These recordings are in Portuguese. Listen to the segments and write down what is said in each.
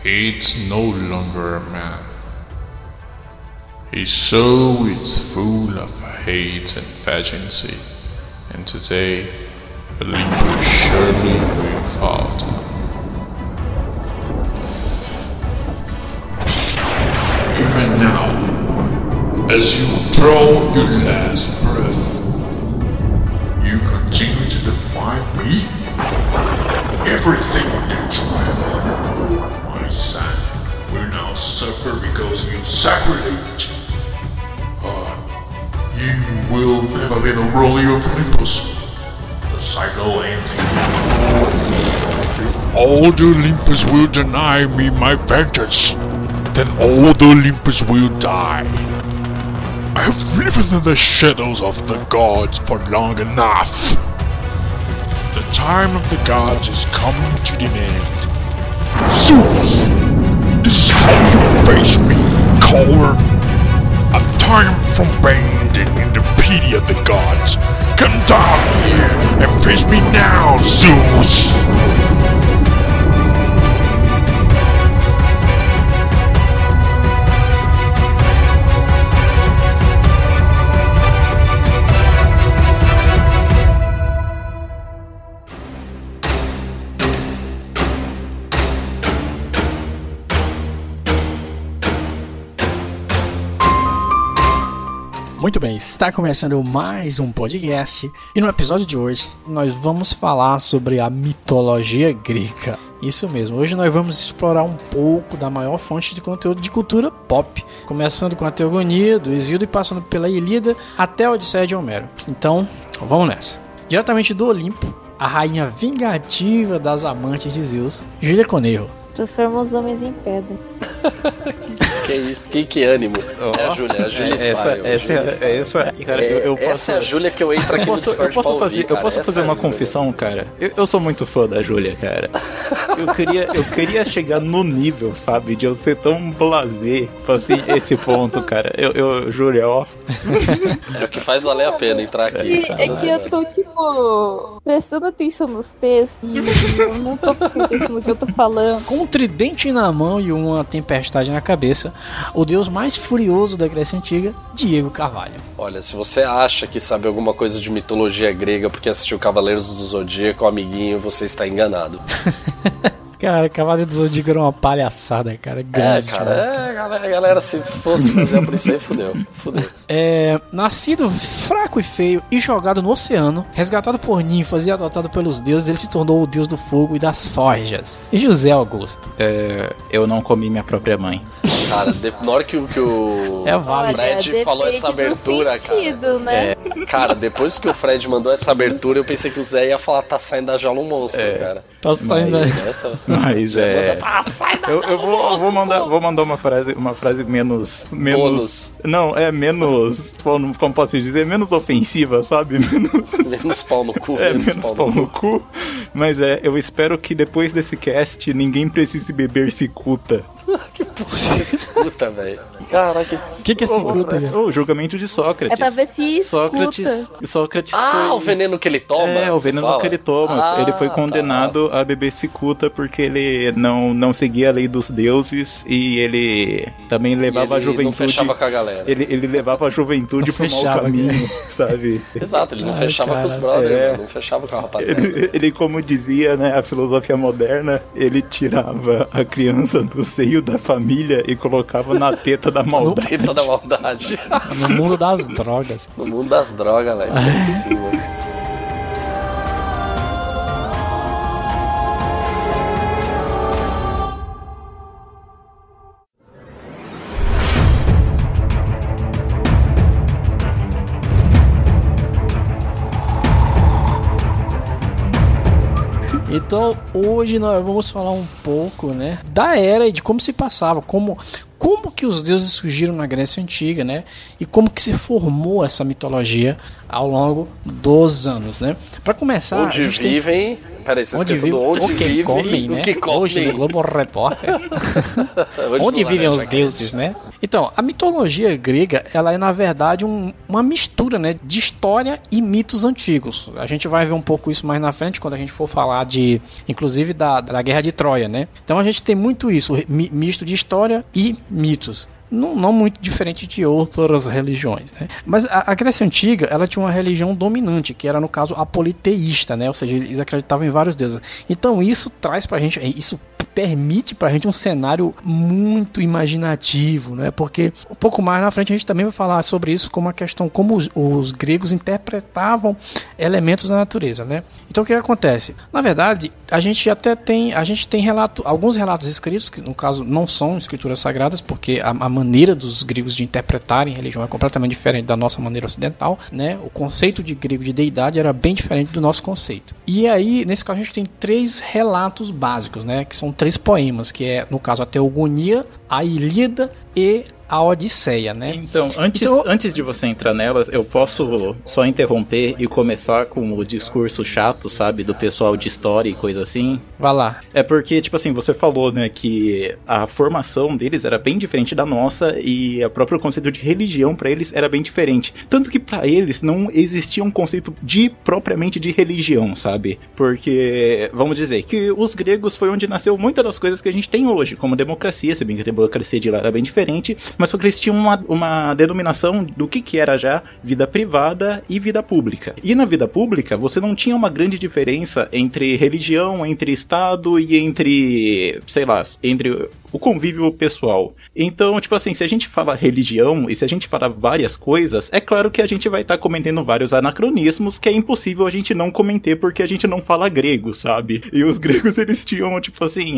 It's no longer a man. His soul is full of hate and vengeance, and today Olympus surely will falter. Even now, as you draw your last breath, you continue to defy me? Everything you tried, my son, will now suffer because you sacrilege. You will never be the ruler of Olympus. The cycle ends here. If all the Olympus will deny me my vengeance, then all the Olympus will die. I have lived in the shadows of the gods for long enough. The time of the gods is coming to an end. Zeus, this is how you face me, coward. I'm tired from bending in the pity of the gods. Come down here and face me now, Zeus! Muito bem, está começando mais um podcast e no episódio de hoje nós vamos falar sobre a mitologia grega. Isso mesmo, hoje nós vamos explorar um pouco da maior fonte de conteúdo de cultura pop, começando com a Teogonia do Hesíodo e passando pela Ilíada até a Odisseia de Homero. Então, vamos nessa. Diretamente do Olimpo, a rainha vingativa das amantes de Zeus, Júlia Conejo. Transforma os homens em pedra. Que isso? Que ânimo. Oh, é a Júlia essa é a Júlia que eu entro aqui no Discord pra ouvir, eu posso fazer uma confissão, cara? Eu sou muito fã da Júlia, cara. Eu queria chegar no nível, sabe? De eu ser tão blasé, assim, esse ponto, cara. Júlia, ó. É o que faz valer a pena entrar aqui. É que eu tô, tipo, prestando atenção nos textos. Eu não tô prestando atenção no que eu tô falando. Com um tridente na mão e uma tempestade na cabeça, o deus mais furioso da Grécia Antiga, Diego Carvalho. Olha, se você acha que sabe alguma coisa de mitologia grega porque assistiu Cavaleiros do Zodíaco, amiguinho, você está enganado. Cara, Cavaleiro do Zodíaco era uma palhaçada, cara. Grande, galera, se fosse fazer por isso aí, fudeu. Nascido fraco e feio e jogado no oceano, resgatado por ninfas e adotado pelos deuses, ele se tornou o deus do fogo e das forjas. E José Augusto. Eu não comi minha própria mãe. Cara, na hora que o Fred falou essa abertura, sentido, né? Cara, depois que o Fred mandou essa abertura, eu pensei que o Zé ia falar, tá saindo da jaula um monstro, cara. Tá saindo Mas eu vou mandar uma frase menos não, menos, como posso dizer, menos ofensiva, sabe? Menos pau no cu. Menos pau no cu. Mas eu espero que depois desse cast ninguém precise beber cicuta. Que porra é cicuta, velho? Caraca. O que é cicuta? O julgamento de Sócrates. É pra ver se Sócrates o veneno que ele toma? O veneno que ele toma. Ele foi condenado a beber cicuta porque ele não seguia a lei dos deuses e ele também levava a juventude. Ele não fechava com a galera. Ele levava a juventude pro mau caminho, sabe? Exato, ele não fechava com os brothers, não fechava com a rapaziada. Ele, como dizia, né, a filosofia moderna, ele tirava a criança do seio da família e colocava na teta da maldade. Teta da maldade. No mundo das drogas. No mundo das drogas, velho. Então, hoje nós vamos falar um pouco, né, da era e de como se passava, como que os deuses surgiram na Grécia Antiga, né, e como que se formou essa mitologia ao longo dos anos, né. Para começar, onde vivem Peraí, você Onde esqueceu vive do onde o que vive comem, e né? o que comem. Hoje no Globo Repórter. Onde vivem os deuses, né? Então, a mitologia grega, ela é na verdade uma mistura, né, de história e mitos antigos. A gente vai ver um pouco isso mais na frente quando a gente for falar inclusive da Guerra de Troia, né? Então a gente tem muito isso, misto de história e mitos. Não muito diferente de outras religiões, né? Mas a Grécia Antiga, ela tinha uma religião dominante, que era, no caso, a politeísta, né? Ou seja, eles acreditavam em vários deuses. Então isso traz pra gente, isso permite pra gente um cenário muito imaginativo, né? Porque um pouco mais na frente a gente também vai falar sobre isso, como a questão, como os gregos interpretavam elementos da natureza, né? Então o que acontece? Na verdade, a gente tem alguns relatos escritos, que no caso não são escrituras sagradas, porque a maneira dos gregos de interpretarem a religião é completamente diferente da nossa maneira ocidental, né? O conceito de grego de deidade era bem diferente do nosso conceito. E aí, nesse caso, a gente tem 3 relatos básicos, né? Que são 3 poemas, que é, no caso, a Teogonia, a Ilíada e a Odisseia, né? Então, antes de você entrar nelas, eu posso só interromper e começar com o discurso chato, sabe, do pessoal de história e coisa assim? Vai lá. É porque, tipo assim, você falou, né, que a formação deles era bem diferente da nossa e o próprio conceito de religião pra eles era bem diferente. Tanto que pra eles não existia um conceito propriamente de religião, sabe? Porque, vamos dizer, que os gregos foi onde nasceu muitas das coisas que a gente tem hoje, como democracia, se bem que a democracia de lá era bem diferente, mas só que eles tinham uma denominação do que era já vida privada e vida pública. E na vida pública, você não tinha uma grande diferença entre religião, entre Estado e entre, sei lá, entre o convívio pessoal. Então, tipo assim, se a gente fala religião e se a gente fala várias coisas, é claro que a gente vai estar cometendo vários anacronismos que é impossível a gente não comentar porque a gente não fala grego, sabe? E os gregos, eles tinham, tipo assim,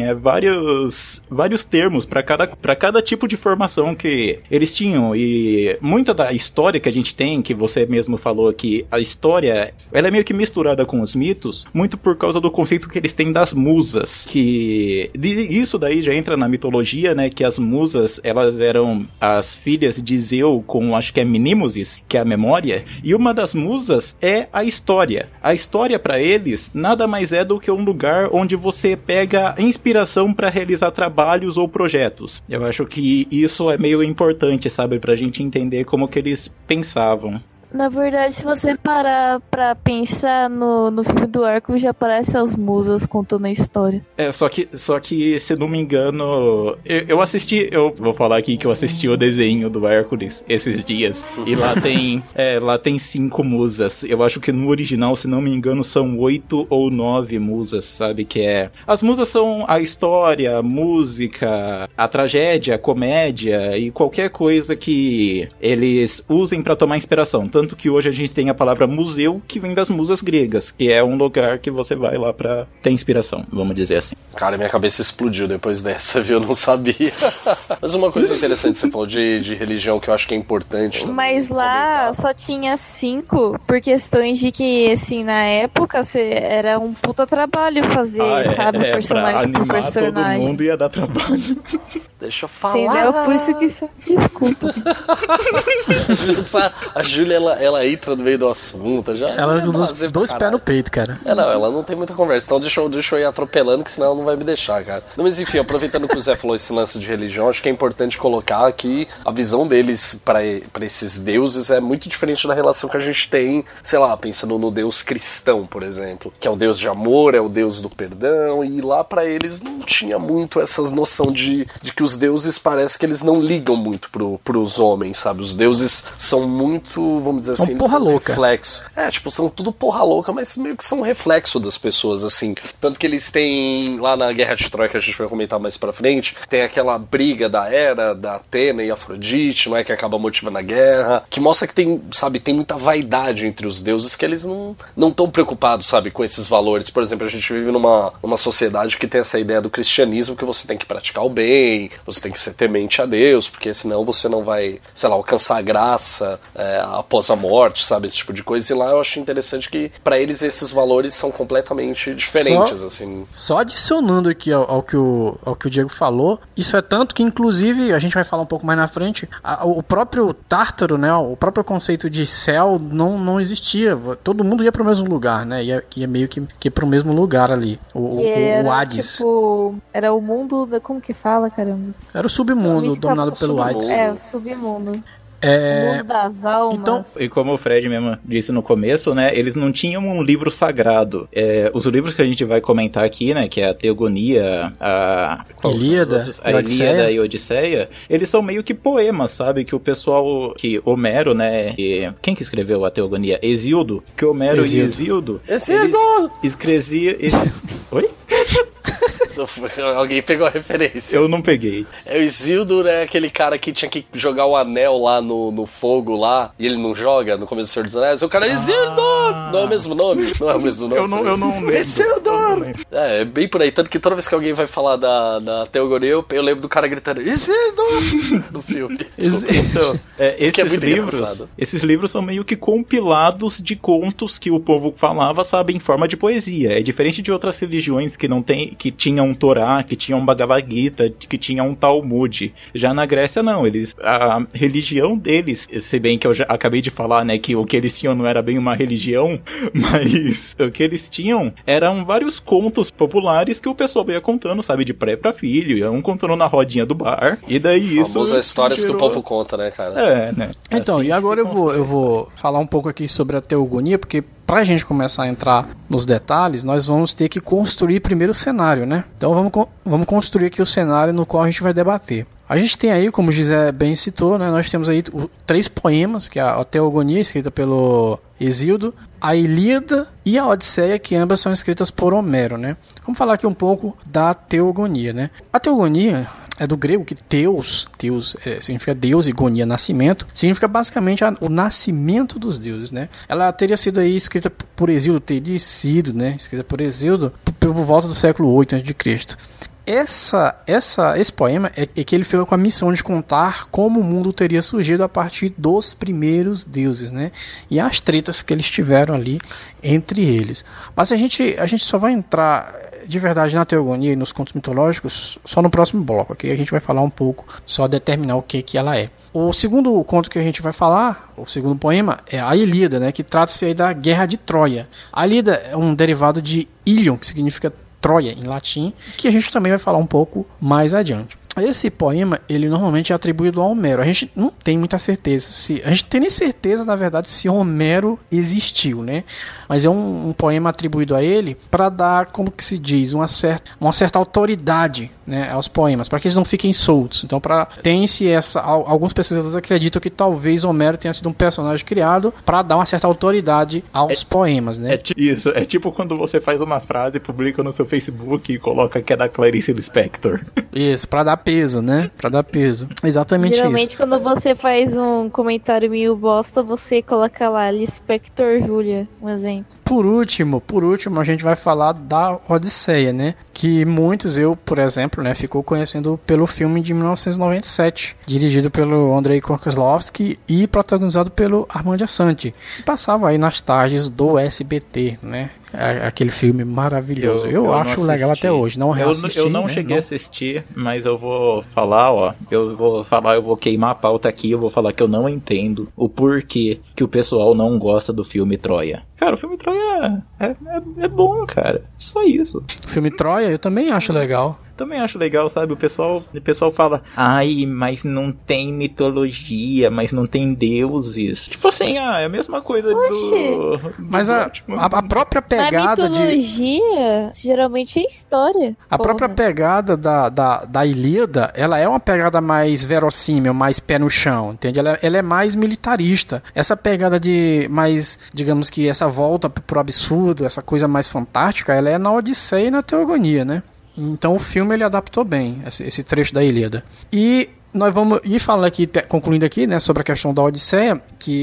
vários termos para cada tipo de formação que eles tinham. E muita da história que a gente tem, que você mesmo falou que a história, ela é meio que misturada com os mitos, muito por causa do conceito que eles têm das musas, que isso daí já entra na mitologia, né, que as musas, elas eram as filhas de Zeu com, acho que é Mnemosyne, que é a memória, e uma das musas é a história. A história para eles nada mais é do que um lugar onde você pega inspiração para realizar trabalhos ou projetos. Eu acho que isso é meio importante, sabe, pra gente entender como que eles pensavam. Na verdade, se você parar pra pensar no filme do Hércules, já aparecem as musas contando a história. Só que, se não me engano, eu vou falar aqui que eu assisti o desenho do Hércules esses dias, e lá tem 5 musas. Eu acho que no original, se não me engano, são 8 ou 9 musas, sabe, as musas são a história, a música, a tragédia, a comédia, e qualquer coisa que eles usem pra tomar inspiração. Tanto que hoje a gente tem a palavra museu, que vem das musas gregas, que é um lugar que você vai lá pra ter inspiração, vamos dizer assim. Cara, minha cabeça explodiu depois dessa, viu? Eu não sabia. Mas uma coisa interessante, você falou de religião, que eu acho que é importante também. Mas lá comentar. só tinha 5, por questões de que, assim, na época, era um puta trabalho fazer, sabe, personagem por pra personagem. todo mundo ia dar trabalho. Deixa eu falar. Entendeu? Por isso que... Desculpa. A Júlia, ela entra no meio do assunto. Ela com 2 pés no peito, cara. Ela não tem muita conversa. Então deixa eu ir atropelando, que senão ela não vai me deixar, cara. Não, mas enfim, aproveitando que o Zé falou esse lance de religião, acho que é importante colocar que a visão deles pra esses deuses é muito diferente da relação que a gente tem, sei lá, pensando no deus cristão, por exemplo, que é o deus de amor, é o deus do perdão, e lá pra eles não tinha muito essa noção de que os deuses parece que eles não ligam muito pros homens, sabe? Os deuses são muito, vamos dizer assim, porra louca. Reflexo. São tudo porra louca, mas meio que são reflexo das pessoas, assim. Tanto que eles têm, lá na Guerra de Troia, que a gente vai comentar mais pra frente, tem aquela briga da Hera, da Atena e Afrodite, não é? Que acaba motivando a guerra, que mostra que tem muita vaidade entre os deuses, que eles não estão preocupados, sabe, com esses valores. Por exemplo, a gente vive numa sociedade que tem essa ideia do cristianismo, que você tem que praticar o bem, você tem que ser temente a Deus, porque senão você não vai, sei lá, alcançar a graça após a morte, sabe, esse tipo de coisa. E lá eu acho interessante que pra eles esses valores são completamente diferentes, assim. Só adicionando aqui ao que o Diego falou, isso é tanto que inclusive a gente vai falar um pouco mais na frente, o próprio Tártaro, né, o próprio conceito de céu não existia, todo mundo ia pro mesmo lugar, né, ia meio que pro mesmo lugar ali, o Hades. Tipo, era o mundo, como que fala, caramba? Era o submundo dominado pelo Hades. O submundo. O mundo das almas. Então, e como o Fred mesmo disse no começo, né, eles não tinham um livro sagrado. Os livros que a gente vai comentar aqui, né, que é a Teogonia, a Ilíada e Odisseia, eles são meio que poemas, sabe, que o pessoal, que Homero, né, quem que escreveu a Teogonia? Hesíodo, que Homero e Hesíodo, eles Oi? Alguém pegou a referência. Eu não peguei. O Isildur, né, aquele cara que tinha que jogar o anel lá no fogo lá, e ele não joga no começo do Senhor dos Anéis. O cara é Isildur! Não é o mesmo nome? Não é o mesmo nome. Eu não lembro. Isildur! É bem por aí. Tanto que toda vez que alguém vai falar da Teogonia, eu lembro do cara gritando Isildur! No filme. Então, esses livros são meio que compilados de contos que o povo falava, sabe, em forma de poesia. É diferente de outras religiões que tinham um Torá, que tinham um Bhagavad Gita, que tinham um Talmud. Já na Grécia, não. A religião deles, se bem que eu já acabei de falar, né, que o que eles tinham não era bem uma religião, mas o que eles tinham eram vários contos populares que o pessoal ia contando, sabe, de pai pra filho, iam contando na rodinha do bar, e daí isso... Famosas histórias que o povo conta, né, cara? Né? Então, assim, e agora eu vou falar um pouco aqui sobre a teogonia, porque pra gente começar a entrar nos detalhes, nós vamos ter que construir primeiro o cenário, né? Então vamos construir aqui o cenário no qual a gente vai debater. A gente tem aí, como o Gisé bem citou, né, nós temos aí 3 poemas, que é a Teogonia, escrita pelo Hesíodo, a Ilíada e a Odisseia, que ambas são escritas por Homero, né? Vamos falar aqui um pouco da Teogonia, né? A Teogonia é do grego que Teus significa Deus e gonia, nascimento, significa basicamente o nascimento dos deuses, né? Ela teria sido aí escrita por Hesíodo, escrita por Hesíodo por volta do século 8 a.C. Esse poema é que ele fica com a missão de contar como o mundo teria surgido a partir dos primeiros deuses, né? E as tretas que eles tiveram ali entre eles. Mas a gente só vai entrar de verdade na teogonia e nos contos mitológicos só no próximo bloco, ok? A gente vai falar um pouco, só determinar o que ela é. O segundo conto que a gente vai falar, o segundo poema, é a Ilíada, né? Que trata-se aí da Guerra de Troia. A Ilíada é um derivado de Ilion, que significa Troia em latim, que a gente também vai falar um pouco mais adiante. Esse poema, ele normalmente é atribuído a Homero. A gente não tem muita certeza. A gente tem nem certeza, na verdade, se Homero existiu, né? Mas é um poema atribuído a ele para dar, como que se diz, uma certa autoridade, né, aos poemas, para que eles não fiquem soltos. Então, tem-se alguns pesquisadores acreditam que talvez Homero tenha sido um personagem criado para dar uma certa autoridade aos poemas, né? Isso, é tipo quando você faz uma frase, publica no seu Facebook e coloca que é da Clarice Lispector. Isso, para dar peso, né? Pra dar peso. Exatamente isso. Geralmente, quando você faz um comentário meio bosta, você coloca lá Lispector Júlia, um exemplo. Por último, a gente vai falar da Odisseia, né? Que muitos, eu, por exemplo, né, ficou conhecendo pelo filme de 1997, dirigido pelo Andrei Konchalovsky e protagonizado pelo Armand Assante. Passava aí nas tardes do SBT, né? Aquele filme maravilhoso. Eu acho legal até hoje. Eu não cheguei a assistir, mas eu vou falar, eu vou queimar a pauta aqui, eu vou falar que eu não entendo o porquê que o pessoal não gosta do filme Troia. Cara, o filme Troia é bom, cara. Só isso. O filme Troia eu também acho legal. Também acho legal, sabe? O pessoal fala, ai, mas não tem mitologia, mas não tem deuses. Tipo assim, é a mesma coisa do mas a própria pegada a mitologia, geralmente é história. A própria pegada da Ilíada, ela é uma pegada mais verossímil, mais pé no chão, entende? Ela é mais militarista. Essa pegada de mais, digamos que essa volta pro absurdo, essa coisa mais fantástica, ela é na Odisseia e na Teogonia, né? Então o filme ele adaptou bem esse trecho da Ilíada. E nós vamos ir falando aqui, concluindo aqui, né, sobre a questão da Odisseia, que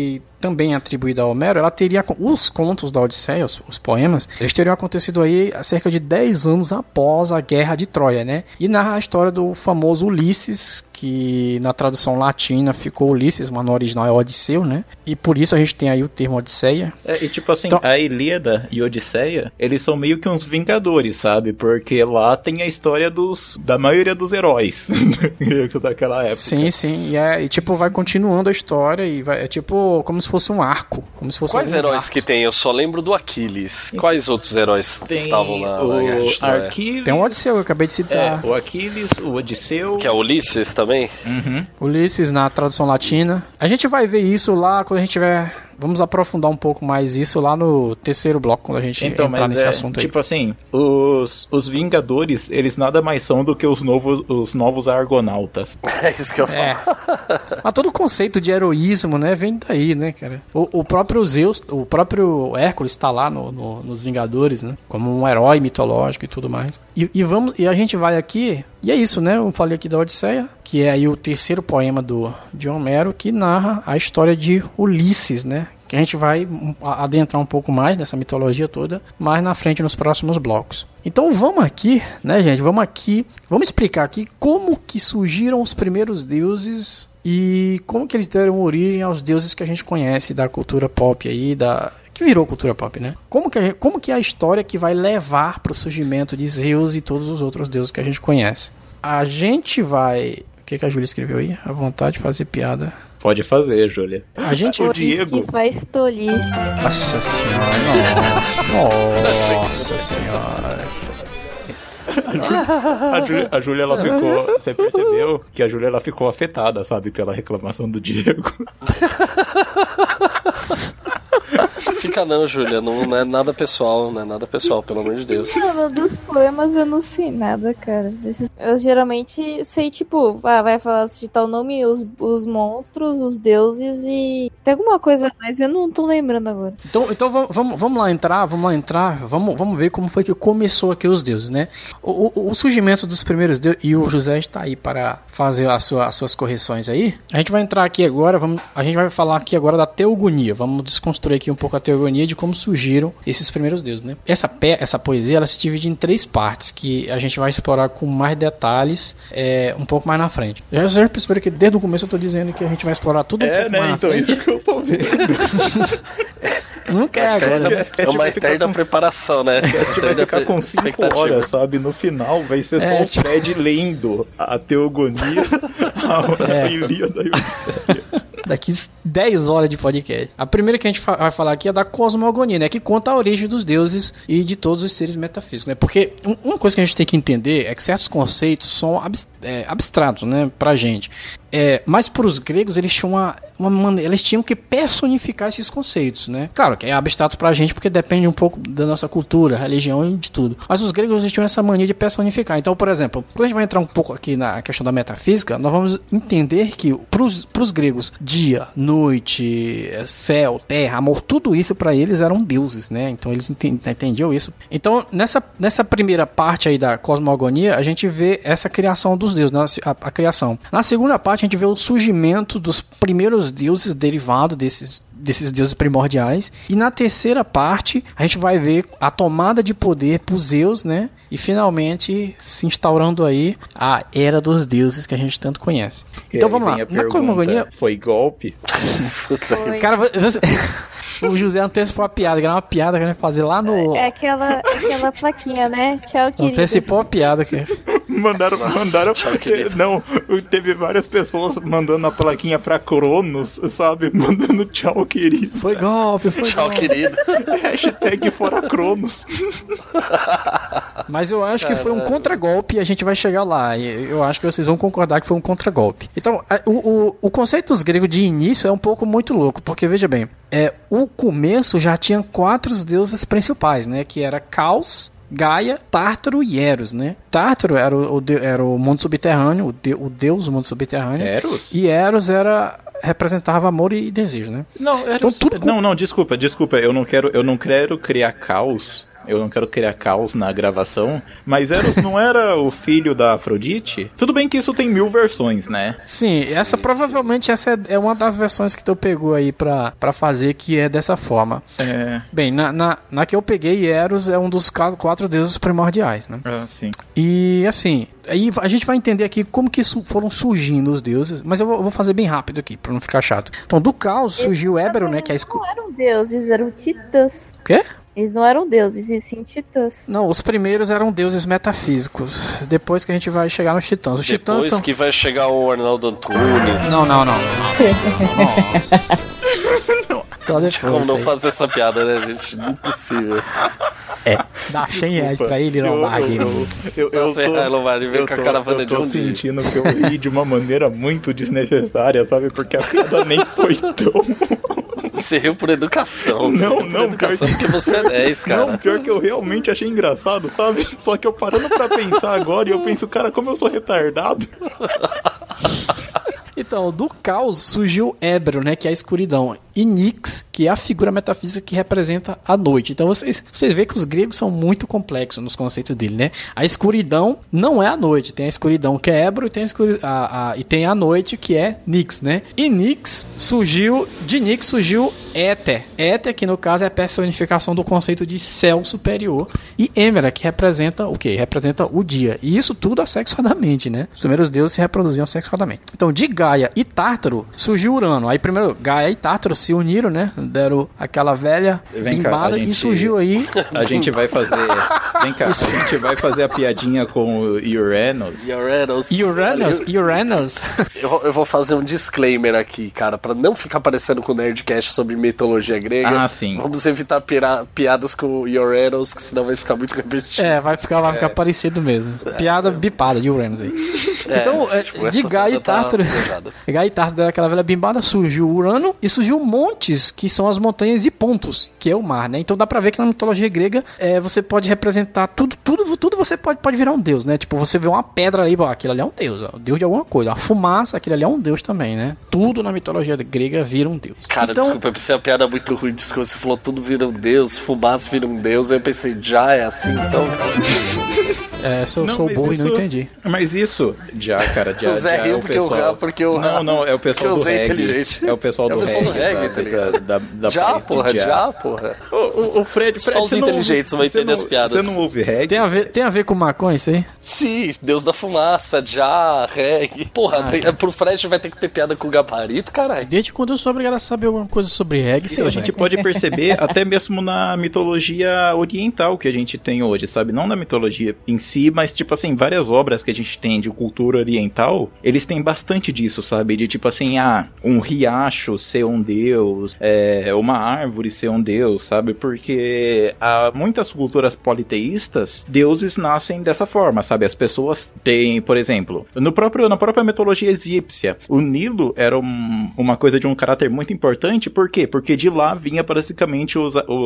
também atribuída a Homero, ela teria, os contos da Odisseia, os poemas, eles teriam acontecido aí há cerca de 10 anos após a Guerra de Troia, né? E narra a história do famoso Ulisses, que na tradução latina ficou Ulisses, mas no original é Odisseu, né? E por isso a gente tem aí o termo Odisseia. E tipo assim, então, a Ilíada e Odisseia, eles são meio que uns vingadores, sabe? Porque lá tem a história da maioria dos heróis daquela época. Sim, e tipo, vai continuando a história e é tipo como se fosse um arco. Como se fosse Quais heróis arcos que tem? Eu só lembro do Aquiles. Quais outros heróis estavam na Guerra de Troia? Aquiles, tem o Odisseu, eu acabei de citar. O Aquiles, o Odisseu. Que é Ulisses também? Uhum. Ulisses na tradução latina. A gente vai ver isso lá quando a gente tiver... Vamos aprofundar um pouco mais isso lá no terceiro bloco, quando a gente entrar nesse assunto aí. Tipo assim, os Vingadores, eles nada mais são do que os novos Argonautas. É isso que eu falo. Mas todo o conceito de heroísmo, né, vem daí, né, cara? O próprio Zeus, o próprio Hércules está lá nos Vingadores, né? Como um herói mitológico e tudo mais. E a gente vai aqui... E é isso, né? Eu falei aqui da Odisseia, que é aí o terceiro poema de Homero, que narra a história de Ulisses, né? Que a gente vai adentrar um pouco mais nessa mitologia toda, mais na frente nos próximos blocos. Então vamos aqui, né, gente? Vamos explicar aqui como que surgiram os primeiros deuses e como que eles deram origem aos deuses que a gente conhece da cultura pop aí, que virou cultura pop, né? Como que é a história que vai levar para o surgimento de Zeus e todos os outros deuses que a gente conhece? A gente vai... O que a Júlia escreveu aí? A vontade de fazer piada. Pode fazer, Júlia. A gente... O Diego... que faz tolice. Nossa senhora, nossa senhora. A Júlia, ela ficou... Você percebeu que a Júlia, ela ficou afetada, sabe? Pela reclamação do Diego. Fica não, Júlia, não é nada pessoal, pelo amor de Deus. Mano, dos poemas eu não sei nada, cara. Eu geralmente sei, tipo, vai falar de tal nome, os monstros, os deuses e... Tem alguma coisa mais, eu não tô lembrando agora. Então vamos lá entrar, vamos ver como foi que começou aqui os deuses, né? O surgimento dos primeiros deuses, e o José está aí para fazer as suas correções aí. A gente vai entrar aqui agora, a gente vai falar aqui agora da teogonia, vamos desconstruir aqui um pouco a teogonia de como surgiram esses primeiros deuses, né? Essa poesia, ela se divide em 3 partes, que a gente vai explorar com mais detalhes um pouco mais na frente. Já perceberam que desde o começo eu tô dizendo que a gente vai explorar tudo um pouco mais na frente. Isso que eu tô vendo. Não quer agora. É uma eterna preparação, né? Vai ficar com 5 horas, sabe? No final vai ser só o Fred lendo a teogonia, a Ilíada e Odisseia. Daqui 10 horas de podcast. A primeira que a gente vai falar aqui é da cosmogonia, né? Que conta a origem dos deuses e de todos os seres metafísicos, né? Porque uma coisa que a gente tem que entender é que certos conceitos são abstratos, né? Pra gente. Mas para os gregos eles tinham eles tinham que personificar esses conceitos, né? Claro que é abstrato pra gente porque depende um pouco da nossa cultura, religião e de tudo. Mas os gregos eles tinham essa mania de personificar. Então, por exemplo, quando a gente vai entrar um pouco aqui na questão da metafísica, nós vamos entender que pros gregos, dia, noite, céu, terra, amor, tudo isso para eles eram deuses, né? Então eles entendiam isso. Então, nessa primeira parte aí da cosmogonia, a gente vê essa criação dos deuses, né? A criação. Na segunda parte, a gente vê o surgimento dos primeiros deuses derivados desses deuses primordiais. E na terceira parte, a gente vai ver a tomada de poder por Zeus, né? E finalmente se instaurando aí a era dos deuses que a gente tanto conhece. Então vamos lá. Na cosmogonia... Foi golpe? Foi. Cara, o José antecipou a piada, que era uma piada que a gente ia fazer lá no... É aquela plaquinha, né? Tchau, querido. Antecipou a piada aqui. Mandaram. Não, teve várias pessoas mandando a plaquinha pra Cronos, sabe? Mandando tchau, querido. Foi golpe. Tchau, querido. Hashtag fora Cronos. Mas eu acho que foi um contragolpe e a gente vai chegar lá. Eu acho que vocês vão concordar que foi um contragolpe. Então, o conceito dos gregos de início é um pouco muito louco, porque veja bem, o começo já tinha 4 deuses principais, né? Que era Caos, Gaia, Tártaro e Eros, né? Tártaro era o mundo subterrâneo, o deus do mundo subterrâneo. Eros? E Eros representava amor e desejo, né? Não, Eros, então, desculpa. Eu não quero criar caos eu não quero criar caos na gravação, mas Eros não era o filho da Afrodite? Tudo bem que isso tem 1000 versões, né? Sim, provavelmente essa é uma das versões que tu pegou aí pra fazer, que é dessa forma. Bem, na que eu peguei, Eros é um dos 4 deuses primordiais, né? Ah, sim. E assim, aí a gente vai entender aqui como que foram surgindo os deuses, mas eu vou fazer bem rápido aqui, pra não ficar chato. Então, do caos surgiu Ébero, né? Que é não eram deuses, eram titãs. O quê? Eles não eram deuses, e sim titãs. Não, os primeiros eram deuses metafísicos. Depois que a gente vai chegar nos titãs. Os titãs Depois são... que vai chegar o Arnaldo Antunes. Não. Nossa. Só depois. Como não aí. fazer essa piada, né, gente? Impossível. Dá 100 reais pra ele, não, Bargues. Eu Vem com a caravana de tô um dia. sentindo que eu ri de uma maneira muito desnecessária, sabe? Porque a piada nem foi tão... Você riu por educação. Não, educação porque você é 10, cara. Não, pior que eu realmente achei engraçado, sabe? Só que eu parando pra pensar agora e eu penso, cara, como eu sou retardado. Então, do caos surgiu Ébero, né, que é a escuridão, e Nix, que é a figura metafísica que representa a noite. Então vocês veem que os gregos são muito complexos nos conceitos dele, né? A escuridão não é a noite, tem a escuridão que é Ébero e tem a noite que é Nix, né? E de Nix surgiu Éter. Éter, que no caso é a personificação do conceito de céu superior, e Êmera, que representa o quê? Representa o dia. E isso tudo assexuadamente, né? Os primeiros deuses se reproduziam sexualmente. Então, de Gaia e Tártaro surgiu Urano. Aí primeiro Gaia e Tártaro se uniram, né? Deram aquela velha bimbada e surgiu aí... A gente vai fazer... Vem cá, a gente vai fazer a piadinha com o Uranus. Uranus. Eu vou fazer um disclaimer aqui, cara, pra não ficar parecendo com o Nerdcast sobre mitologia grega. Ah, sim. Vamos evitar piadas com o Uranus, que senão vai ficar muito repetitivo. Vai ficar parecido mesmo. Piada bipada de Uranus aí. Então, de Gaia e Tártaro... Gaia e Tártaro deram aquela velha bimbada, surgiu Urano e surgiu montes, que são as montanhas e pontos, que é o mar, né? Então dá pra ver que na mitologia grega você pode representar tudo você pode virar um deus, né? Tipo, você vê uma pedra ali, aquilo ali é um deus, ó, deus de alguma coisa. A fumaça, aquilo ali é um deus também, né? Tudo na mitologia grega vira um deus. Cara, então, desculpa, eu pensei uma piada muito ruim disso que você falou, tudo vira um deus, fumaça vira um deus, aí eu pensei, já é assim então, cara. Sou burro e não entendi. Mas isso, cara, o Zé riu porque eu Não, é o pessoal do reggae. Inteligente. É o pessoal do reggae, tá ligado? Da já, porra. O Fred, só os inteligentes vão entender as piadas. Você não ouve reggae? Tem a ver com maconha isso aí? Sim, Deus da fumaça, já, reggae. Porra, pro Fred vai ter que ter piada com o gabarito, caralho. Desde quando eu sou obrigado a saber alguma coisa sobre reggae, a gente pode perceber até mesmo na mitologia oriental que a gente tem hoje, sabe? Não na mitologia em si, mas tipo assim, várias obras que a gente tem de cultura oriental, eles têm bastante disso, sabe? De tipo assim, um riacho ser um deus, uma árvore ser um deus, sabe? Porque há muitas culturas politeístas, deuses nascem dessa forma, sabe? As pessoas têm, por exemplo, na própria mitologia egípcia, o Nilo era uma coisa de um caráter muito importante, por quê? Porque de lá vinha basicamente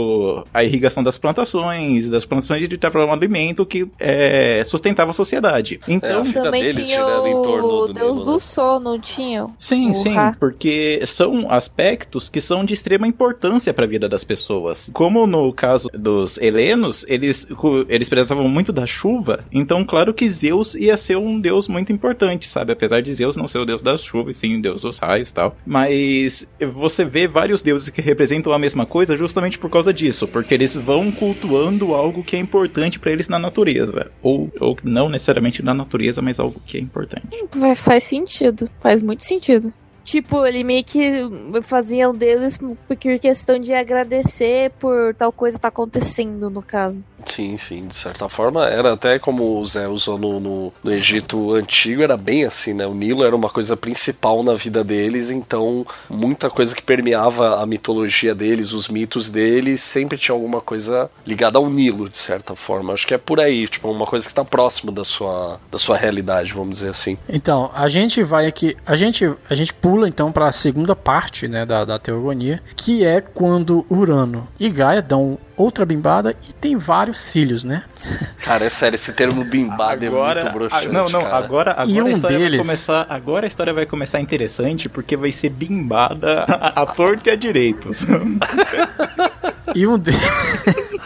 a irrigação das plantações de ter um alimento que sustentava a sociedade. Então, também tinha o deus do sol, não tinha? Sim, porque são aspectos que são de extrema importância para a vida das pessoas. Como no caso dos helenos, eles precisavam muito da chuva, então claro que Zeus ia ser um deus muito importante, sabe? Apesar de Zeus não ser o deus das chuvas, sim o deus dos raios e tal. Mas você vê vários deuses que representam a mesma coisa justamente por causa disso, porque eles vão cultuando algo que é importante para eles na natureza. Ou não necessariamente na natureza, mas algo que é importante. Faz sentido. Faz muito sentido. Tipo, ele meio que fazia deuses por questão de agradecer por tal coisa tá acontecendo, no caso. Sim, de certa forma era até como o Zé usou no Egito Antigo, era bem assim, né? O Nilo era uma coisa principal na vida deles, então muita coisa que permeava a mitologia deles, os mitos deles, sempre tinha alguma coisa ligada ao Nilo, de certa forma. Acho que é por aí, tipo, uma coisa que tá próximo da sua realidade, vamos dizer assim. Então, a gente vai aqui, a gente pula então para a segunda parte, né, da teogonia, que é quando Urano e Gaia dão outra bimbada e tem vários filhos, né? Cara, é sério, esse termo bimbada é muito broxante, agora a história agora a história vai começar interessante, porque vai ser bimbada a torto e a direitos. E um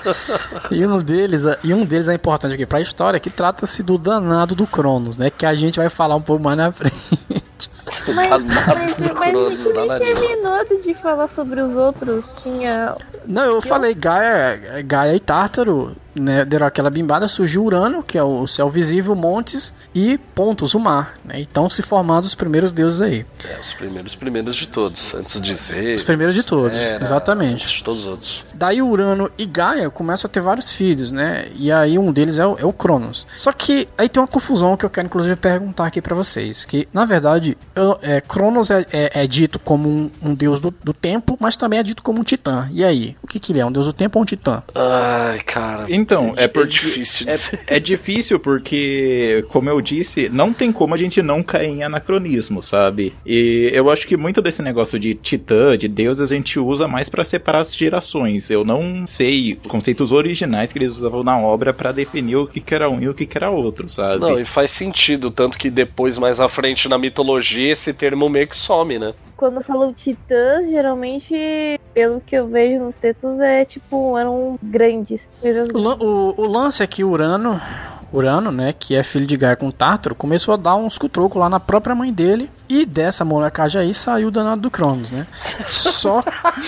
E um deles é importante aqui pra história, que trata-se do danado do Cronos, né? Que a gente vai falar um pouco mais na frente. Mas a gente nem terminou de falar sobre os outros. Tinha. Não, eu falei Gaia e Tártaro, né? Deram aquela bimbada, surgiu Urano, que é o céu visível, montes, e Pontos, o mar, né? Então se formaram os primeiros deuses aí. Os primeiros de todos, antes de Zeus. Os primeiros de todos, exatamente. Antes de todos os outros. Daí Urano e Gaia começam a ter vários filhos, né? E aí um deles é o Cronos. Só que aí tem uma confusão que eu quero inclusive perguntar aqui pra vocês, que na verdade Cronos é dito como um deus do tempo, mas também é dito como um titã. E aí? O que ele é? Um deus do tempo ou um titã? Ai, cara. Então, é difícil dizer. É difícil porque, como eu disse, não tem como a gente não cair em anacronismo, sabe? E eu acho que muito desse negócio de titã, de deuses, a gente usa mais pra separar as gerações. Eu não sei conceitos originais que eles usavam na obra pra definir o que era um e o que era outro, sabe? Não, e faz sentido, tanto que depois, mais à frente na mitologia, esse termo meio que some, né? Quando falam titãs, geralmente, pelo que eu vejo nos textos, eram grandes. O lance é que Urano, né, que é filho de Gaia com Tártaro, começou a dar uns cutrocos lá na própria mãe dele, e dessa molecagem aí saiu o danado do Cronos, né? Só...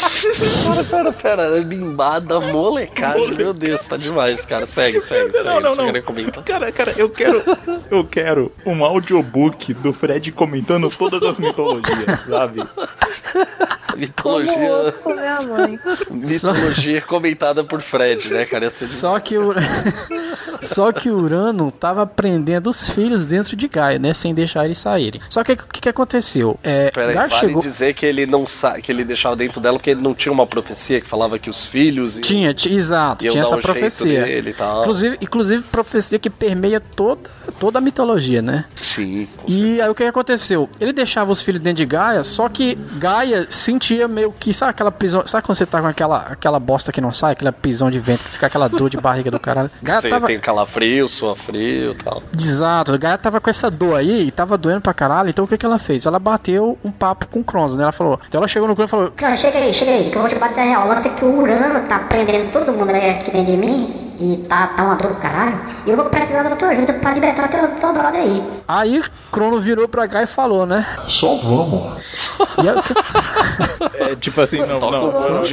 Pera, bimbada, molecagem, meu Deus, tá demais, cara, segue, não. Cara, eu quero um audiobook do Fred comentando todas as mitologias, sabe? Mitologia... Como minha mãe. Mitologia comentada por Fred, né, cara? Só que o Urano tava prendendo os filhos dentro de Gaia, né? Sem deixar eles saírem. Só que o que aconteceu? Peraí, Gaia vale dizer que ele não que ele deixava dentro dela porque ele não tinha uma profecia que falava que os filhos... Exato, tinha essa profecia. Inclusive profecia que permeia toda a mitologia, né? Sim. E aí o que aconteceu? Ele deixava os filhos dentro de Gaia, só que Gaia sentia meio que, sabe aquela prisão, sabe quando você tá com aquela bosta que não sai, aquela prisão de vento que fica aquela dor de barriga do caralho? Gaia tem calafrio, suor frio e tal. Exato, Gaia tava com essa dor aí, e tava doendo pra caralho, então o que ela fez? Ela bateu um papo com o Cronos, né? Ela falou, então ela chegou no Cronos e falou: Cara, chega aí, que eu vou te bater a real. O lance é que o Urano tá prendendo todo mundo aqui dentro de mim, e tá uma dor do caralho, e eu vou precisar da tua ajuda pra libertar tua brother aí. Aí Cronos virou pra Gaia e falou, né? Só vamos. E aí, tipo assim, vamos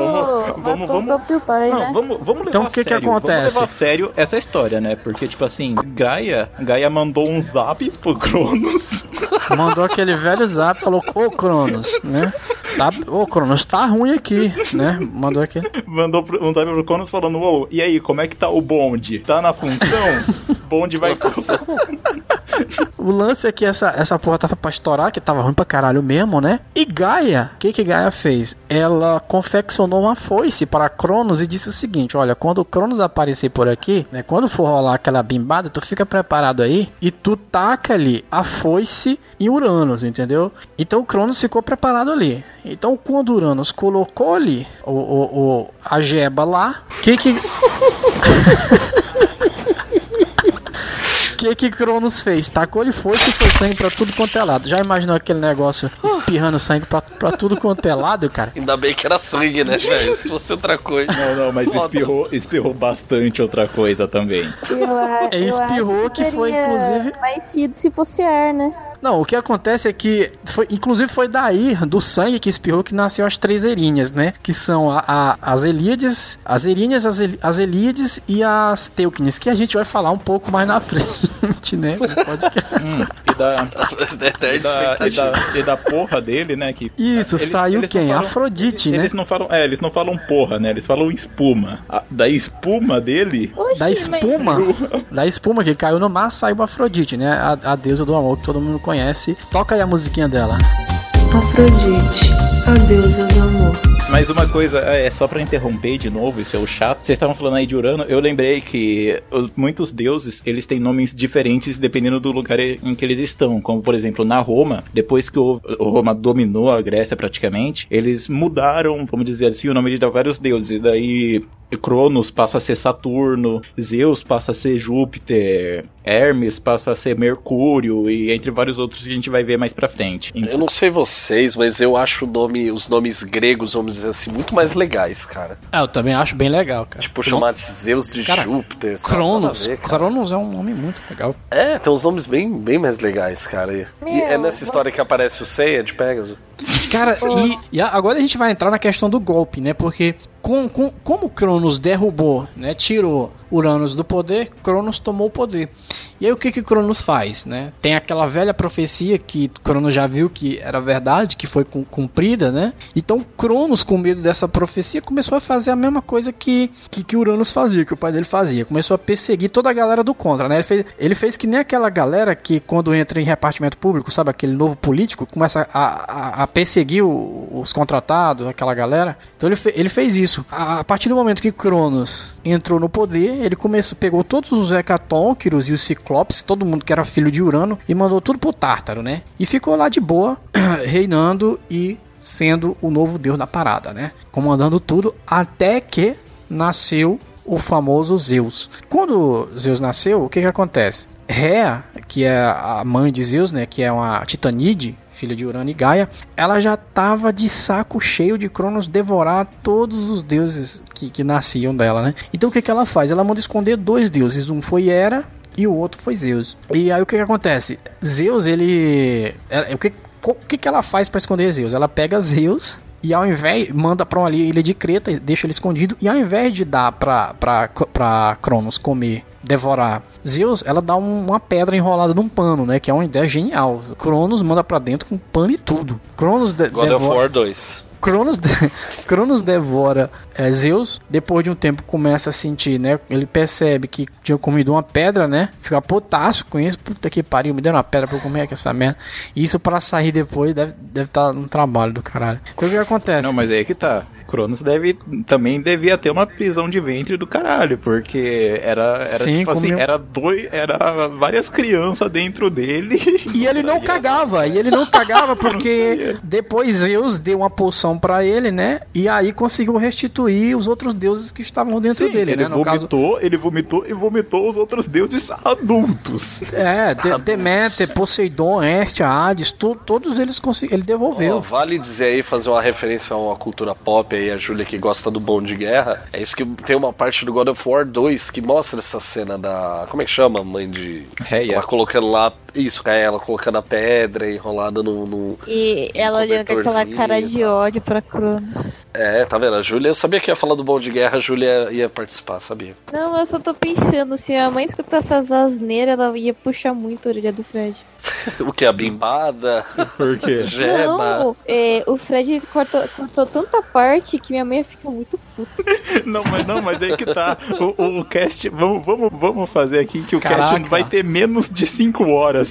levar então, a sério. Que acontece? Vamos levar a sério essa história, né? Porque, tipo assim, Gaia mandou um zap pro Cronos. Mandou aquele velho zap, falou: ô Cronos, né? Ô Cronos, tá ruim aqui, né? Mandou aquele. Mandou um zap pro Cronos falando: ô, e aí, como é que tá o bonde? Tá na função? Bonde vai... O lance é que essa porra tava pra estourar, que tava ruim pra caralho mesmo, né? E Gaia, o que Gaia fez? Ela confeccionou uma foice para Cronos e disse o seguinte: olha, quando o Cronos aparecer por aqui, né? Quando for rolar aquela bimbada, tu fica preparado aí e tu taca ali a foice em Uranus, entendeu? Então o Cronos ficou preparado ali. Então quando Uranus colocou ali a jeba lá, que Cronos fez? Tacou-lhe foice e foi sangue pra tudo quanto é lado. Já imaginou aquele negócio espirrando sangue pra tudo quanto é lado, cara? Ainda bem que era sangue, né, velho? Se fosse outra coisa. Não, mas espirrou bastante outra coisa também. Espirrou que foi, inclusive... mais sido se fosse ar, né? Não, o que acontece é que foi daí, do sangue que espirrou, que nasceu as três Erinhas, né? Que são as Elíades, as Erinhas, as Elíades e as Teucnes, que a gente vai falar um pouco mais na frente, né? E da porra dele, né? Que isso, saiu quem? Afrodite, né? Eles não falam porra, né? Eles falam espuma. Da espuma dele... Oxi, da espuma que caiu no mar, saiu Afrodite, né? A deusa do amor que todo mundo conhece. Toca aí a musiquinha dela. Afrodite, a deusa do amor. Mas uma coisa, só pra interromper de novo, isso é o chato. Vocês estavam falando aí de Urano, eu lembrei que muitos deuses, eles têm nomes diferentes dependendo do lugar em que eles estão. Como, por exemplo, na Roma, depois que Roma dominou a Grécia praticamente, eles mudaram, vamos dizer assim, o nome de vários deuses. E daí Cronos passa a ser Saturno, Zeus passa a ser Júpiter, Hermes passa a ser Mercúrio, e entre vários outros que a gente vai ver mais pra frente. Eu não sei vocês, mas eu acho os nomes gregos, vamos dizer assim, muito mais legais, cara. Eu também acho bem legal, cara. Tipo, chamar de Zeus de Cara, Júpiter. Cronos. Ver, Cronos é um nome muito legal. É, tem uns nomes bem mais legais, cara. E é nessa história que aparece o Seiya de Pegasus. Cara, e agora a gente vai entrar na questão do golpe, né? Porque como Cronos derrubou, né? Tirou Uranus do poder, Cronos tomou o poder. E aí o que Cronos faz, né? Tem aquela velha profecia que Cronos já viu que era verdade, que foi cumprida, né? Então Cronos, com medo dessa profecia, começou a fazer a mesma coisa que Uranus fazia, que o pai dele fazia. Começou a perseguir toda a galera do contra, né? Ele fez que nem aquela galera que quando entra em repartimento público, sabe? Aquele novo político, começa a perseguir os contratados, aquela galera. Então ele fez isso. A partir do momento que Cronos entrou no poder, ele pegou todos os hecatónquiros e os ciclopes, todo mundo que era filho de Urano, e mandou tudo pro Tártaro, né? E ficou lá de boa, reinando e sendo o novo deus da parada, né? Comandando tudo, até que nasceu o famoso Zeus. Quando Zeus nasceu, o que acontece? Rhea, que é a mãe de Zeus, né? Que é uma Titanide, filha de Urano e Gaia, ela já estava de saco cheio de Cronos devorar todos os deuses que nasciam dela, né? Então o que ela faz? Ela manda esconder dois deuses, um foi Hera e o outro foi Zeus. E aí o que acontece? Zeus, o que ela faz para esconder Zeus? Ela pega Zeus e ao invés, manda para uma ilha de Creta, deixa ele escondido, e ao invés de dar para Cronos comer, devorar Zeus, ela dá uma pedra enrolada num pano, né? Que é uma ideia genial. Cronos manda pra dentro com pano e tudo. Cronos God of War 2. Cronos devora Zeus. Depois de um tempo começa a sentir, né? Ele percebe que tinha comido uma pedra, né? Fica potássio com isso. Puta que pariu, me deram uma pedra pra eu comer, que essa merda. E isso pra sair depois deve estar no trabalho do caralho. Então o que acontece? Não, mas aí que tá. Cronos também devia ter uma prisão de ventre do caralho, porque era sim, tipo assim, era várias crianças dentro dele. E ele não cagava, porque depois Zeus deu uma poção pra ele, né? E aí conseguiu restituir os outros deuses que estavam dentro dele, ele né? No ele vomitou os outros deuses adultos. Deméter, Poseidon, Hestia, Hades, todos eles ele devolveu. Vale dizer aí, fazer uma referência a uma cultura pop aí, a Júlia que gosta do Bom de Guerra, é isso que tem uma parte do God of War 2 que mostra essa cena da... Como é que chama? Mãe de... Rhea. Ela colocando lá... Isso, ela colocando a pedra enrolada no e ela olhando com aquela cara de ódio pra Cronos. Tá vendo? A Júlia, eu sabia que ia falar do Bom de Guerra, a Júlia ia participar, sabia? Não, eu só tô pensando, se a mãe escutasse essas asneiras, ela ia puxar muito a orelha do Fred. O que? A bimbada? Por quê? Gema? Não, o Fred cortou tanta parte que minha mãe fica muito puta. Não, mas aí que tá. O cast, vamos fazer aqui que o cast vai ter menos de 5 horas.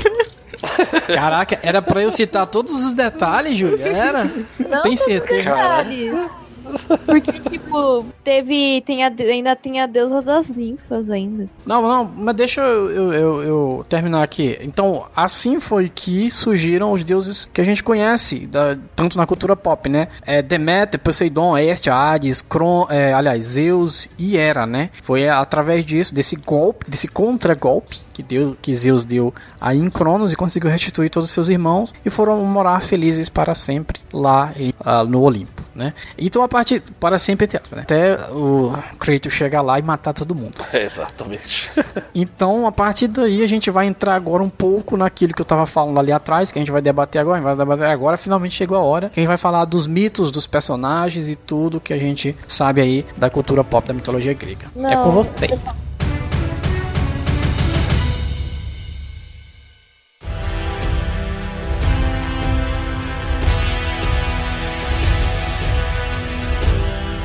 Caraca, era pra eu citar todos os detalhes, Júlia? Era? Não tem certeza? Detalhes. Porque, tipo, ainda tem a deusa das ninfas ainda. Não, mas deixa eu terminar aqui. Então, assim foi que surgiram os deuses que a gente conhece, tanto na cultura pop, né? Deméter, Poseidon, Hestia, Hades, Zeus e Hera, né? Foi através disso, desse contra-golpe que Zeus deu aí em Cronos e conseguiu restituir todos os seus irmãos e foram morar felizes para sempre lá no Olimpo, né? Então para sempre né? Até o Kratos chegar lá e matar todo mundo. Exatamente. Então a partir daí a gente vai entrar agora um pouco naquilo que eu estava falando ali atrás, que a gente vai debater agora, finalmente chegou a hora que a gente vai falar dos mitos, dos personagens e tudo que a gente sabe aí da cultura pop, da mitologia grega. Não. É com você.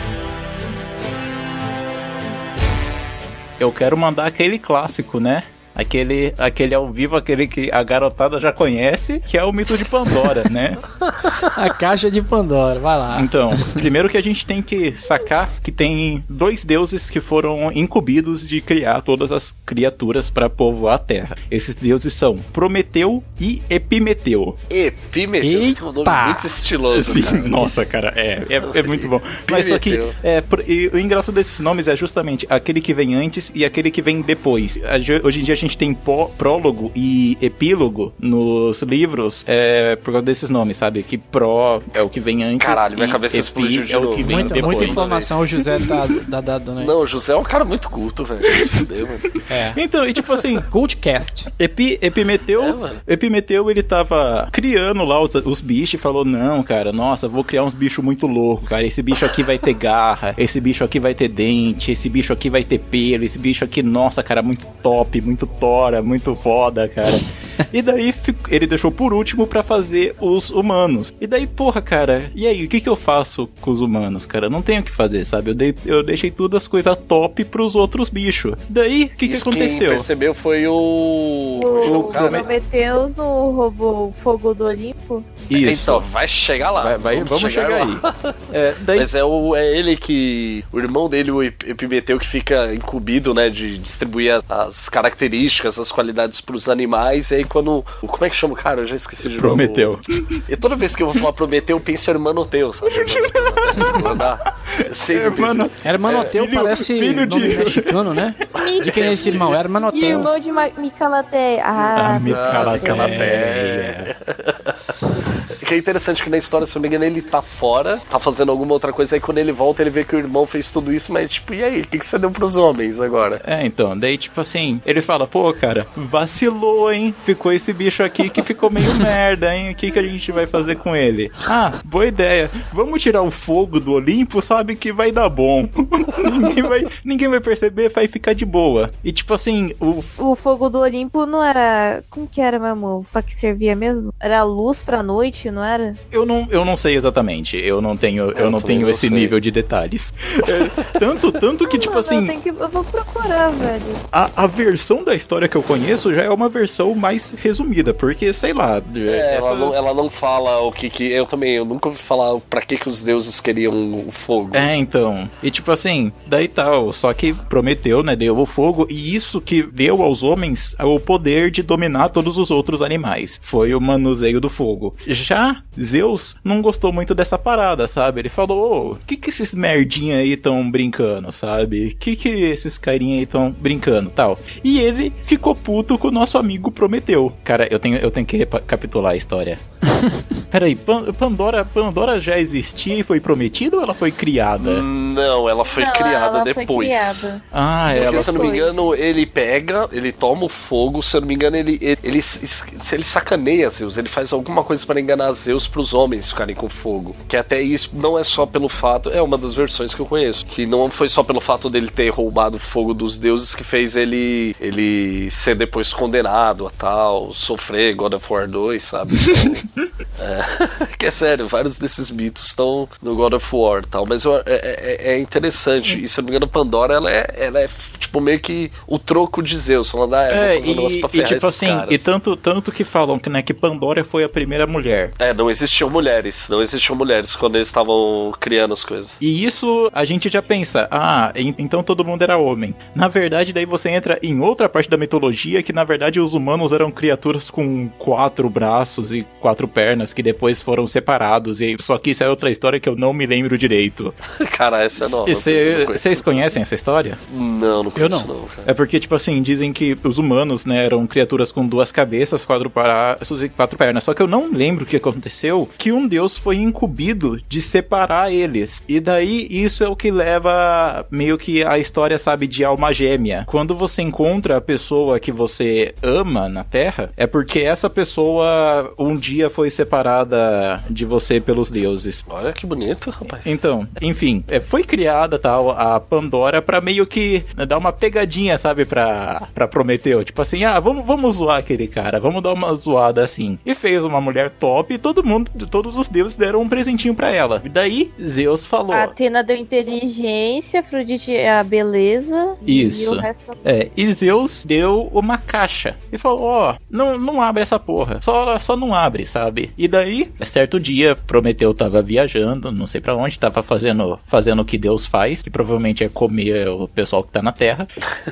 Eu quero mandar aquele clássico, né? Aquele ao vivo, aquele que a garotada já conhece, que é o mito de Pandora, né? A caixa de Pandora, vai lá. Então, primeiro que a gente tem que sacar que tem 2 deuses que foram incumbidos de criar todas as criaturas para povoar a Terra. Esses deuses são Prometeu e Epimeteu. Epimeteu, é um nome muito estiloso, Sim, cara. nossa, cara, é muito bom. Mas só que e o engraçado desses nomes é justamente aquele que vem antes e aquele que vem depois. Hoje em dia a gente tem prólogo e epílogo nos livros por causa desses nomes, sabe? Que pró é o que vem antes. Caralho, minha cabeça explodiu de é o novo. que vem depois. Muita informação o José tá dando aí. Não, o José é um cara muito culto, velho. Se fudeu, mano. Então, e tipo assim, Cultcast. Epimeteu, ele tava criando lá os bichos e falou, não, cara, nossa, vou criar uns bichos muito loucos, cara, esse bicho aqui vai ter garra, esse bicho aqui vai ter dente, esse bicho aqui vai ter pelo, esse bicho aqui, nossa, cara, muito top, muito tora, muito foda, cara. E daí ele deixou por último pra fazer os humanos. E daí, porra, cara, e aí, o que eu faço com os humanos, cara? Não tenho o que fazer, sabe? Eu deixei tudo as coisas top pros outros bichos. Daí, o que aconteceu? Quem percebeu foi o Prometeus no robô Fogo do Olimpo. Isso. Então, vai chegar lá. Vamos chegar aí. Daí... Mas é ele que... O irmão dele, o Epimeteu, que fica incumbido, né, de distribuir as características, as qualidades pros animais. E aí quando... Como é que chama o cara? Eu já esqueci de novo. Prometeu. E toda vez que eu vou falar Prometeu, eu penso em Hermanoteu, sabe? Hermanoteu parece filho nome de... mexicano, né? De quem é esse irmão? Hermanoteu. Irmão de Micalaté. Micalaté. Que é interessante que na história, se eu não me engano, ele tá fora, tá fazendo alguma outra coisa, aí quando ele volta, ele vê que o irmão fez tudo isso, mas tipo, e aí, o que você deu pros homens agora? Então, daí tipo assim, ele fala, pô, cara, vacilou, hein? Ficou esse bicho aqui que ficou meio merda, hein? O que a gente vai fazer com ele? Ah, boa ideia. Vamos tirar o fogo do Olimpo, sabe que vai dar bom. ninguém vai perceber, vai ficar de boa. E tipo assim, o fogo do Olimpo não era... Como que era mesmo? Pra que servia mesmo? Era luz pra noite, não era? Eu não sei exatamente. Eu não tenho esse nível de detalhes. Tanto que, tipo assim... Eu vou procurar, velho. A versão da história que eu conheço já é uma versão mais resumida, porque, sei lá... Ela não fala o que... Eu nunca ouvi falar pra que os deuses queriam o fogo. Então. E tipo assim, daí tal. Só que Prometeu, né, deu o fogo, e isso que deu aos homens o poder de dominar todos os outros animais. Foi o manuseio do fogo. Já Zeus não gostou muito dessa parada, sabe? Ele falou, o que esses merdinha aí tão brincando, sabe? Que esses carinha aí tão brincando, tal. E ele ficou puto com o nosso amigo Prometeu. Cara, eu tenho que recapitular a história. Peraí, Pandora já existia e foi prometida ou ela foi criada? Não, ela foi criada ela depois. Foi criada. Porque, se eu não me engano, ele toma o fogo, se eu não me engano, ele sacaneia Zeus, ele faz alguma coisa para enganar Zeus pros homens ficarem com fogo. Que até isso não é só pelo fato, é uma das versões que eu conheço, que não foi só pelo fato dele ter roubado o fogo dos deuses que fez ele ser depois condenado a tal, sofrer God of War 2, sabe? Que é sério, vários desses mitos estão no God of War e tal, mas é interessante. E se eu não me engano, Pandora ela é tipo meio que o troco de Zeus, falando, vou fazer um negócio pra ferrar tipo esses assim, caras. e tanto que falam que, né, que Pandora foi a primeira mulher. Não existiam mulheres quando eles estavam criando as coisas. E isso a gente já pensa, então todo mundo era homem. Na verdade, daí você entra em outra parte da mitologia, que na verdade os humanos eram criaturas com 4 braços e 4 pernas, que depois foram separados, só que isso é outra história que eu não me lembro direito. Cara, essa é nova. Vocês conhecem essa história? Não conheço não, cara. É porque, tipo assim, dizem que os humanos, né, eram criaturas com 2 cabeças, 4 braços e 4 pernas. Só que eu não lembro o que aconteceu, que um deus foi incumbido de separar eles. E daí, isso é o que leva meio que a história, sabe, de alma gêmea. Quando você encontra a pessoa que você ama na Terra, é porque essa pessoa um dia foi separada separada de você pelos deuses. Olha que bonito, rapaz. Então, enfim, foi criada tal a Pandora pra meio que dar uma pegadinha, sabe, pra Prometeu. Tipo assim, vamos zoar aquele cara, vamos dar uma zoada assim. E fez uma mulher top e todos os deuses deram um presentinho pra ela. E daí, Zeus falou... A Atena deu inteligência, Afrodite a beleza. Isso. E o resto... E Zeus deu uma caixa. E falou, não abre essa porra. Só não abre, sabe? E daí, certo dia, Prometeu tava viajando, não sei pra onde, tava fazendo o que Deus faz, que provavelmente é comer o pessoal que tá na Terra.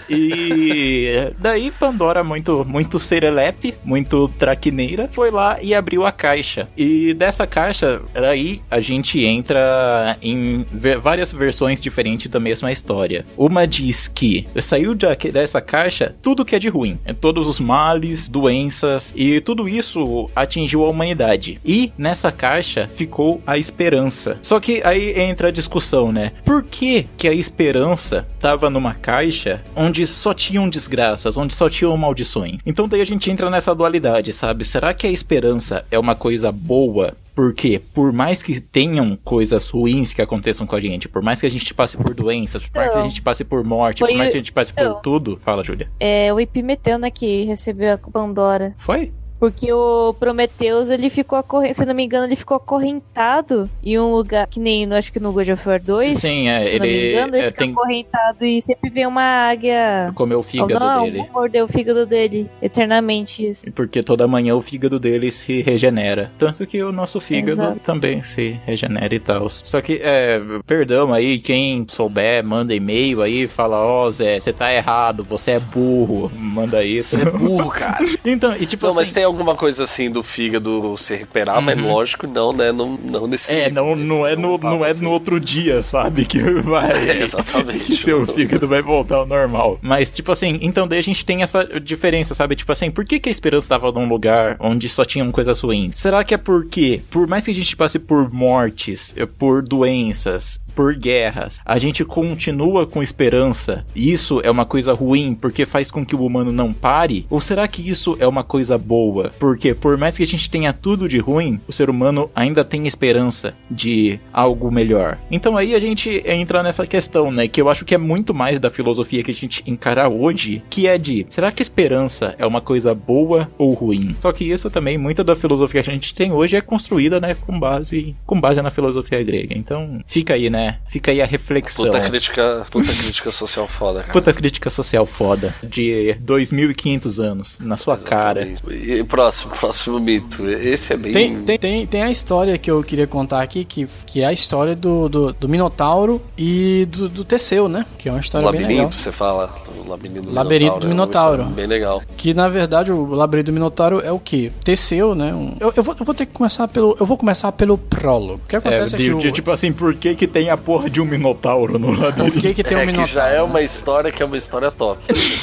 E daí Pandora, muito serelepe, muito traquineira, foi lá e abriu a caixa. E dessa caixa, aí a gente entra em várias versões diferentes da mesma história. Uma diz que saiu dessa caixa tudo que é de ruim. Todos os males, doenças e tudo isso atingiu a humanidade. E nessa caixa ficou a esperança. Só que aí entra a discussão, né? Por que a esperança tava numa caixa onde só tinham desgraças, onde só tinham maldições? Então daí a gente entra nessa dualidade, sabe? Será que a esperança é uma coisa boa? Porque por mais que tenham coisas ruins que aconteçam com a gente, por mais que a gente passe por doenças, por mais que a gente passe por morte, por mais que a gente passe por tudo... Fala, Júlia. É o Epimeteu, né, que recebeu a Pandora. Foi? Porque o Prometheus, ele ficou se não me engano, ele ficou acorrentado em um lugar, que nem, acho que no God of War 2. Sim, se não me engano, ele fica acorrentado e sempre vem uma águia... Comeu o fígado dele. Mordeu o fígado dele, eternamente isso. Porque toda manhã o fígado dele se regenera. Tanto que o nosso fígado também se regenera e tal. Só que, perdão aí, quem souber, manda e-mail aí, fala, Zé, você tá errado, você é burro, manda isso. Você é burro, cara. Então, e tipo não, assim... mas tem alguma coisa assim do fígado se recuperar, mas lógico não, né? Não nesse não é no outro dia, sabe? Que vai. Exatamente. Seu fígado vai voltar ao normal. Mas, tipo assim, então daí a gente tem essa diferença, sabe? Tipo assim, por que a esperança estava num lugar onde só tinham coisas ruins? Será que é porque, por mais que a gente passe por mortes, por doenças, por guerras, a gente continua com esperança? Isso é uma coisa ruim porque faz com que o humano não pare? Ou será que isso é uma coisa boa? Porque por mais que a gente tenha tudo de ruim, o ser humano ainda tem esperança de algo melhor. Então aí a gente entra nessa questão, né? Que eu acho que é muito mais da filosofia que a gente encara hoje, que é de, será que a esperança é uma coisa boa ou ruim? Só que isso também, muita da filosofia que a gente tem hoje é construída, né, com base na filosofia grega. Então, fica aí, né? Fica aí a reflexão. Puta crítica social foda, cara. Puta crítica social foda. De 2.500 anos, na sua cara. E próximo mito. Esse é bem... Tem a história que eu queria contar aqui, que é a história do Minotauro e do Teseu, né? Que é uma história bem legal. Labirinto, você fala? O Labirinto do Minotauro. Bem legal. Que, na verdade, o Labirinto do Minotauro é o quê? Teseu, né? Eu vou ter que começar pelo... Eu vou começar pelo prólogo. O que acontece é que tipo assim, por que tem a porra de um Minotauro no labirinto? Por que tem um Minotauro? Que já é uma história que é uma história top.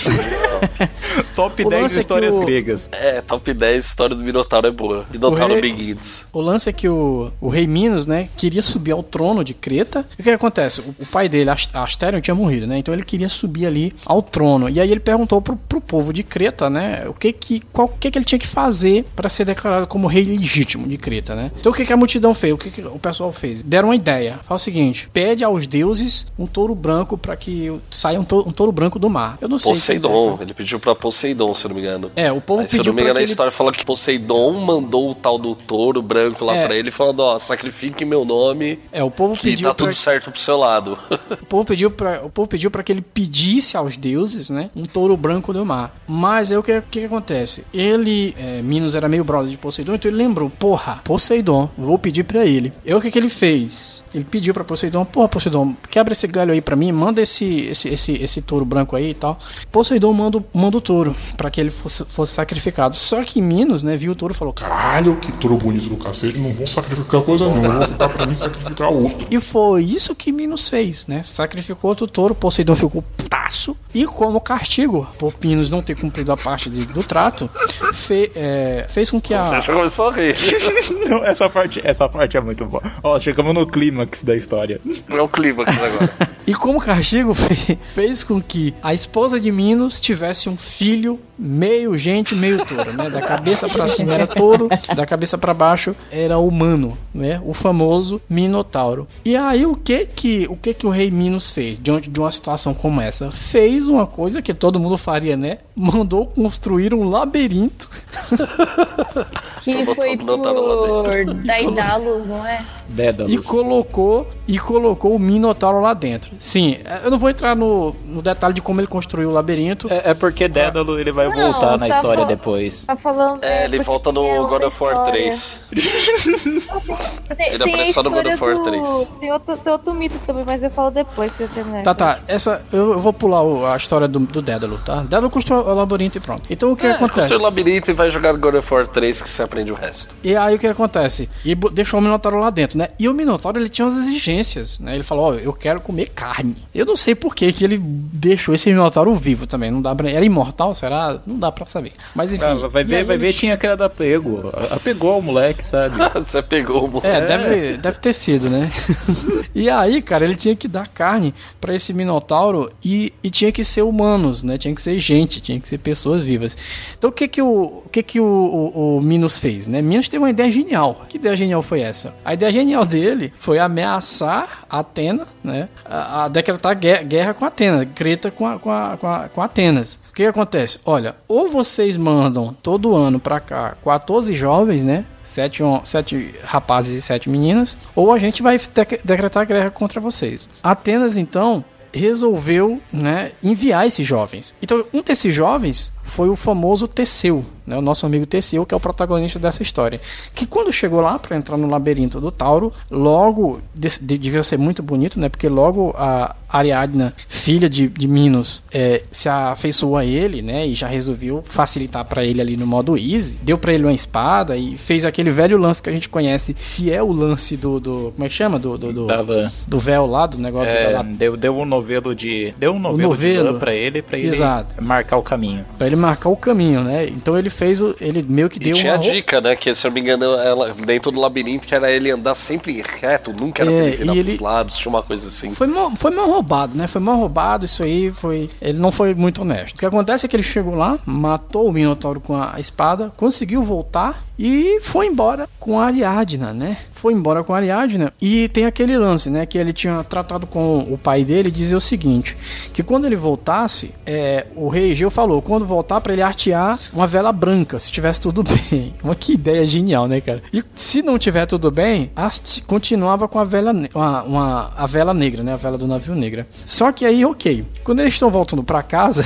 Top 10 histórias gregas. Top 10 história do Minotauro é boa. Minotauro Begins. O lance é que o rei Minos, né, queria subir ao trono de Creta. E o que acontece? O pai dele, Astério, tinha morrido, né? Então ele queria subir ali ao trono. E aí ele perguntou pro povo de Creta, né, o que ele tinha que fazer para ser declarado como rei legítimo de Creta, né? Então o que a multidão fez? O que o pessoal fez? Deram uma ideia. Fala o seguinte: pede aos deuses um touro branco para que saia um touro branco do mar. Eu não sei. Poseidon. Ele pediu pra Poseidon, se eu não me engano. O povo pediu. Se eu não me engano, a história fala que Poseidon mandou o tal do touro branco lá pra ele, falando: sacrifique meu nome. O povo que pediu. Tá tudo certo pro seu lado. O povo pediu pra que ele pedisse aos deuses, né, um touro branco do mar. Mas aí o que acontece? Ele, Minos era meio brother de Poseidon, então ele lembrou: Poseidon, vou pedir pra ele. E o que ele fez? Ele pediu pra Poseidon: Poseidon, quebra esse galho aí pra mim, manda esse touro branco aí e tal. Poseidon manda o touro pra que ele fosse sacrificado. Só que Minos, né, viu o touro e falou: caralho, que touro bonito do cacete, não vou sacrificar coisa nenhuma, vou ficar pra mim sacrificar outro. E foi isso que Minos fez, né? Sacrificou outro touro, Poseidon ficou putaço, e como castigo por Minos não ter cumprido a parte do trato, fez com que a... Você já começou a rir. Não, essa parte é muito boa. Chegamos no clímax da história. É o clímax agora. E como castigo, fez com que a esposa de Minos tivesse um filho meio gente, meio touro, né? Da cabeça pra cima era touro, da cabeça pra baixo era humano, né? O famoso Minotauro. E aí o que o rei Minos fez diante de uma situação como essa? Fez uma coisa que todo mundo faria, né? Mandou construir um labirinto. Que foi por Daedalus, não é? E colocou o Minotauro lá dentro. Sim, eu não vou entrar no detalhe de como ele construiu o labirinto. É porque Dédalo ele vai voltar na história depois. Tá falando. Ele volta no God of War 3. Ele aparece só no God of War 3. Tem outro mito também, mas eu falo depois se eu terminar. Tá. Eu vou pular a história do Dédalo, tá? Dédalo construiu o labirinto e pronto. Então o que acontece? Construiu o labirinto e vai jogar God of War 3 que você aprende o resto. E aí o que acontece? E deixou o Minotauro lá dentro, né? E o Minotauro ele tinha umas exigências, né? Ele falou, eu quero comer carne. Eu não sei por que ele deixou esse Minotauro vivo também. Não dá pra... Era imortal, será? Não dá pra saber. Mas enfim. Vai ver, tinha aquela da apego. Apegou o moleque, sabe? Você pegou o moleque. Deve ter sido, né? E aí, cara, ele tinha que dar carne pra esse Minotauro e tinha que ser humanos, né? Tinha que ser gente, tinha que ser pessoas vivas. Então o que o Minos fez, né? Minos teve uma ideia genial. Que ideia genial foi essa? A ideia genial dele foi ameaçar Atena, né? A decretar guerra com Atena, Creta com Atenas. O que acontece? Olha, ou vocês mandam todo ano pra cá 14 jovens, né? 7 rapazes e 7 meninas, ou a gente vai decretar guerra contra vocês. Atenas, então, resolveu, né, enviar esses jovens. Então, um desses jovens foi o famoso Teseu, né, o nosso amigo Teseu, que é o protagonista dessa história. Que quando chegou lá para entrar no labirinto do Tauro, logo, devia ser muito bonito, né, porque logo a Ariadna, filha de Minos, se afeiçoou a ele, né, e já resolveu facilitar para ele ali no modo easy, deu para ele uma espada e fez aquele velho lance que a gente conhece, que é o lance do como é que chama? Do véu lá, do negócio deu um novelo de lã pra ele Exato. Marcar o caminho. Pra ele marcar o caminho, né? Então ele ele meio que deu tinha a dica, né? Que se eu não me engano, ela, dentro do labirinto, que era ele andar sempre reto, nunca era pra ele virar pros lados, tinha uma coisa assim. Foi mal roubado, né? Foi mal roubado, isso aí ele não foi muito honesto. O que acontece é que ele chegou lá, matou o Minotauro com a espada, conseguiu voltar e foi embora com a Ariadna, né? Foi embora com a Ariadna e tem aquele lance, né? Que ele tinha tratado com o pai dele e dizia o seguinte, que quando ele voltasse, o rei Egeu falou, quando voltar pra ele artear uma vela branca, se tivesse tudo bem. Que ideia genial, né, cara? E se não tiver tudo bem, continuava com a vela a vela negra, né? A vela do navio negra. Só que aí, ok. Quando eles estão voltando pra casa,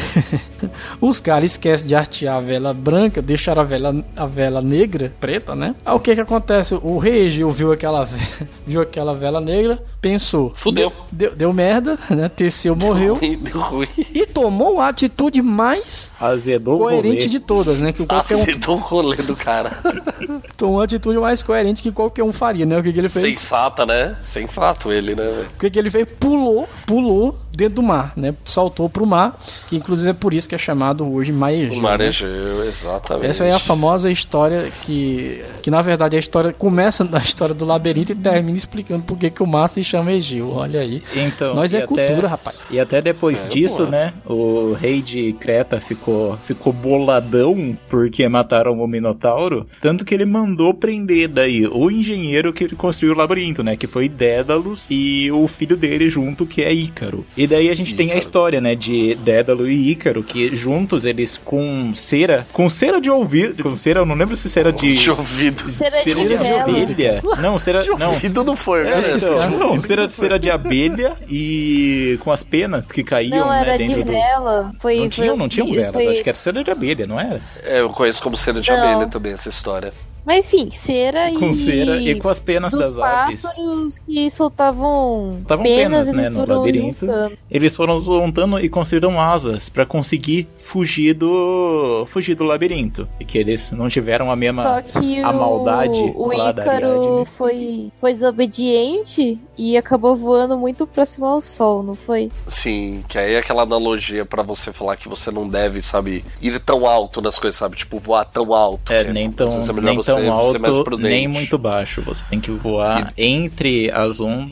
os caras esquecem de artear a vela branca, deixaram a vela negra, preta, né? Aí o que acontece? O rei Egeu viu aquela vela negra, pensou, fudeu. Deu merda, né? Teseu morreu. Deu ruim. E tomou a atitude mais coerente de todas, né? Que Azedou o rolê do cara. Tomou a atitude mais coerente que qualquer um faria, né? O que ele fez? Sensata, né? Sensato ele, né? O que ele fez? Pulou dentro do mar, né? Saltou pro mar, que inclusive é por isso que é chamado hoje Mar Egeu. O Mar Egeu, exatamente. Essa é a famosa história que na verdade a história começa na história do labirinto e termina explicando por que o mar se chama Egeu. Olha aí. Então, nós cultura, rapaz. E até depois disso, né? O rei de Creta ficou boladão porque mataram o Minotauro, tanto que ele mandou prender daí o engenheiro que construiu o labirinto, né? Que foi Dédalus e o filho dele junto, que é Ícaro. E daí a gente tem a história, né? De Dédalo e Ícaro, que juntos eles com cera de ouvido, com cera, eu não lembro se cera de ouvido. Cera de abelha. Não, cera de ouvido não foi, né? Não, cera de abelha e com as penas que caíam, não, era né, dentro de vela. Não tinham velas, acho que era cera de abelha, não era? Eu conheço como cera de abelha também essa história. Mas enfim, cera e com as penas das aves. Pássaros que soltavam penas, né, no labirinto. Eles foram juntando e construíram asas pra conseguir fugir do labirinto. E que eles não tiveram a mesma Só que a maldade o lá da Ícaro foi desobediente e acabou voando muito próximo ao sol, não foi? Sim, que aí é aquela analogia pra você falar que você não deve, sabe, ir tão alto nas coisas, sabe? Tipo, voar tão alto. Nem tão alto, nem muito baixo. Você tem que voar entre as ondas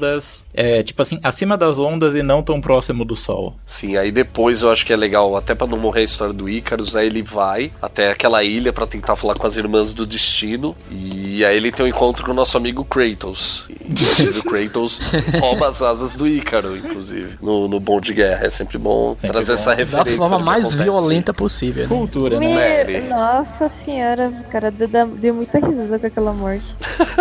tipo assim, acima das ondas e não tão próximo do sol. Sim, aí depois eu acho que é legal, até pra não morrer a história do Ícaros, aí ele vai até aquela ilha pra tentar falar com as irmãs do destino, e aí ele tem um encontro com o nosso amigo Kratos. E o Kratos rouba as asas do Ícaro, inclusive, no Bom de Guerra. É sempre bom trazer essa Da referência. forma mais violenta possível, né? Cultura, né? Nossa senhora, cara, deu muita risada com aquela morte.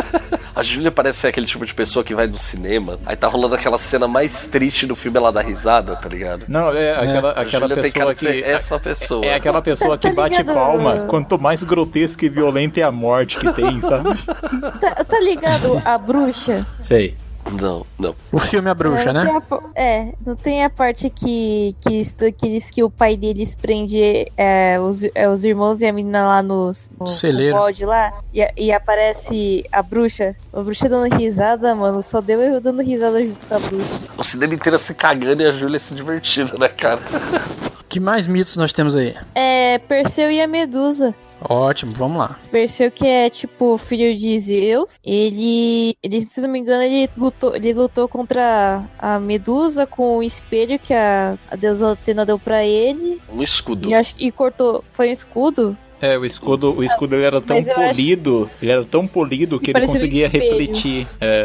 A Júlia parece ser aquele tipo de pessoa que vai no cinema, aí tá rolando aquela cena mais triste do filme, ela dá risada, tá ligado? Não, aquela Júlia tem pessoa cara de que... ser essa pessoa. É aquela pessoa que bate ligado? palma quanto mais grotesca e violenta é a morte que tem, sabe? Tá ligado a bruxa? Sei. Não. O filme A Bruxa, né? Não tem a parte que diz que o pai deles prende os irmãos e a menina lá no celeiro. bode lá, e aparece a bruxa dando risada, mano, só deu eu dando risada junto com a bruxa. O cinema inteiro se cagando e a Júlia se divertindo, né, cara? Que mais mitos nós temos aí? Perseu e a Medusa. Ótimo, vamos lá. Perseu, que é tipo filho de Zeus, ele, se não me engano, ele lutou contra a Medusa com o espelho que a deusa Atena deu pra ele. Um escudo. E cortou. Foi um escudo? O escudo ele era tão polido, ele era tão polido que ele conseguia refletir.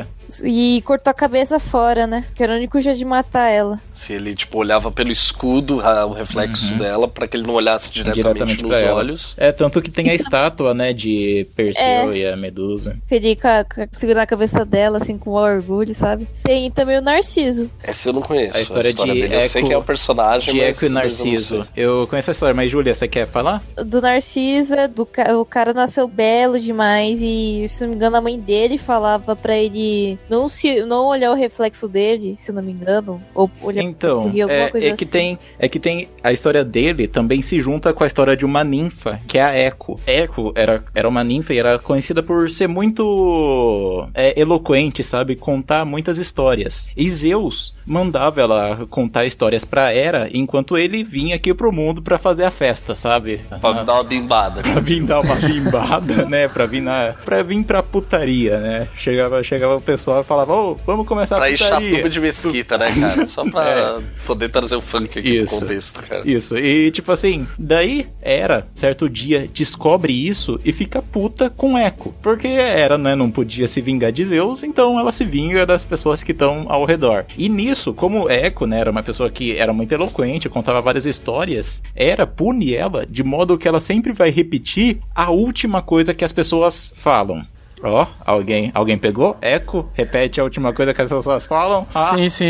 E cortou a cabeça fora, né? Que era o único jeito de matar ela. Se ele, tipo, olhava pelo escudo, o reflexo dela, pra que ele não olhasse diretamente nos olhos. Tanto que tem a estátua, né, de Perseu e a Medusa. Ele segurando a cabeça dela, assim, com orgulho, sabe? Tem também o Narciso. Essa eu não conheço. A história de dele. Eco, eu sei que é o personagem, de mas... Eco e Narciso. Eu conheço a história, mas Júlia, você quer falar? Do Narciso, o cara nasceu belo demais e, se não me engano, a mãe dele falava pra ele não olhar o reflexo dele, se não me engano, ou olhar alguma coisa assim. Que tem a história dele também se junta com a história de uma ninfa, que é a Eco. Eco era uma ninfa e era conhecida por ser muito eloquente, sabe? Contar muitas histórias. E Zeus mandava ela contar histórias pra Hera, enquanto ele vinha aqui pro mundo pra fazer a festa, sabe? Pra dar uma bimbada. Pra vir dar uma bimbada, né? Pra vir pra putaria, né? Chegava o pessoal e falava, vamos começar a putaria. Pra ir chatuba de mesquita, né, cara? Só pra poder trazer o funk aqui no contexto, cara. Isso, e tipo assim, daí Hera, certo dia, descobre isso e fica puta com Eco. Porque Hera, né, não podia se vingar de Zeus, então ela se vinga das pessoas que estão ao redor. E nisso, como Eco, né, era uma pessoa que era muito eloquente, contava várias histórias, Hera pune ela de modo que ela sempre vai repetir a última coisa que as pessoas falam. Alguém pegou? Eco, repete a última coisa que as pessoas falam. Sim.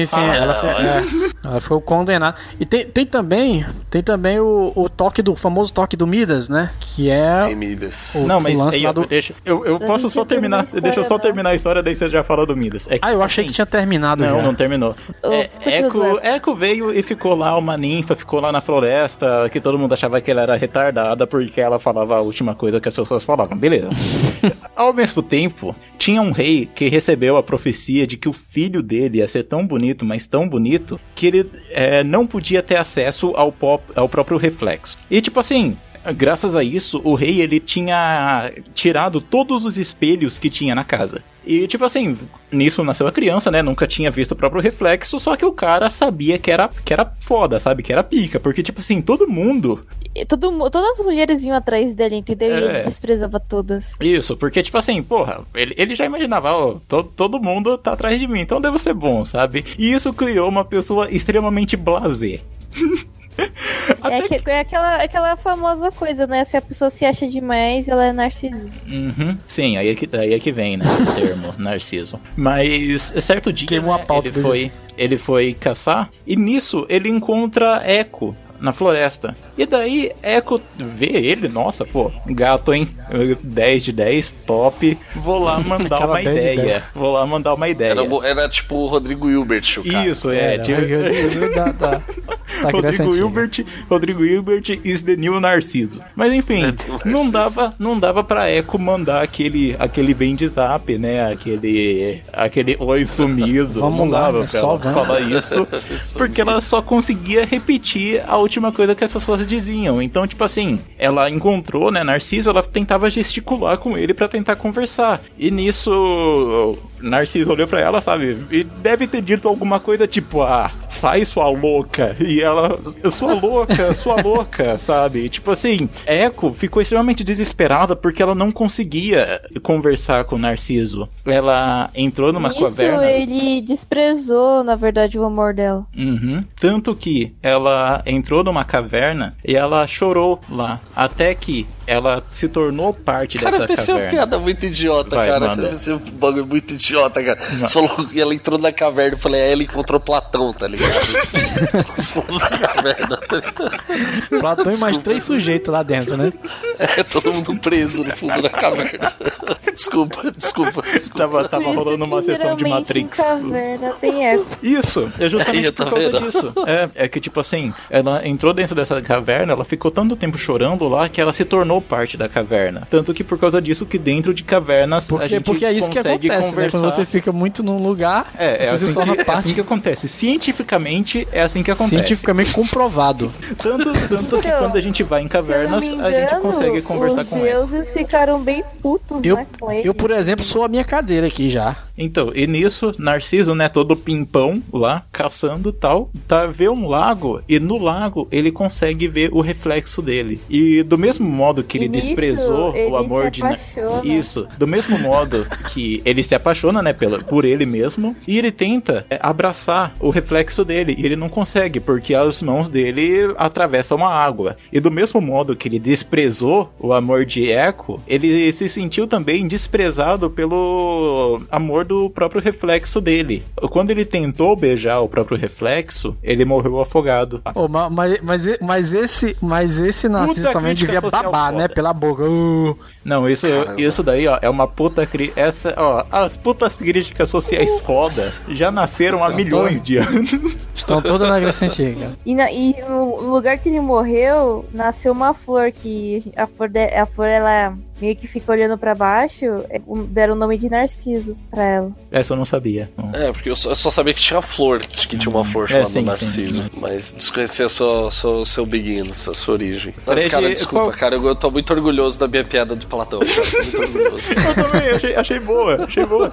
Ela ficou condenada. E tem também o famoso toque do Midas, né? Que é Midas. Não, mas eu posso só terminar. Deixa eu só terminar a história, daí você já falou do Midas. Eu achei que tinha terminado já. Não terminou. Eco veio e ficou lá, uma ninfa, ficou lá na floresta, que todo mundo achava que ela era retardada porque ela falava a última coisa que as pessoas falavam. Beleza. Ao mesmo tempo, tinha um rei que recebeu a profecia de que o filho dele ia ser tão bonito, mas tão bonito, que ele não podia ter acesso ao próprio reflexo. E tipo assim, graças a isso, o rei ele tinha tirado todos os espelhos que tinha na casa. E tipo assim, nisso nasceu a criança, né? Nunca tinha visto o próprio reflexo, só que o cara sabia que era foda, sabe? Que era pica, porque tipo assim, todo mundo... Todas as mulheres iam atrás dele, entendeu? E ele desprezava todas. Isso, porque tipo assim, porra, ele já imaginava, todo mundo tá atrás de mim, então devo ser bom, sabe? E isso criou uma pessoa extremamente blasé. É aquela famosa coisa, né? Se a pessoa se acha demais, ela é narcisista. Sim, aí é que vem, né? O termo narciso. Mas certo dia, ele foi caçar e nisso ele encontra Eco na floresta. E daí Eco vê ele, nossa, pô, gato, hein? 10 de 10, top. Vou lá mandar uma ideia. Era tipo o Rodrigo Hilbert, o cara. Isso, Tá Rodrigo Hilbert is the new Narciso. Mas enfim, não dava pra Echo mandar aquele vem de zap, né? Aquele oi sumido. Vamos não lá, dava né? pra Só ela vamos. falar isso. Porque ela só conseguia repetir a última coisa que as pessoas diziam. Então, tipo assim, ela encontrou, né, Narciso, ela tentava gesticular com ele pra tentar conversar. E nisso, Narciso olhou pra ela, sabe? E deve ter dito alguma coisa tipo, sai sua louca. E ela, sua louca, sabe? Tipo assim, Echo ficou extremamente desesperada porque ela não conseguia conversar com Narciso. Ela entrou numa caverna. Ele desprezou, na verdade, o amor dela. Uhum. Tanto que ela entrou numa caverna e ela chorou lá. Até que ela se tornou parte dessa caverna. Cara, pensei uma piada muito idiota, cara. Eu pensei um bagulho muito idiota, cara. E ela entrou na caverna e falei, ela encontrou Platão, tá ligado? Na caverna, tá ligado? Platão e mais 3 sujeitos lá dentro, né? Todo mundo preso no fundo da caverna. Desculpa. Tava rolando uma sessão de Matrix. Em caverna tem Echo. Isso, é justamente por causa disso. É que, tipo assim, ela entrou dentro dessa caverna, ela ficou tanto tempo chorando lá que ela se tornou parte da caverna. Tanto que por causa disso que dentro de cavernas a gente porque é isso que acontece, conversar. né? Quando você fica muito num lugar, você assim se torna parte. É assim que acontece. Cientificamente, é assim que acontece. Cientificamente comprovado. Tanto que quando a gente vai em cavernas, a gente consegue conversar com eles. Os deuses ficaram bem putos, né, com ele. Eu, por exemplo, sou a minha cadeira aqui já. Então, e nisso, Narciso, né, todo pimpão lá, caçando e tal, vê um lago, e no lago ele consegue ver o reflexo dele. E do mesmo modo que ele desprezou o amor de Isso, do mesmo modo que ele se apaixona, né, por ele mesmo, e ele tenta abraçar o reflexo dele, e ele não consegue, porque as mãos dele atravessam a água. E do mesmo modo que ele desprezou o amor de Echo, ele se sentiu também desprezado pelo amor do próprio reflexo dele. Quando ele tentou beijar o próprio reflexo, ele morreu afogado. Mas esse Narciso também devia babar, né, pela boca. Não, isso daí, ó, é uma puta as putas críticas sociais foda já nasceram há milhões de anos. Estão todas na Grécia Antiga. E no lugar que ele morreu, nasceu uma flor que a flor ela meio que fica olhando pra baixo, deram o nome de Narciso pra ela. Essa eu não sabia. Porque eu só sabia que tinha flor, que tinha uma flor chamada Narciso. Sim. Mas desconhecia o seu beginning, a sua origem. Mas, cara, desculpa, cara, eu tô muito orgulhoso da minha piada do Platão. Cara, tô muito orgulhoso. Eu também, achei boa.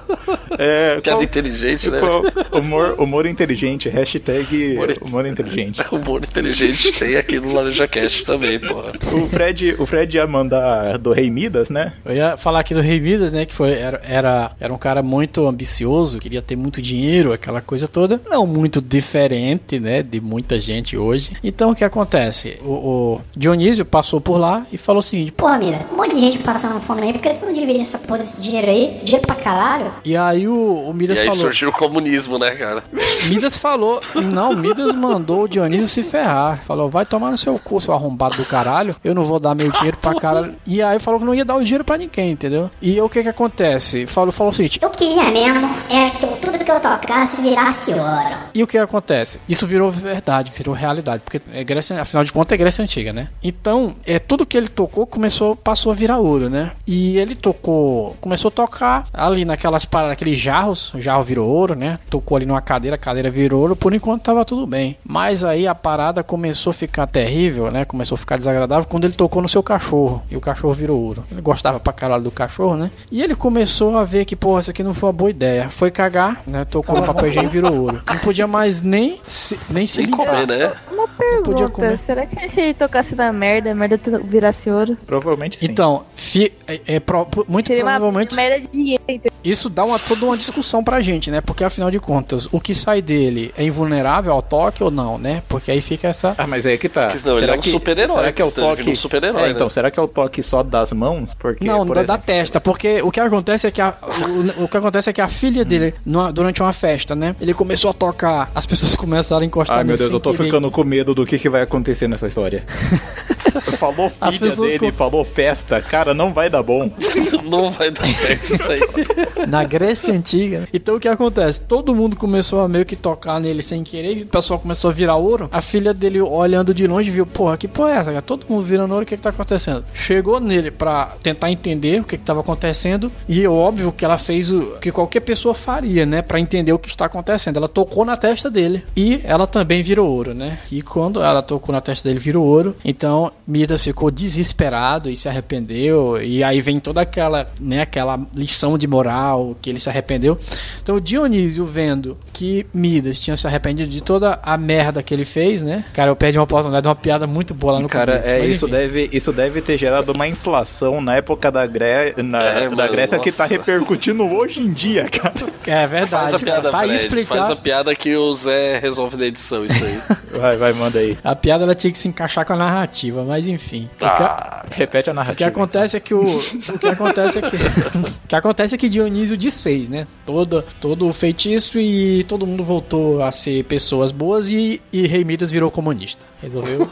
Piada inteligente, né? Humor inteligente, hashtag humor inteligente. Humor inteligente tem aqui no Laranja Cast também, porra. O Fred ia mandar do Rei Midas, né? Eu ia falar aqui do Rei Midas, né? Que era um cara muito ambicioso, queria ter muito dinheiro, aquela coisa toda. Não muito diferente, né? De muita gente hoje. Então o que acontece? O Dionísio passou por lá e falou o seguinte: Porra, Mira, um monte de gente passando fome aí, porque tu não dividia essa porra desse dinheiro aí? Dinheiro pra caralho. E aí o Midas falou. E aí surgiu o comunismo, né, cara? Midas falou. Não, Midas mandou o Dionísio se ferrar. Falou, vai tomar no seu cu, seu arrombado do caralho. Eu não vou dar meu dinheiro pra caralho. E aí falou que não ia dar o dinheiro pra ninguém, entendeu? E o que acontece? Falou o seguinte: eu queria mesmo era que tudo que eu tocasse virasse ouro. E o que acontece? Isso virou verdade, virou realidade, porque Grécia, afinal de contas é Grécia Antiga, né? Então, tudo que ele tocou passou a virar ouro, né? E ele começou a tocar ali naquelas paradas, aqueles jarros, o jarro virou ouro, né? Tocou ali numa cadeira, a cadeira virou ouro, por enquanto tava tudo bem. Mas aí a parada começou a ficar terrível, né? Começou a ficar desagradável quando ele tocou no seu cachorro, e o cachorro virou ouro. Ele gostava pra caralho do cachorro, né? E ele começou a ver que, porra, isso aqui não foi uma boa ideia. Foi cagar, né? Tocou no papel higiênico e virou ouro. Não podia mais nem se limpar. Comer, né? Uma pergunta, será que se ele tocasse na merda, a merda virasse ouro? Provavelmente sim. Então, muito seria provavelmente... uma merda de dinheiro. Isso dá toda uma discussão pra gente, né? Porque afinal de contas, o que sai dele é invulnerável ao toque ou não, né? Porque aí fica essa... mas aí que tá. Não, ele é um super-herói. Será que é o toque... um super-herói, então, será que é o toque só das mãos? Porque, não, da testa, porque o que acontece é que a filha dele, durante uma festa, né? Ele começou a tocar, as pessoas começaram a encostar nele. Ai, meu Deus, eu tô ficando com medo do que vai acontecer nessa história. Falou As filha pessoas dele, falou festa. Cara, não vai dar bom. Não vai dar certo isso aí. Na Grécia Antiga. Né? Então o que acontece? Todo mundo começou a meio que tocar nele sem querer, o pessoal começou a virar ouro. A filha dele, olhando de longe, viu, porra, que porra é essa, cara? Todo mundo virando ouro, o que tá acontecendo? Chegou nele pra tentar entender o que tava acontecendo, e é óbvio que ela fez o que qualquer pessoa faria, né? Pra entender o que está acontecendo. Ela tocou na testa dele, e ela também virou ouro, né? E quando ela tocou na testa dele, virou ouro. Então Midas ficou desesperado e se arrependeu, e aí vem toda aquela, né, aquela lição de moral que ele se arrependeu. Então o Dionísio, vendo que Midas tinha se arrependido de toda a merda que ele fez, né? Cara, eu perdi uma oportunidade de uma piada muito boa lá no cara, começo. Mas, isso deve ter gerado uma inflação na época da Grécia, Grécia que tá repercutindo hoje em dia, cara. É verdade. Faz a piada, tá Fred, explicado. faz a piada que o Zé resolve na edição, isso aí. Vai, manda aí. A piada ela tinha que se encaixar com a narrativa, mas enfim. Repete a narrativa. O que acontece é que o que acontece é que Dionísio desfez, né? Todo o feitiço e todo mundo voltou a ser pessoas boas e Rei Midas virou comunista. Resolveu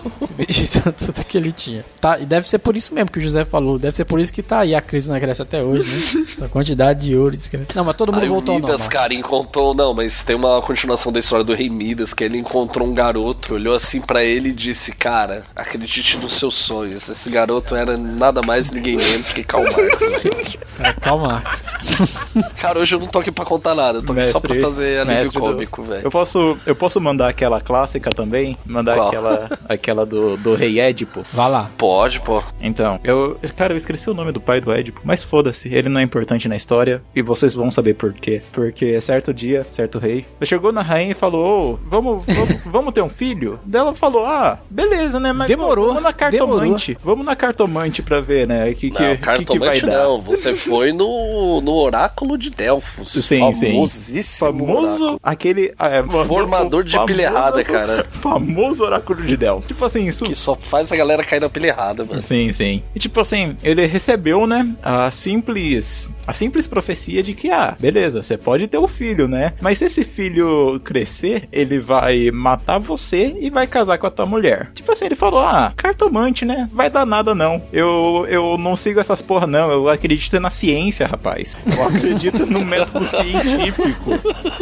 tudo que ele tinha. Tá, e deve ser por isso mesmo que o José falou. Deve ser por isso que tá aí a crise na Grécia até hoje, né? Essa quantidade de ouro. Não, mas todo mundo voltou ao normal. Midas, cara, encontrou... Não, mas tem uma continuação da história do Rei Midas, que ele encontrou um garoto, olhou assim pra ele e disse, cara, acredite nos seus sonhos. Esse garoto era nada mais, ninguém menos que Karl Marx. Karl Marx. Cara, hoje eu não tô aqui pra contar nada, eu tô aqui só pra fazer alívio cômico, velho. Eu posso mandar aquela clássica também? Mandar aquela do Rei Édipo? Vá lá. Pode, pô. Então, eu esqueci o nome do pai do Édipo, mas foda-se, ele não é importante na história e vocês vão saber por quê. Porque certo dia, certo rei, chegou na rainha e falou, vamos ter um filho? Daí ela falou, beleza, né, mas demorou. Vamos na cartomante. Vamos na cartomante pra ver, né, que vai dar. Não, você foi no oráculo de Delfos. Sim, famosíssimo famoso oráculo. Aquele formador de pilha errada, cara. Famoso oráculo de Delfos. Tipo assim, isso que só faz a galera cair na pilha errada, mano. Sim. E tipo assim, ele recebeu, né, a simples profecia de que, beleza, você pode ter um filho, né? Mas se esse filho crescer, ele vai matar você e vai casar com a tua mulher. Tipo assim, ele falou, cartomante, né? Vai dar nada não. Eu não sigo essas porra não. Eu acredito na ciência, rapaz. Eu acredito no método científico.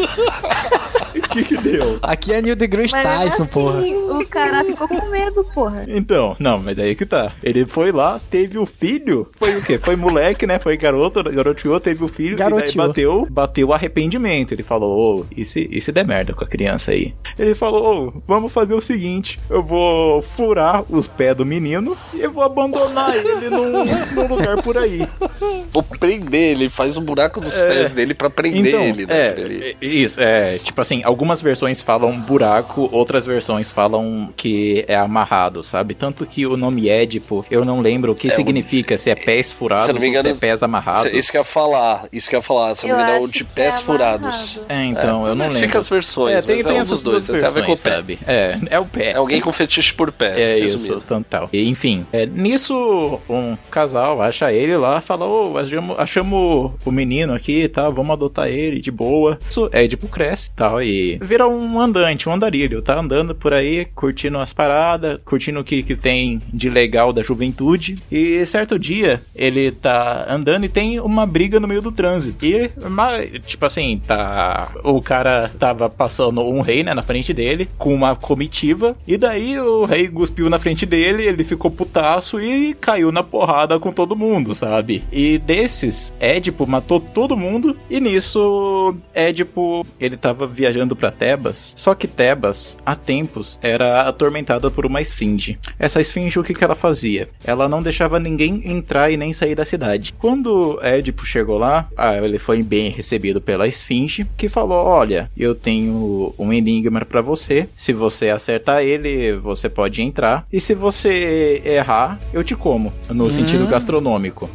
O que deu? Aqui é Neil deGrasse Tyson, assim, porra. O cara ficou com medo, porra. Então, não, mas aí que tá. Ele foi lá, teve o filho. Foi o quê? Foi moleque, né? Foi garoteou, teve o filho. Garoteou. E daí bateu o arrependimento. Ele falou, e se der merda com a criança aí? Ele falou, vamos fazer o seguinte. Eu vou furar os pés do menino e eu vou abandonar ele num lugar por aí. Vou prender ele, faz um buraco nos pés dele pra prender então, ele, né? Isso, tipo assim, algumas versões falam buraco, outras versões falam que é amarrado, sabe? Tanto que o nome Édipo, eu não lembro o que significa, se é pés furados ou se é pés amarrados. Isso que eu ia falar, se não me engano, de pés furados. Então, eu não lembro. Fica as versões, tem um essas dos dois, versões, até a ver com o pé. sabe? É o pé. É alguém com fetiche por pé. É isso, tal. E, enfim, nisso, um casal acha ele lá, fala, achamos o menino aqui, tá? Vamos adotar ele, de boa. Isso, Édipo cresce, tal, e vira um andarilho, tá? Andando por aí, curtindo as paradas, curtindo o que tem de legal da juventude. E certo dia, ele tá andando e tem uma briga no meio do trânsito. E, tipo assim, o cara tava passando um rei, né, na frente dele, com uma comitiva, e daí o rei cuspiu na frente dele, ele ficou putaço e caiu na porrada com todo mundo, sabe? E desses, Édipo matou todo mundo, e nisso, Édipo, ele tava viajando pra Tebas, só que Tebas, há tempos, era atormentada por uma esfinge. Essa esfinge, o que ela fazia? Ela não deixava ninguém entrar e nem sair da cidade. Quando Édipo chegou lá, ele foi bem recebido pela esfinge, que falou, olha, eu tenho um enigma pra você, se você acertar ele, você pode entrar, e se você errar, eu te como, no sentido gastronômico.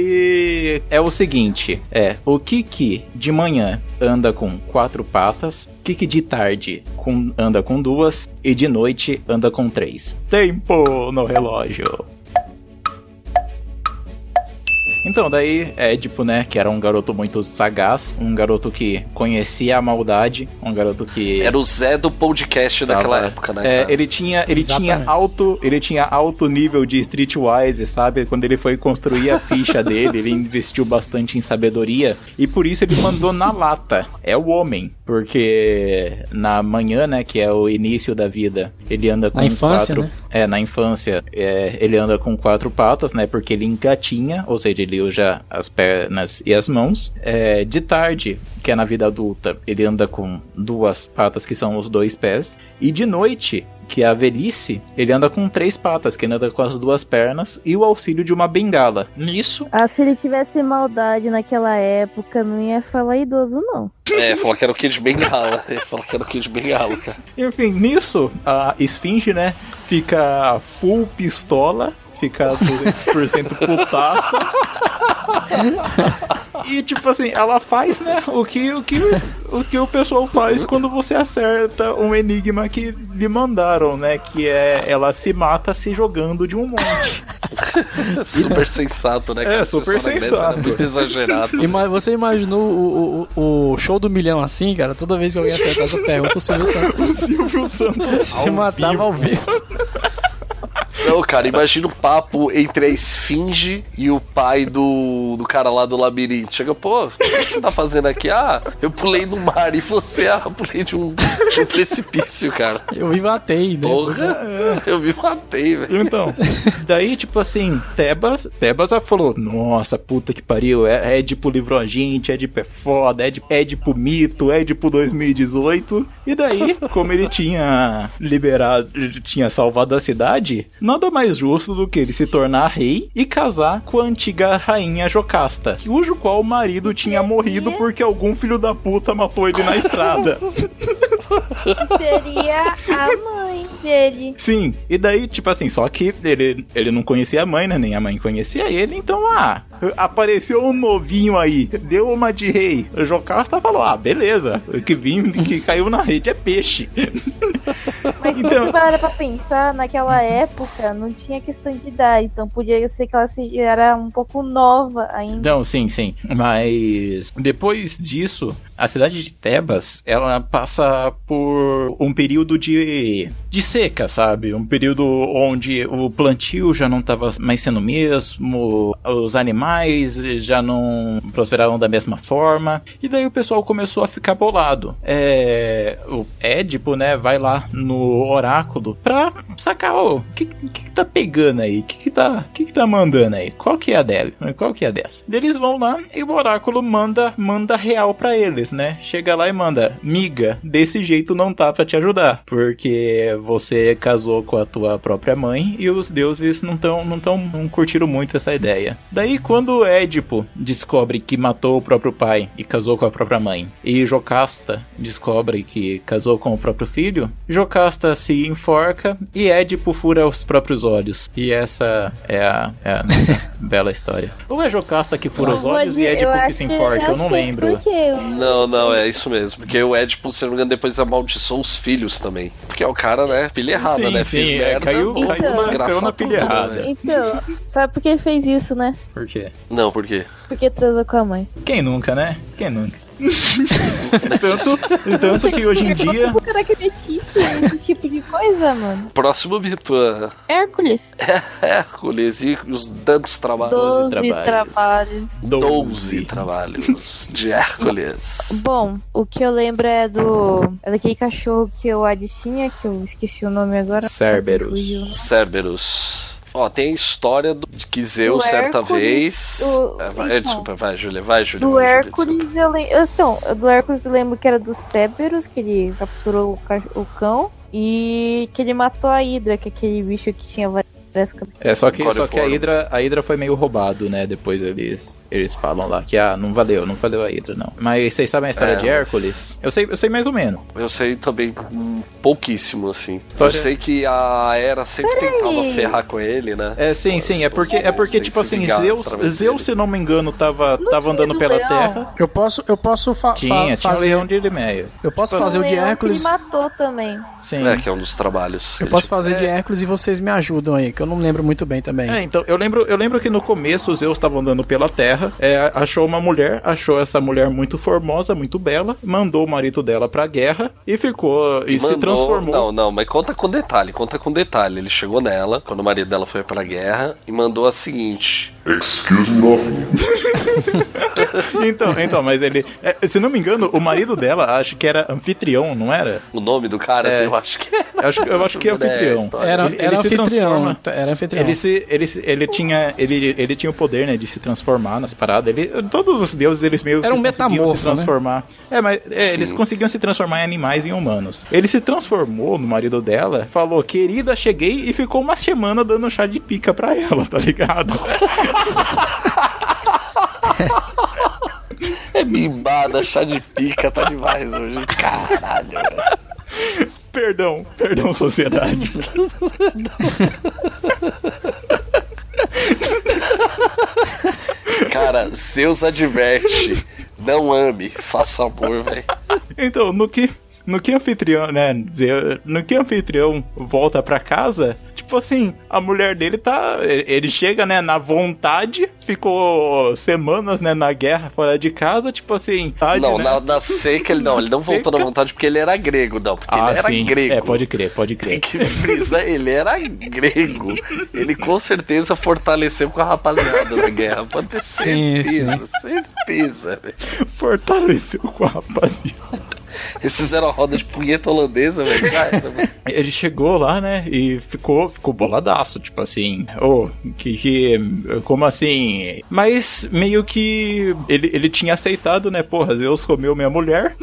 E é o seguinte, o Kiki de manhã anda com 4 patas, Kiki de tarde anda com 2 e de noite anda com 3. Tempo no relógio. Então, daí Édipo, né, que era um garoto muito sagaz, um garoto que conhecia a maldade, um garoto que... Era o Zé do podcast daquela época, né, cara? Ele tinha alto nível de streetwise, sabe? Quando ele foi construir a ficha dele, ele investiu bastante em sabedoria, e por isso ele mandou na lata. É o homem, porque na manhã, né, que é o início da vida, ele anda com na infância, quatro... né? Na infância, ele anda com 4 patas, né? Porque ele engatinha, ou seja, ele usa as pernas e as mãos. De tarde, que é na vida adulta, ele anda com 2 patas, que são os 2 pés. E de noite, que é a velhice, ele anda com 3 patas, que ele anda com as 2 pernas e o auxílio de uma bengala. Nisso... se ele tivesse maldade naquela época, não ia falar idoso, não. Falou que era o Kid Bengala. Ele falou que era o Kid Bengala, cara. Enfim, nisso, a Esfinge, né, fica full pistola, fica 200% putaça. E tipo assim, ela faz, né, o que o pessoal faz quando você acerta um enigma que lhe mandaram, né, que é ela se mata se jogando de um monte. Super sensato, né, cara? Super sensato. Muito exagerado. Você imaginou o show do milhão assim, cara? Toda vez que alguém acertar essa pergunta, o Silvio Santos se matava ao vivo. Não, cara, imagina o papo entre a Esfinge e o pai do cara lá do labirinto. Chega, pô, o que você tá fazendo aqui? Eu pulei no mar. E você? Eu pulei de um precipício, cara. Eu me matei, né? Porra, eu me matei, velho. Então, daí, tipo assim, Tebas falou, nossa, puta que pariu, Édipo livrou a gente, Édipo é foda, Édipo mito, Édipo 2018. E daí, como ele tinha liberado, ele tinha salvado a cidade, nada mais justo do que ele se tornar rei e casar com a antiga rainha Jocasta, cujo qual o marido tinha morrido porque algum filho da puta matou ele na estrada. Seria a mãe dele. Sim, e daí, tipo assim, só que ele não conhecia a mãe, né? Nem a mãe conhecia ele, então, apareceu um novinho aí, deu uma de rei. O Jocasta falou, beleza, o que caiu na rede é peixe. Mas se você para pra pensar, naquela época não tinha questão de idade, então podia ser que ela era um pouco nova ainda. Não, sim, mas depois disso, a cidade de Tebas, ela passa por um período de seca, sabe? Um período onde o plantio já não estava mais sendo o mesmo, os animais já não prosperavam da mesma forma, e daí o pessoal começou a ficar bolado. O Édipo, né, vai lá no oráculo pra sacar, o que tá pegando aí? O que tá mandando aí? Qual que é a dela? Qual que é a dessa? Eles vão lá e o oráculo manda real pra eles, né? Chega lá e manda, miga, desse jeito não tá pra te ajudar, porque você casou com a tua própria mãe e os deuses não curtiram muito essa ideia. Daí quando Édipo descobre que matou o próprio pai e casou com a própria mãe, e Jocasta descobre que casou com o próprio filho, Jocasta se enforca e Édipo fura os próprios olhos. E essa é a nossa bela história. Ou é Jocasta que fura os olhos e Édipo que se enforca? Eu não lembro. Não, é isso mesmo. Porque o Édipo, se não me engano, depois amaldiçoou os filhos também. Porque é o cara, né? Pilha errada, né? Fez merda. Caiu na pilha errada. Né? Então, sabe por que ele fez isso, né? Por quê? Não, por quê? Porque transou com a mãe. Quem nunca, né? Quem nunca? Tanto que hoje em dia. Por cara que metiche esse tipo de coisa, mano. Próximo mito. Hércules. Hércules e os tantos trabalhos. 12 trabalhos de Hércules. Bom, o que eu lembro é daquele cachorro que o Hades tinha, que eu esqueci o nome agora. Cerberus. Tem a história de que Zeus, certa vez... Desculpa, vai, Júlia. Do Hércules, eu lembro... Então, do Hércules eu lembro que era do Cerberus, que ele capturou o cão, e que ele matou a Hidra, que é aquele bicho que tinha várias cabeças. Só que a Hidra foi meio roubado, né? Depois eles falam lá que não valeu a Hidra, não. Mas vocês sabem a história de Hércules? Eu sei mais ou menos. Eu sei também pouquíssimo, assim. Eu sei que a Hera sempre tentava ferrar com ele, né? Sim. É porque tipo assim, Zeus, se não me engano, tava andando pela Terra. Eu posso Tinha o leão de Limeia. Eu posso fazer o de Hércules. Ele matou também. Sim. Que é um dos trabalhos. Eu posso fazer de Hércules e vocês me ajudam aí, que eu não lembro muito bem também. Então, eu lembro que no começo os Zeus estavam andando pela Terra, achou uma mulher, achou essa mulher muito formosa, muito bela, mandou o marido dela pra guerra e ficou, e se transformou. Não, mas conta com detalhe. Ele chegou nela, quando o marido dela foi pra guerra, e mandou a seguinte: Excuse me, novinho. Então, mas ele, se não me engano, o marido dela, acho que era anfitrião, não era? O nome do cara, eu acho que é. Eu acho que é anfitrião. Era anfitrião. Ele tinha o poder, né, de se transformar nas paradas. Todos os deuses, eles meio que era um conseguiam metamorfo, se transformar. Né? Eles conseguiam se transformar em animais e em humanos. Ele se transformou no marido dela, falou: querida, cheguei, e ficou uma semana dando chá de pica pra ela, tá ligado? É mimbada, chá de pica, tá demais hoje. Caralho, velho. Perdão, sociedade. Cara, Zeus adverte: não ame, faça amor, velho. Então, no que anfitrião, né, no que anfitrião volta pra casa, tipo assim, a mulher dele ele chega, né, na vontade, ficou semanas, né, na guerra fora de casa, tipo assim, não, né? na seca ele não voltou na vontade porque ele era grego, não, porque ele era grego. Pode crer. Tem que frisar, ele era grego. Ele com certeza fortaleceu com a rapaziada na guerra, pode ter certeza. Fortaleceu com a rapaziada. Eles fizeram a roda de punheta holandesa, velho. Ele chegou lá, né, e ficou boladaço, tipo assim, como assim? Mas meio que ele tinha aceitado, né, porra, Zeus comeu minha mulher.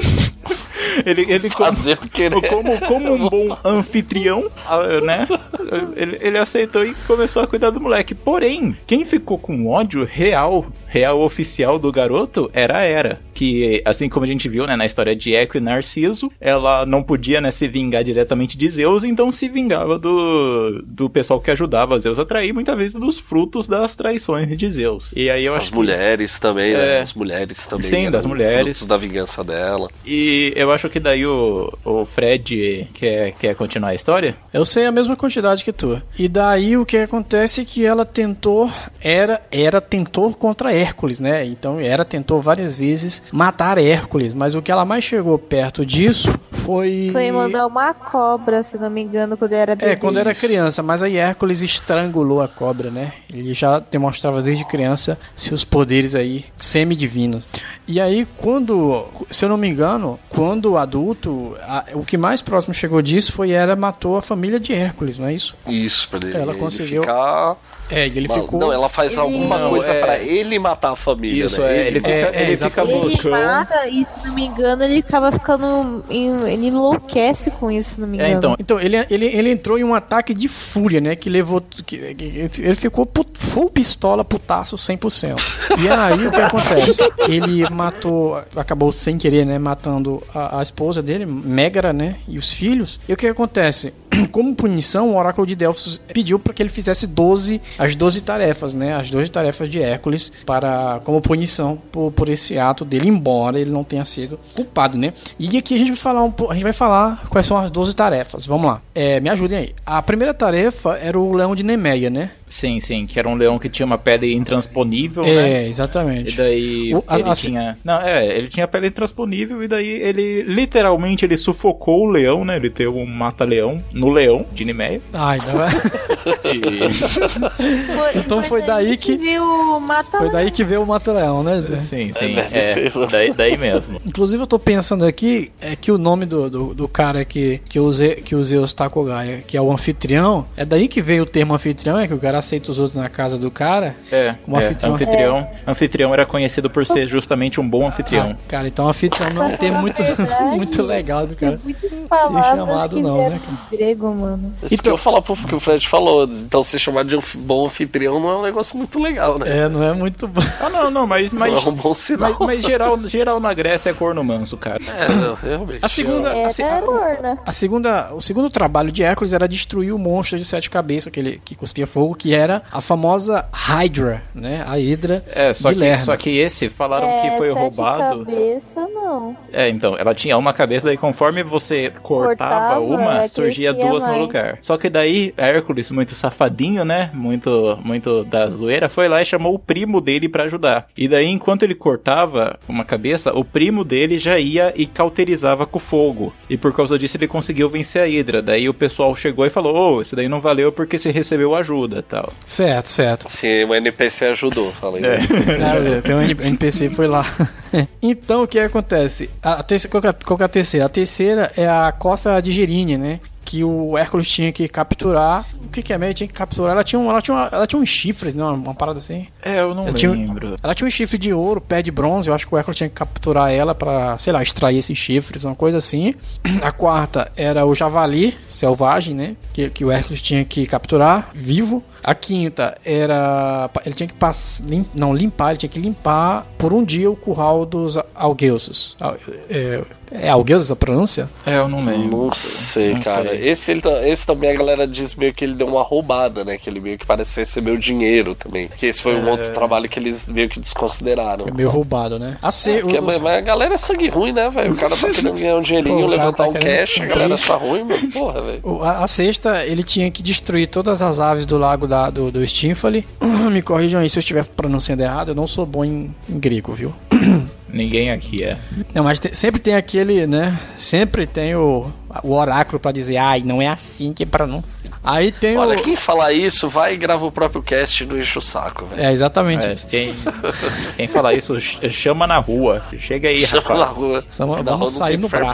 Ele fazer o que, né? Como um bom anfitrião, né? Ele aceitou e começou a cuidar do moleque. Porém, quem ficou com ódio real oficial do garoto era a Hera, que, assim como a gente viu, né, na história de Eco e Narciso, ela não podia, né, se vingar diretamente de Zeus, então se vingava do pessoal que ajudava Zeus a trair, muitas vezes dos frutos das traições de Zeus. E aí eu acho mulheres também, né? As mulheres também. Sim, das mulheres. Frutos da vingança dela. E eu acho que daí o Fred quer continuar a história? Eu sei a mesma quantidade que tu. E daí o que acontece é que ela tentou, Hera tentou contra Hércules, né? Então Hera tentou várias vezes matar Hércules, mas o que ela mais chegou perto disso foi mandar uma cobra, se não me engano, quando era bebê. Quando era criança, mas aí Hércules estrangulou a cobra, né? Ele já demonstrava desde criança seus poderes aí semidivinos. E aí quando, se eu não me engano, quando adulto, o que mais próximo chegou disso foi Hera matou a família de Hércules, não é isso? Isso, pra ele, ela conseguiu ficar... ele ficou... Não, ela faz alguma coisa pra ele matar a família, isso, né? Ele fica loucão. Ele mata, e se não me engano, ele acaba ficando... Ele enlouquece com isso, se não me engano. Então ele entrou em um ataque de fúria, né? Que levou... ele ficou full pistola, putaço 100%. E aí o que acontece? Ele acabou sem querer, né? Matando a esposa dele, Mégara, né? E os filhos. E o que acontece? Como punição, o oráculo de Delfos pediu para que ele fizesse as 12 tarefas, né? As 12 tarefas de Hércules como punição por esse ato dele, embora ele não tenha sido culpado, né? E aqui a gente vai falar quais são as 12 tarefas. Vamos lá. Me ajudem aí. A primeira tarefa era o leão de Nemeia, né? Sim, que era um leão que tinha uma pele intransponível, né? Exatamente. E daí ele tinha pele intransponível e daí ele literalmente ele sufocou o leão, né? Ele teve um mata-leão no leão de Nemeia. Então foi daí que veio o mata-leão, né, Zé? Sim. Daí mesmo. Inclusive eu tô pensando aqui que o nome do cara que o Zeus Takogaia, que é o anfitrião, é daí que veio o termo anfitrião, é que o cara aceita os outros na casa do cara como anfitrião. Anfitrião era conhecido por ser justamente um bom anfitrião. Cara, então anfitrião não é um termo muito legal do cara ser chamado não, né, cara? Grego, mano. Isso que eu falar pro que o Fred falou, então ser chamado de bom anfitrião não é um negócio muito legal, né? Não é muito bom. Não, mas não é um bom sinal. Mas geral na Grécia é corno manso, cara. Realmente. O segundo trabalho de Hércules era destruir o monstro de 7 cabeças que cuspia fogo, que era a famosa Hydra, né? A Hidra de Lerna. Só que esse falaram que foi roubado. Cabeça, não. Então, ela tinha uma cabeça, daí conforme você cortava uma, surgia duas no lugar. Só que daí Hércules, muito safadinho, né? Muito da zoeira, foi lá e chamou o primo dele pra ajudar. E daí, enquanto ele cortava uma cabeça, o primo dele já ia e cauterizava com fogo. E por causa disso ele conseguiu vencer a Hydra. Daí o pessoal chegou e falou, isso daí não valeu porque você recebeu ajuda, tal. Certo. Sim, o NPC ajudou, falei. Tem um NPC foi lá. Então, o que acontece? Qual que é a terceira? A terceira é a Costa de Girine, né? Que o Hércules tinha que capturar. O que é mesmo? Ele tinha que capturar. Ela tinha uns chifres, né? Uma parada assim. Eu não lembro. Ela tinha um chifre de ouro, pé de bronze. Eu acho que o Hércules tinha que capturar ela pra, sei lá, extrair esses chifres, uma coisa assim. A quarta era o javali selvagem, né? Que o Hércules tinha que capturar vivo. A quinta era... Ele tinha que limpar. Ele tinha que limpar por um dia o curral dos Algeusos. É Algeusos a pronúncia? Eu não lembro. Não sei, cara. Esse também a galera diz meio que ele deu uma roubada, né? Que ele meio que parece receber o dinheiro também. Que esse foi um outro trabalho que eles meio que desconsideraram. É meio roubado, né? Mas a galera é sangue ruim, né, velho? O cara tá querendo ganhar um dinheirinho, levantar um cash, a galera tá ruim, mano. Porra, velho. A sexta, ele tinha que destruir todas as aves do lago do Stymphale. Me corrijam aí se eu estiver pronunciando errado, eu não sou bom em grego, viu? Ninguém aqui é. Não, mas sempre tem aquele, né? Sempre tem o oráculo pra dizer, não é assim que pronuncia. Aí tem Olha, quem fala isso, vai e grava o próprio cast e não enche o saco, velho. É, exatamente. Quem fala isso, chama na rua. Chega aí, chama rapaz. na rua. Vamos sair no braço.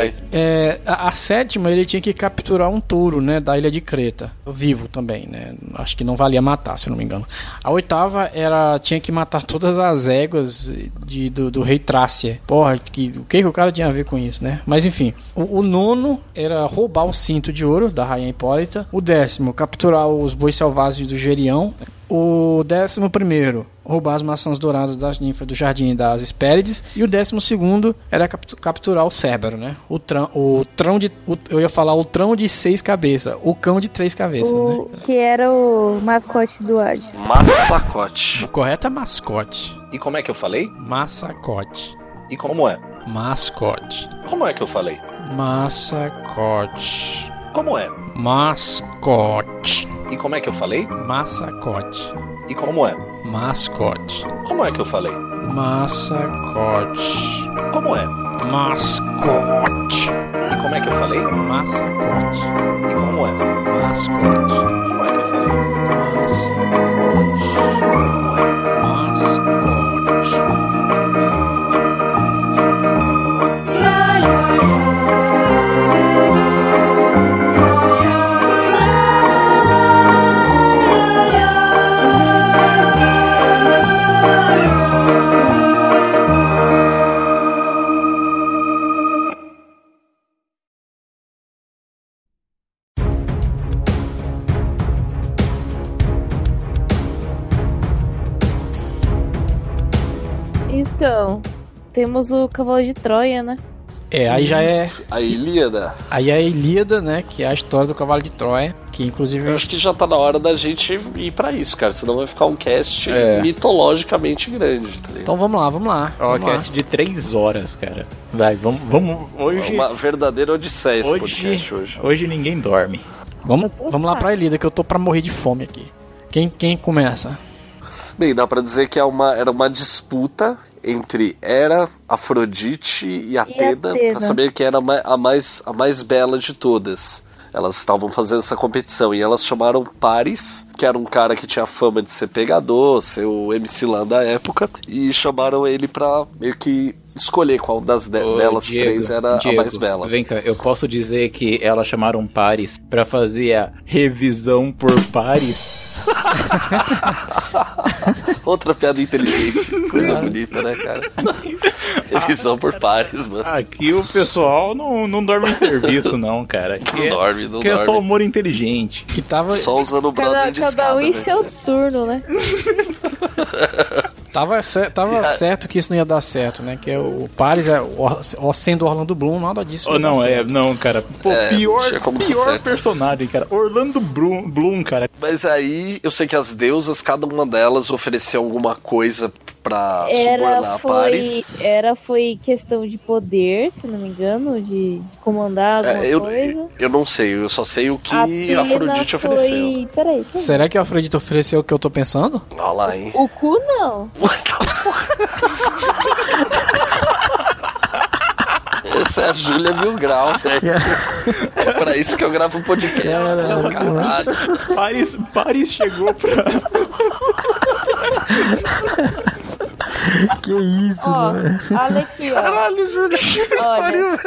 A sétima, ele tinha que capturar um touro, né? Da ilha de Creta. Vivo também, né? Acho que não valia matar, se eu não me engano. A oitava tinha que matar todas as éguas do rei Trácia. Porra, o que o cara tinha a ver com isso, né? Mas enfim, o nono era roubar o cinto de ouro da rainha Hipólita. O 10º, capturar os bois selvagens do Gerião. O 11º, roubar as maçãs douradas das ninfas do Jardim das Hespérides. E o 12º era capturar o Cérbero, né? Eu ia falar o trão de 6 cabeças, o cão de 3 cabeças, né? Que era o mascote do Ad. Massacote. O correto é mascote. E como é que eu falei? Massacote. E como é? Mascote. Como é que eu falei? Massacote. Como é? Mascote. E como é que eu falei? Massacote. E como é? Mascote. Como é que eu falei? Massacote. Como é? Mascote. E como é que eu falei? Massacote. E como é? Mascote. Como é que eu falei? Então, temos o Cavalo de Troia, né? Aí já é... A Ilíada. Aí é a Ilíada, né? Que é a história do Cavalo de Troia. Que inclusive... Eu acho que já tá na hora da gente ir pra isso, cara. Senão vai ficar um cast mitologicamente grande. Tá ligado? Então vamos lá. Um cast de 3 horas, cara. Vai, vamos hoje... Uma verdadeira odisseia esse podcast hoje. Hoje ninguém dorme. Vamos lá pra Ilíada, que eu tô pra morrer de fome aqui. Quem começa? Bem, dá pra dizer que era uma disputa entre Hera, Afrodite e Atena pra saber quem era a mais bela de todas. Elas estavam fazendo essa competição e elas chamaram Paris, que era um cara que tinha fama de ser pegador, ser o MC Lan da época, e chamaram ele pra meio que escolher qual delas Diego, três era a mais bela. Vem cá, eu posso dizer que elas chamaram Paris pra fazer a revisão por pares? Outra piada inteligente, coisa bonita, né, cara? Revisão por pares, mano. Aqui o pessoal não dorme em serviço, não, cara. Aqui não dorme. É só humor inteligente. Que tava... Só usando o brother de escada. Cada um em seu turno, né? Tava certo que isso não ia dar certo, né? Que o Paris sendo Orlando Bloom, nada disso. Não, cara. Pô, pior personagem, cara. Orlando Bloom, cara. Mas aí, eu sei que as deusas, cada uma delas ofereceu alguma coisa pra subornar Paris. Foi questão de poder, se não me engano, de comandar alguma coisa. Eu não sei, eu só sei o que a Afrodite ofereceu. Peraí. Será que a Afrodite ofereceu o que eu tô pensando? Olha lá, hein? O cu não. Essa é a Júlia Mil Grau, velho. É pra isso que eu gravo um podcast. Caralho. Paris chegou pra... Que isso, né? Olha aqui, ó. Caralho, Júlia. Olha.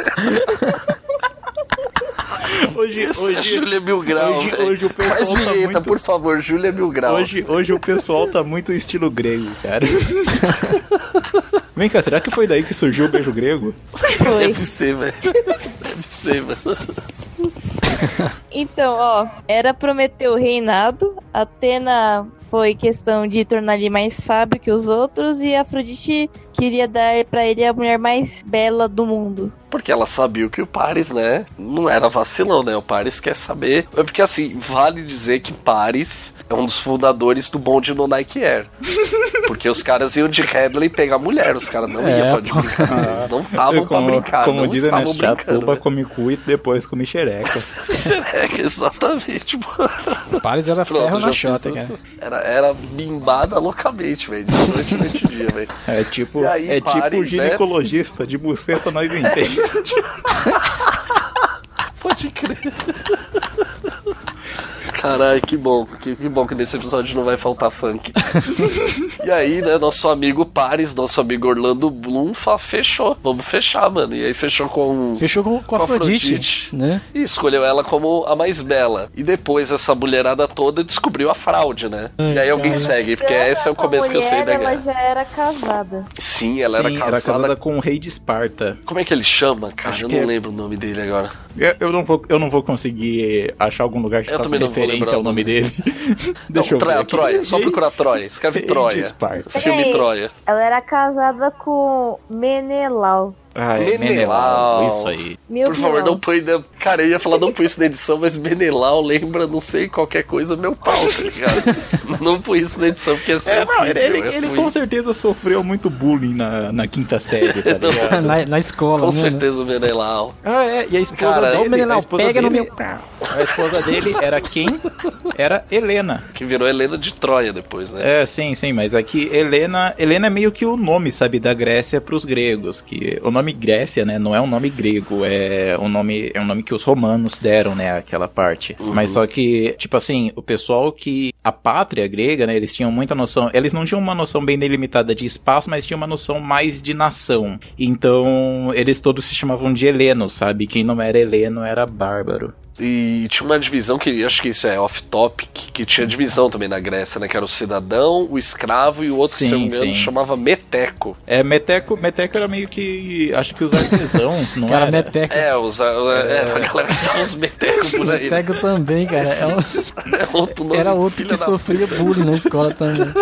Hoje Júlia Mil Grau. Hoje o pessoal faz vinheta, tá muito... por favor, Júlia Mil Grau. Hoje o pessoal tá muito estilo grego, cara. Vem cá, será que foi daí que surgiu o beijo grego? Deve ser, velho. Deve ser, velho. Então, ó, era prometer o reinado, Atena foi questão de tornar ele mais sábio que os outros e Afrodite queria dar pra ele a mulher mais bela do mundo. Porque ela sabia que o Paris, né, não era vacilão, né? O Paris quer saber... É porque, assim, vale dizer que Paris é um dos fundadores do bonde no Nike Air. Porque os caras iam de Headley pegar mulher, os caras não iam pra de brincadeira. Eles não estavam pra brincar, como não dizem, estavam né, brincando. Chatuba come cu e depois come xereca. Xereca, exatamente. Paris era Pronto, ferro já na fiz chota, tudo. cara. Era bimbada loucamente, velho. De noite e dia, velho. É tipo, aí, Paris, ginecologista, né? De buceta nós entendemos. Pode crer. Caralho, que bom que nesse episódio não vai faltar funk. E aí, né, nosso amigo Paris, nosso amigo Orlando Bloom fechou. Vamos fechar, mano. E aí fechou com a Afrodite, né? E escolheu ela como a mais bela. E depois essa mulherada toda descobriu a fraude, né? E aí alguém segue, porque esse é o começo que eu sei da guerra. Ela já era casada. Sim, ela era casada com o rei de Esparta. Como é que ele chama, cara? Eu não lembro o nome dele agora. Eu não vou conseguir achar algum lugar que faça referência ao nome dele. Deixa eu ver. Troia, só procurar Troia. Escreve Troia. Filme Troia. Ela era casada com Menelau. Ah, é Menelau, isso aí. Por favor, não põe... Cara, eu ia falar não põe isso na edição, mas Menelau lembra, não sei, qualquer coisa, meu pau, tá ligado? Não põe isso na edição, porque ele com certeza sofreu muito bullying na quinta série, tá ligado? na escola, com certeza, Menelau. Ah, é, e a esposa dele... Menelau, pega no meu... A esposa dele era quem? Era Helena. Que virou Helena de Troia depois, né? É, sim, mas aqui Helena é meio que o nome, sabe, da Grécia pros gregos, que o nome Grécia, né, não é um nome grego, é um nome que os romanos deram, né, aquela parte. Mas só que, tipo assim, o pessoal que... A pátria grega, né, eles tinham muita noção... Eles não tinham uma noção bem delimitada de espaço, mas tinham uma noção mais de nação. Então, eles todos se chamavam de helenos, sabe? Quem não era heleno era bárbaro. E tinha uma divisão que, acho que isso é off-topic, que tinha divisão também na Grécia, né? Que era o cidadão, o escravo e o outro, se não me engano, chamava meteco. É, meteco era meio que, acho que os artesãos, não era? Meteco. A galera que tinha uns metecos por aí. Meteco também, cara. Era outro que sofria bullying na escola também.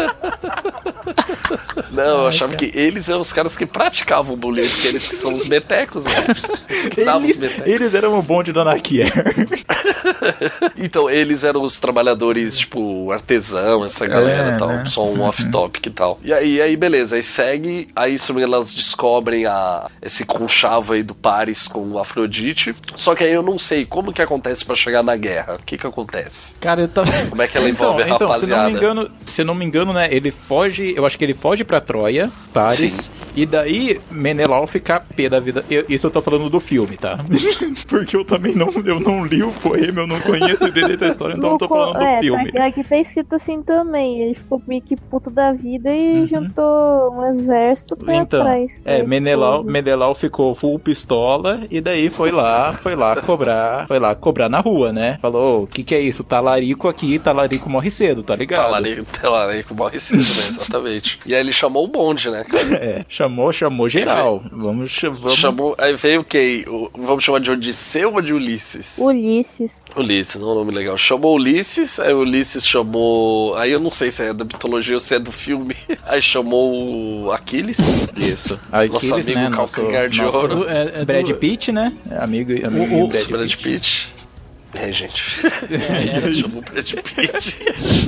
Não, eu achava que eles eram os caras que praticavam bullying, porque eles que são os metecos, velho. Eles eram o bonde da Nike. Então, eles eram os trabalhadores, tipo, artesão, essa galera e tal, né? Só um off-topic e tal. E aí, beleza, aí segue, aí elas descobrem esse conchavo aí do Paris com o Afrodite. Só que aí eu não sei como que acontece pra chegar na guerra. O que que Cara, Como é que ela envolve a rapaziada? Se não me engano, né, ele foge, eu acho que ele foge pra Troia, Paris, sim. E daí Menelau fica pé da vida. Isso eu tô falando do filme, tá? Porque eu também não li o poema, eu não conheço o direito da história, então eu tô falando do filme. Aqui tá escrito assim também, ele ficou meio que puto da vida e juntou um exército pra trás. Menelau ficou full pistola e daí foi lá cobrar na rua, né? Falou, o que é isso? Talarico aqui, talarico morre cedo, tá ligado? Talarico morre cedo, né? Exatamente. E aí ele chamou o bonde, né, cara? Chamou geral. Vamos. Chamou, aí veio quem? Vamos chamar de Odisseu ou de Ulisses? Ulisses, não é um nome legal. Chamou Ulisses, aí Ulisses chamou... Aí eu não sei se é da mitologia ou se é do filme. Aí chamou o Aquiles. Isso. Nosso amigo, né? Calcanhar de Ouro. Brad Pitt, né? Amigo Brad Pitt. É, gente. Chamou o Brad Pitt.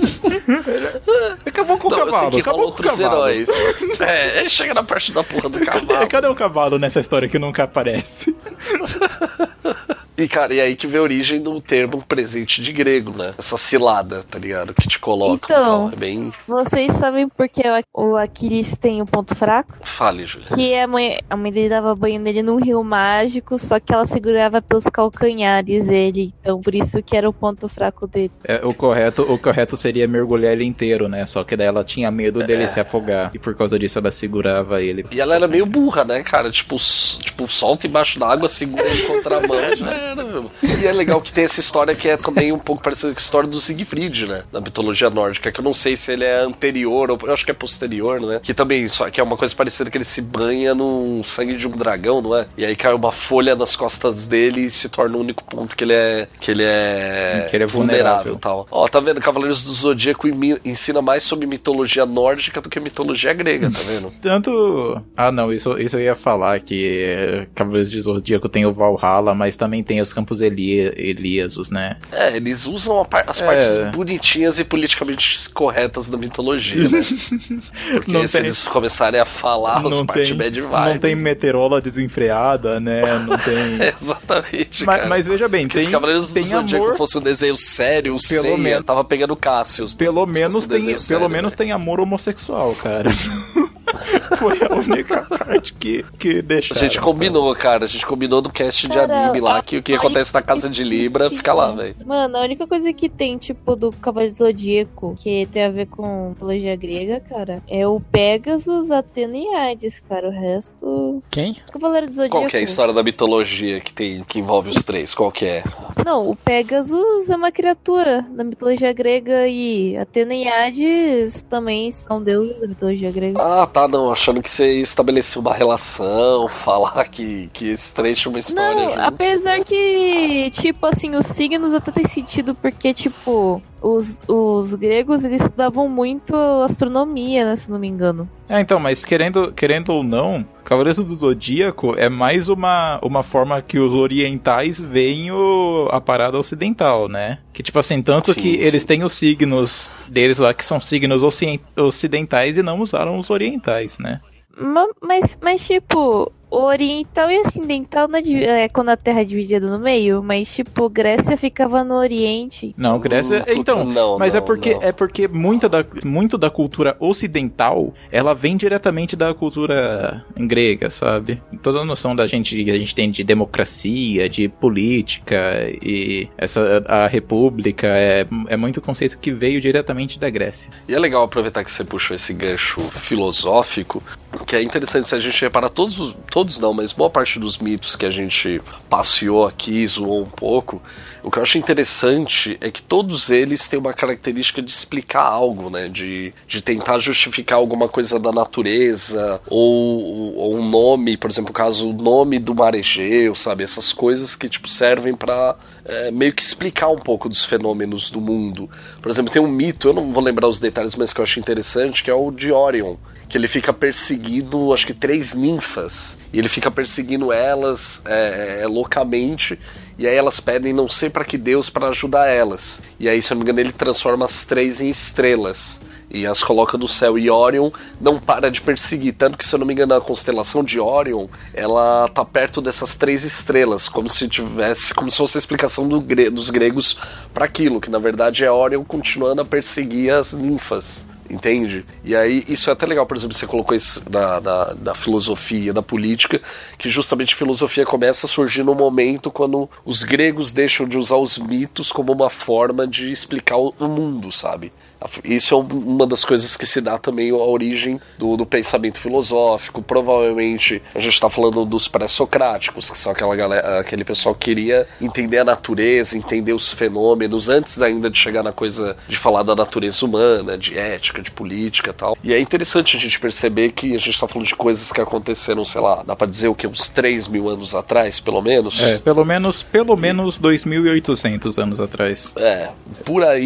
Acabou com o Não, eu sei cavalo, que rola acabou com o outros cavalo. heróis. Aí chega na parte da porra do cavalo. Cadê o cavalo nessa história que nunca aparece? E, cara, e aí que vê a origem do termo presente de grego, né? Essa cilada, tá ligado? Que te colocam e Então, tal. É bem... vocês sabem por que o Aquiles tem um ponto fraco? Fale, Júlia. Que a mãe dele dava banho nele num rio mágico, só que ela segurava pelos calcanhares ele. Então, por isso que era o ponto fraco dele. O correto seria mergulhar ele inteiro, né? Só que daí ela tinha medo dele se afogar. E por causa disso ela segurava ele. E ela era meio burra, né, cara? Tipo, solta embaixo da água, segura ele contra a mão, já era, meu. E é legal que tem essa história que é também um pouco parecida com a história do Siegfried, né? Da mitologia nórdica, que eu não sei se ele é anterior, ou eu acho que é posterior, né? Que também, só que é uma coisa parecida que ele se banha no sangue de um dragão, não é? E aí cai uma folha nas costas dele e se torna o único ponto que ele é vulnerável e tal. Ó, tá vendo? Cavaleiros do Zodíaco ensina mais sobre mitologia nórdica do que mitologia grega, tá vendo? Tanto... Ah, não, isso eu ia falar, que Cavaleiros do Zodíaco tem o Valhalla, mas também tem os Campos Elíasos, né? É, eles usam as partes bonitinhas e politicamente corretas da mitologia, né? Porque Não se tem- eles começarem a falar as partes bad vibe... não tem meteorola desenfreada, né? Não tem... Exatamente, mas, cara. mas veja bem, Porque se Cavaleiros do tem Zodíaco amor... fosse um desenho sério, o Pelo Seiya menos- tava pegando Cassius. Pelo Se menos fosse um tem, desenho sério, pelo menos né? tem amor homossexual, cara. Foi a única parte que A deixaram. gente combinou, cara. A gente combinou no cast de Cara, anime lá que o que acontece na casa de Libra fica lá, velho. Mano, a única coisa que tem, tipo, do Cavaleiro do Zodíaco, que tem a ver com mitologia grega, cara, é o Pegasus, Atena e Hades, cara. O resto... Quem? Cavaleiro do Zodíaco. Qual que é a história da mitologia que envolve os três? Qual que é? Não, o Pegasus é uma criatura da mitologia grega e Atena e Hades também são deuses da mitologia grega. Ah, tá, não. Achando que você estabeleceu uma relação, falar que esse três tinha uma história Não, junto. apesar que, tipo assim, os signos até tem sentido porque, tipo, os gregos, eles estudavam muito astronomia, né, se não me engano. Então, mas querendo ou não, Cavaleiros do Zodíaco é mais uma forma que os orientais veem a parada ocidental, né? Que tipo assim, tanto Sim, que sim. eles têm os signos deles lá que são signos ocidentais e não usaram os orientais, né? Mas tipo, o oriental e ocidental não é quando a Terra é dividida no meio, mas tipo, Grécia ficava no Oriente. Não, Grécia... Putz, então, não, mas não, é porque muito da cultura ocidental, ela vem diretamente da cultura grega, sabe? Toda a noção que a gente tem de democracia, de política e a república é muito conceito que veio diretamente da Grécia. E é legal aproveitar que você puxou esse gancho filosófico, que é interessante se a gente reparar todos não, mas boa parte dos mitos que a gente passeou aqui, zoou um pouco, o que eu acho interessante é que todos eles têm uma característica de explicar algo, né? De tentar justificar alguma coisa da natureza, ou um nome, por exemplo, o nome do mar Egeu, sabe? Essas coisas que tipo, servem pra meio que explicar um pouco dos fenômenos do mundo. Por exemplo, tem um mito, eu não vou lembrar os detalhes, mas que eu acho interessante, que é o de Orion, que ele fica perseguindo, acho que 3 ninfas, e ele fica perseguindo elas loucamente, e aí elas pedem não sei pra que Deus para ajudar elas. E aí, se eu não me engano, ele transforma as 3 em estrelas e as coloca no céu, e Orion não para de perseguir, tanto que, se eu não me engano, a constelação de Orion, ela tá perto dessas 3 estrelas, como se fosse a explicação dos gregos para aquilo, que na verdade é Orion continuando a perseguir as ninfas. Entende? E aí, isso é até legal, por exemplo, você colocou isso da filosofia, da política, que justamente a filosofia começa a surgir no momento quando os gregos deixam de usar os mitos como uma forma de explicar o mundo, sabe? Isso é uma das coisas que se dá também a origem do pensamento filosófico. Provavelmente a gente está falando dos pré-socráticos, que são aquele pessoal que queria entender a natureza, entender os fenômenos, antes ainda de chegar na coisa de falar da natureza humana, de ética, de política e tal. E é interessante a gente perceber que a gente está falando de coisas que aconteceram, sei lá, dá para dizer o que, uns 3.000 anos atrás, pelo menos? Pelo menos 2.800 anos atrás. Por aí,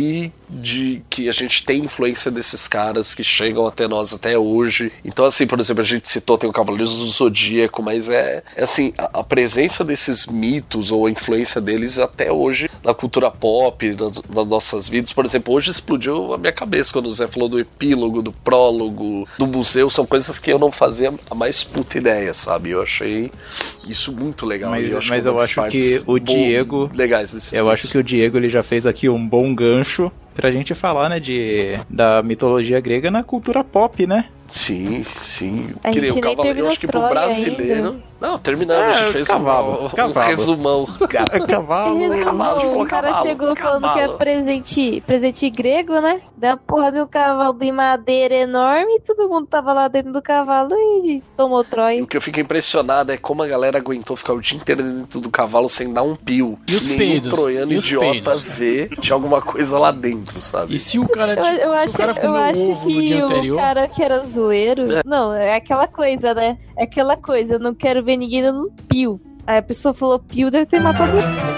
de que a gente tem influência desses caras que chegam até nós até hoje. Então, assim, por exemplo, a gente citou, tem o Cavaleiros do Zodíaco, mas é assim, a presença desses mitos ou a influência deles até hoje na cultura pop, nas nossas vidas. Por exemplo, hoje explodiu a minha cabeça quando o Zé falou do epílogo, do prólogo, do museu. São coisas que eu não fazia a mais puta ideia, sabe? Eu achei isso muito legal. Mas eu acho que o Diego... legais desses eu acho que o Diego ele já fez aqui um bom gancho pra gente falar, né, da mitologia grega na cultura pop, né? Sim, sim. A gente nem eu acho que pro Troia brasileiro... ainda. Não, terminamos, a gente fez cavalo. um resumão. Cavalo. O cara chegou falando que é presente grego, né? Deu uma porra de um cavalo de madeira enorme e todo mundo tava lá dentro do cavalo e tomou Troia. O que eu fico impressionado é como a galera aguentou ficar o dia inteiro dentro do cavalo sem dar um pio. E os nenhum peidos? troiano E os idiota peidos? vê tinha alguma coisa lá dentro, sabe? E se o cara, Eu se o cara acho comeu ovo no dia que anterior? o cara que era zoeiro... Não, é aquela coisa, né? É aquela coisa, eu não quero ver ninguém dando um pio. Aí a pessoa falou pio, deve ter matado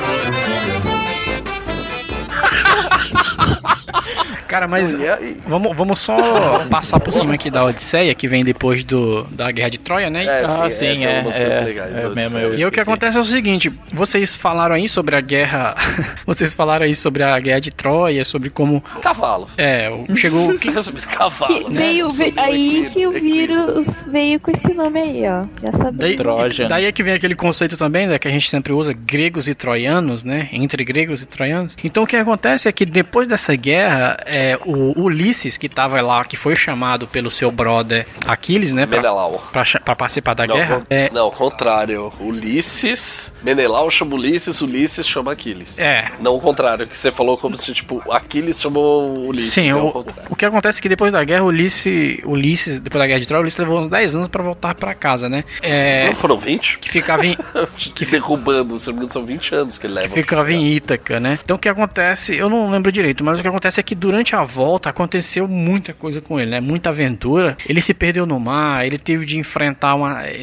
Cara, mas vamos só passar por cima aqui da Odisseia, que vem depois da Guerra de Troia, né? Tem algumas coisas legais. E o que acontece é o seguinte, vocês falaram aí sobre a guerra... vocês falaram aí sobre a Guerra de Troia, sobre como... Cavalo. Chegou... Cavalo, né? Veio aí que o vírus veio com esse nome aí, ó. Já sabia. Daí é que vem aquele conceito também, né, que a gente sempre usa, gregos e troianos, né? Entre gregos e troianos. Então o que acontece é que depois dessa guerra, o Ulisses, que tava lá, que foi chamado pelo seu brother Aquiles, né? Pra participar da guerra. Não, ao contrário. Menelau chama Ulisses chama Aquiles. Não o contrário, que você falou como se, tipo, Aquiles chamou Ulisses. Sim, o que acontece é que depois da guerra, Ulisses, depois da Guerra de Troia, Ulisses levou uns 10 anos pra voltar pra casa, né? Não foram 20? Que ficava em... derrubando, são 20 anos que ele leva. Que ficava em Ítaca, né? Então o que acontece, eu não lembro direito, mas o que acontece é que durante a volta aconteceu muita coisa com ele, né? Muita aventura. Ele se perdeu no mar, ele teve de enfrentar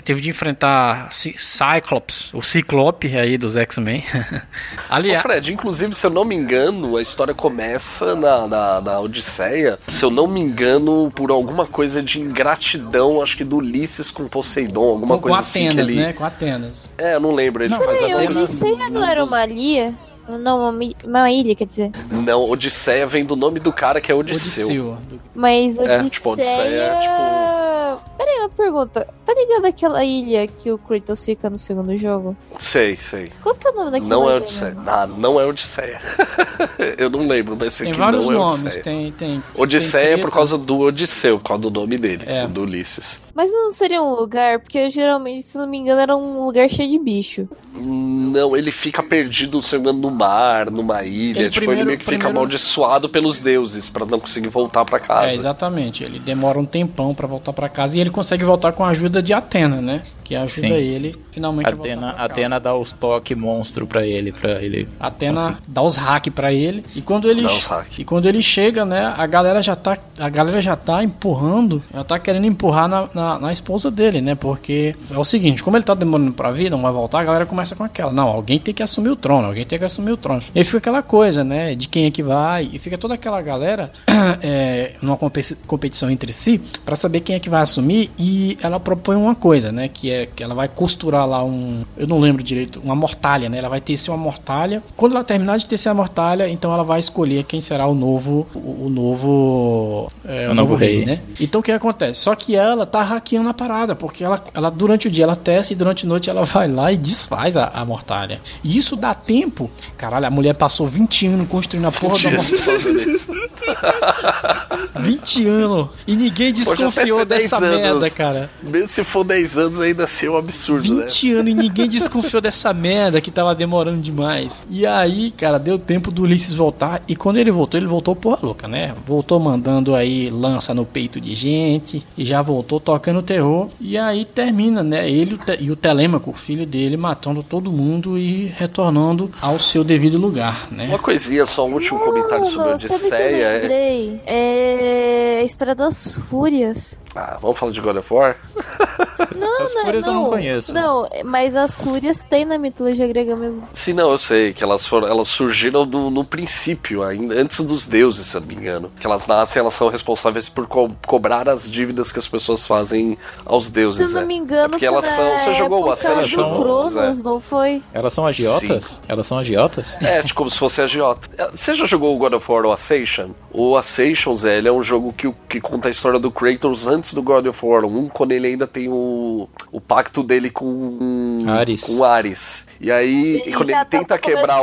Cyclops, o Ciclope aí dos X-Men. Aliás, Fred, inclusive, se eu não me engano, a história começa na Odisseia, se eu não me engano, por alguma coisa de ingratidão, acho que do Ulisses com Poseidon, alguma coisa assim. Com Atenas, que ele... né? Com Atenas. Eu não lembro, ele faz a Odisseia não era uma ilha? Não, uma ilha, quer dizer. Não, Odisseia vem do nome do cara que é Odisseu. Mas Odisseia... Odisseia, Peraí, uma pergunta. Tá ligado aquela ilha que o Kratos fica no segundo jogo? Sei. Qual que é o nome daquela ilha? Não é Odisseia. Não é Odisseia. Eu não lembro, mas sei tem que vários não é nomes. Odisseia. Tem Odisseia é por causa do Odisseu, por causa do nome dele, do Ulisses. Mas não seria um lugar, porque geralmente, se não me engano, era um lugar cheio de bicho. Não, ele fica perdido, se não me engano, no mar, numa ilha. Ele meio que fica amaldiçoado pelos deuses pra não conseguir voltar pra casa. Exatamente. Ele demora um tempão pra voltar pra casa e ele consegue voltar com a ajuda de Atena, né? Que ajuda ele finalmente a voltar pra casa. Atena dá os toques monstro pra ele. Atena dá os hacks pra ele. E quando ele chega, né? A galera já tá empurrando, já tá querendo empurrar na esposa dele, né? Porque é o seguinte, como ele tá demorando pra vir, não vai voltar, a galera começa com aquela, não, alguém tem que assumir o trono. E aí fica aquela coisa, né? De quem é que vai, e fica toda aquela galera numa competição entre si pra saber quem é que vai assumir, e ela propõe uma coisa, né? Que ela vai costurar lá eu não lembro direito, uma mortalha, né? Ela vai tecer uma mortalha. Quando ela terminar de tecer a mortalha, então ela vai escolher quem será o novo rei, né? Então o que acontece? Só que ela tá hackeando a parada, porque ela durante o dia ela testa e durante a noite ela vai lá e desfaz a mortalha. E isso dá tempo. Caralho, a mulher passou 20 anos construindo a porra da mortalha. 20 anos. E ninguém desconfiou dessa merda, cara. Mesmo se for 10 anos, ainda assim é um absurdo, 20 anos e ninguém desconfiou dessa merda que tava demorando demais. E aí, cara, deu tempo do Ulisses voltar. E quando ele voltou porra louca, né? Voltou mandando aí lança no peito de gente. E já voltou tocando terror. E aí termina, né? Ele e o Telêmaco, o filho dele, matando todo mundo e retornando ao seu devido lugar, né? Uma coisinha, só um último comentário sobre a Odisseia. É a história das fúrias. Vamos falar de God of War? As fúrias eu não conheço. Não, mas as fúrias tem na mitologia grega mesmo. Sim, não, eu sei que elas surgiram no princípio, ainda antes dos deuses, se eu não me engano. Que elas nascem, elas são responsáveis por cobrar as dívidas que as pessoas fazem aos deuses. Se eu não me engano, porque elas são. Você jogou o Ascension? Cronos, não foi? Elas são agiotas? Sim. Elas são agiotas? É, como se fosse agiota. Você já jogou o God of War, o Ascension? O Ascension, Zé, ele é um jogo que conta a história do Kratos antes do God of War 1, quando ele ainda tem o pacto dele com Ares. E aí, quando ele tenta quebrar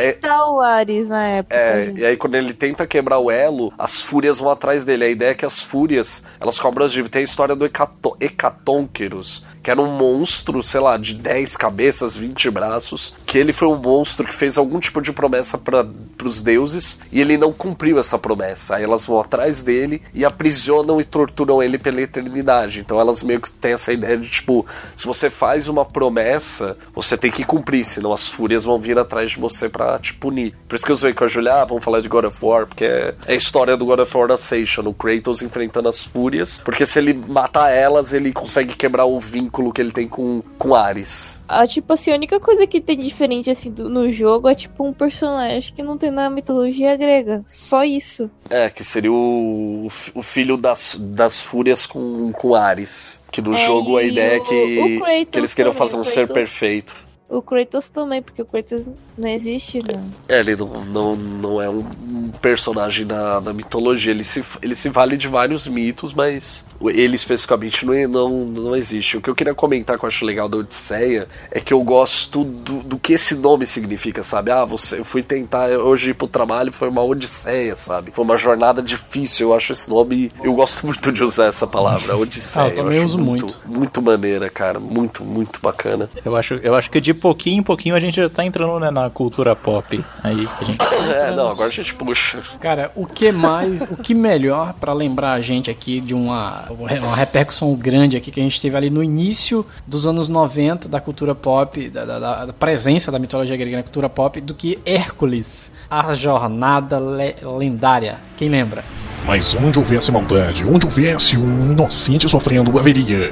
o Ares na época. E aí quando ele tenta quebrar o elo, as fúrias vão atrás dele. A ideia é que as fúrias, elas cobram as dívidas. Tem a história do Hecatonqueros, que era um monstro, sei lá, de 10 cabeças, 20 braços, que ele foi um monstro que fez algum tipo de promessa pros deuses, e ele não cumpriu essa promessa. Aí elas vão atrás dele e aprisionam e torturam ele pela eternidade. Então elas meio que têm essa ideia de, tipo, se você faz uma promessa, você tem que cumprir, senão as fúrias vão vir atrás de você pra te punir. Por isso que eu zoei com a Julia, vamos falar de God of War, porque é a história do God of War Ascension, o Kratos enfrentando as fúrias, porque se ele matar elas, ele consegue quebrar o vínculo que ele tem com Ares. Tipo assim, a única coisa que tem diferente assim no jogo é tipo um personagem que não tem na mitologia grega. Só isso. Que seria o filho das fúrias com Ares. Que no jogo a ideia é que eles queiram fazer um ser perfeito. O Kratos também, porque o Kratos não existe, né? Ele não é um personagem da mitologia. Ele se vale de vários mitos, mas ele especificamente não existe. O que eu queria comentar que eu acho legal da Odisseia é que eu gosto do que esse nome significa, sabe? Eu fui tentar hoje ir pro trabalho, foi uma Odisseia, sabe? Foi uma jornada difícil. Eu acho esse nome... Eu gosto muito de usar essa palavra, Odisseia. Eu também uso muito. Muito maneira, cara. Muito, muito bacana. Eu acho que de pouquinho em pouquinho a gente já tá entrando, né, na cultura pop. Aí a gente... agora a gente puxa. Cara, o que melhor pra lembrar a gente aqui de uma repercussão grande aqui que a gente teve ali no início dos anos 90 da cultura pop, da presença da mitologia grega na cultura pop, do que Hércules, a jornada lendária. Quem lembra? Mas onde houvesse maldade, onde houvesse um inocente sofrendo, haveria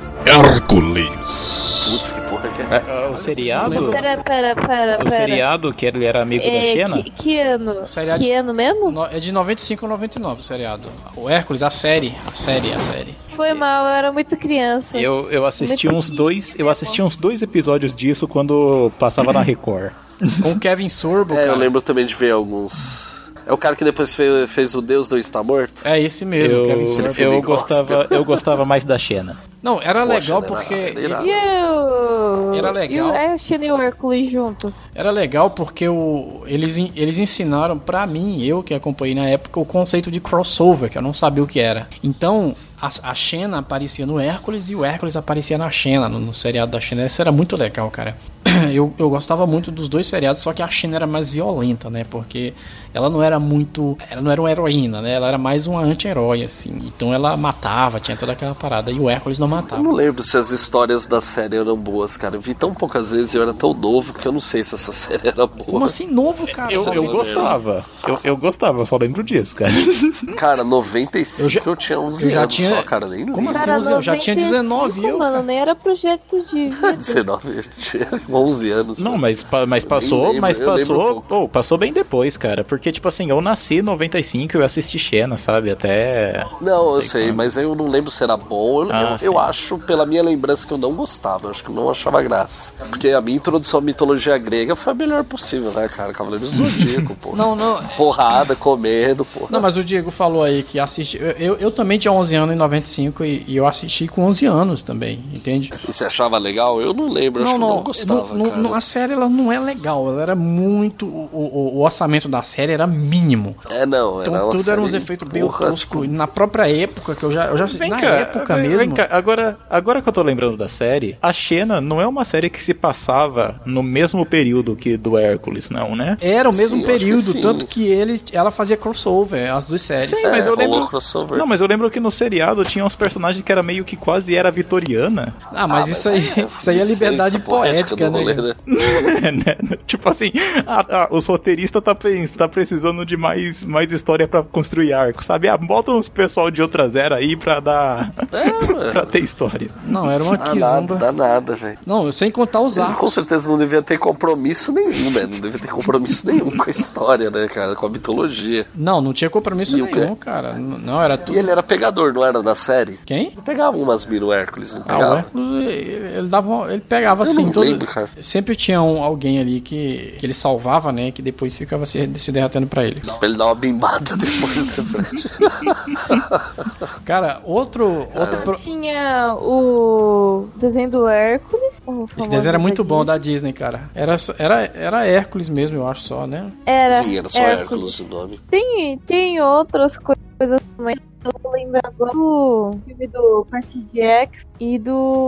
Hércules. Putz, que porra que é essa? O seriado? Pera. O seriado que ele era amigo da Xena? Que ano? Que ano mesmo? É de 95 ou 99 o seriado. O Hércules, a série. Foi mal, eu era muito criança. Eu assisti uns dois episódios disso quando passava na Record. Com o Kevin Sorbo, cara. Eu lembro também de ver alguns... É o cara que depois fez o Deus Não Está Morto? É esse mesmo, Kevin Sorbo. Eu gostava mais da Xena. Não, era legal porque... Era legal. É a Xena e o Hércules junto. Era legal porque eles ensinaram pra mim, eu que acompanhei na época, o conceito de crossover, que eu não sabia o que era. Então, a Xena aparecia no Hércules e o Hércules aparecia na Xena, no seriado da Xena. Isso era muito legal, cara. Eu gostava muito dos dois seriados, só que a Xena era mais violenta, né? Porque ela não era uma heroína, né? Ela era mais uma anti-herói, assim. Então ela matava, tinha toda aquela parada. E o Hércules não matava. Eu não lembro se as histórias da série eram boas, cara. Eu vi tão poucas vezes e eu era tão novo que eu não sei se essa série era boa. Como assim novo, cara? Eu gostava. Eu gostava, eu só lembro disso, cara. Cara, 95 eu tinha 11 anos só, cara. Nem como assim 11 anos? Eu já tinha 19 mano, cara. Nem era projeto de vida. 19, eu tinha 11 anos. Não, mas passou bem depois, cara. Porque, tipo assim, eu nasci em 95 e eu assisti Xena, sabe? Até... Não, eu sei, mas eu não lembro se era bom. Eu acho, pela minha lembrança, que eu não gostava. Eu acho que eu não achava graça. Porque a minha introdução à mitologia grega foi a melhor possível, né, cara? Cavaleiros do Zodíaco, pô. Não. Porrada, comendo, pô. Não, mas o Diego falou aí que assiste... Eu também tinha 11 anos em 95 e eu assisti com 11 anos também, entende? E você achava legal? Eu não lembro, acho que eu não gostava, cara. A série, ela não é legal. Ela era muito... O orçamento da série era mínimo. Então tudo era uns efeitos bem toscos. Tipo... Na própria época, que eu já assisti, mesmo... Agora que eu tô lembrando da série, a Xena não é uma série que se passava no mesmo período que do Hércules, não, né? Era o mesmo período, tanto que ela fazia crossover, as duas séries. Sim, mas eu lembro... Mas eu lembro que no seriado tinha uns personagens que era meio que quase era vitoriana. Mas isso aí é liberdade poética, né? né? Tipo assim, os roteiristas tá precisando de mais história pra construir arco, sabe? Bota uns pessoal de outras eras aí pra dar... pra ter história. Não, era uma quizumba. Dá nada, velho. Não, sem contar os arcos. Com certeza não devia ter compromisso nenhum, né? Não devia ter compromisso nenhum com a história, né, cara? Com a mitologia. Não tinha compromisso E o nenhum, quê? cara. Não, era tudo. E ele era pegador, não era na série? Quem? Ele pegava umas minas, o Hércules, não O pegava? Hércules, ele pegava Eu assim, não lembro, cara. sempre tinha alguém ali que ele salvava, né, que depois ficava se derretendo pra ele. Pra ele dar uma bimbada depois, né, Fred? Cara, outro Tinha o desenho do Hércules. Esse desenho era muito bom da Disney, cara. Era Hércules mesmo, eu acho só, né? Sim, era só Hércules o nome. Tem outras coisas também. Eu tô lembrando do filme do Percy Jackson e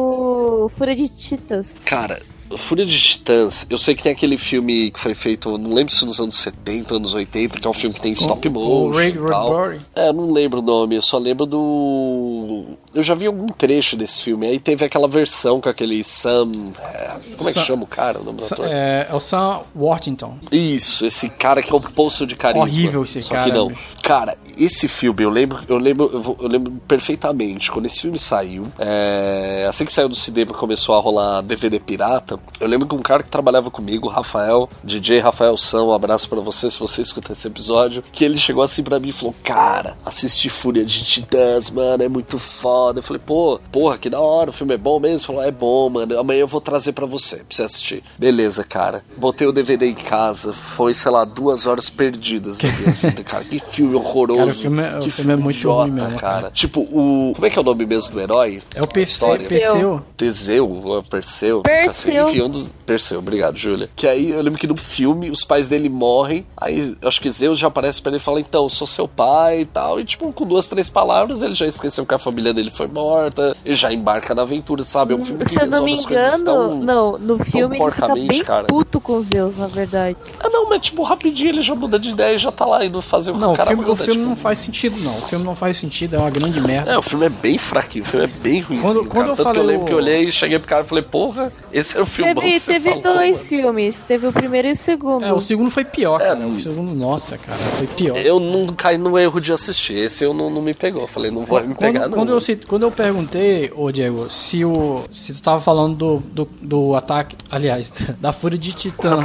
do Fúria de Titãs. Cara, Fúria de Titãs, eu sei que tem aquele filme que foi feito, não lembro se nos anos 70, anos 80, que é um filme que tem stop motion. O Ray e tal. Bradbury. Eu não lembro o nome, eu só lembro do... Eu já vi algum trecho desse filme, aí teve aquela versão com aquele Sam... Como é que chama o cara, o nome do ator? É o Sam Worthington. Isso, esse cara que é um poço de carisma. Horrível esse só cara. que não. Cara, esse filme, eu lembro perfeitamente. Quando esse filme saiu, assim que saiu do cinema, começou a rolar DVD pirata. Eu lembro que um cara que trabalhava comigo, o Rafael, DJ Rafael São, um abraço pra você, se você escuta esse episódio, que ele chegou assim pra mim e falou: cara, assisti Fúria de Titãs, mano, é muito foda. Eu falei: porra, que da hora, o filme é bom mesmo? Ele falou: é bom, mano, amanhã eu vou trazer pra você, pra você assistir. Beleza, cara. Botei o DVD em casa, foi, sei lá, 2 horas perdidas da minha vida, cara. Que filme horroroso. Cara, o filme é muito idiota, ruim mesmo, cara. Tipo, como é que é o nome mesmo do herói? É o História. Perseu. Teseu, Perseu. Perseu. Enfim, Perseu, obrigado, Júlia. Que aí eu lembro que no filme os pais dele morrem, aí eu acho que Zeus já aparece pra ele e fala: então, eu sou seu pai e tal. E tipo, com 2, 3 palavras, ele já esqueceu que a família dele foi morta, ele já embarca na aventura, sabe? É um filme que Se eu não me resolve as coisas engano, tão, no filme ele fica porcamente, bem cara. puto com Zeus, na verdade. Não, mas tipo, rapidinho ele já muda de ideia e já tá lá indo fazer o que Não, o cara o filme tipo... não faz sentido, não. O filme não faz sentido, é uma grande merda. O filme é bem fraquinho, o filme é bem ruim. Quando eu Tanto falei que eu lembro que eu olhei e cheguei pro cara e falei: porra, esse era o filme bom que você Teve falou, 2 mano. filmes, teve o primeiro e o segundo. O segundo foi pior, cara. O segundo, nossa, cara, foi pior. Eu não caí no erro de assistir. Esse eu não me pegou. Falei: não vai me pegar, não. Quando eu perguntei, Diego, se tu tava falando do ataque, aliás, da Fúria de Titã.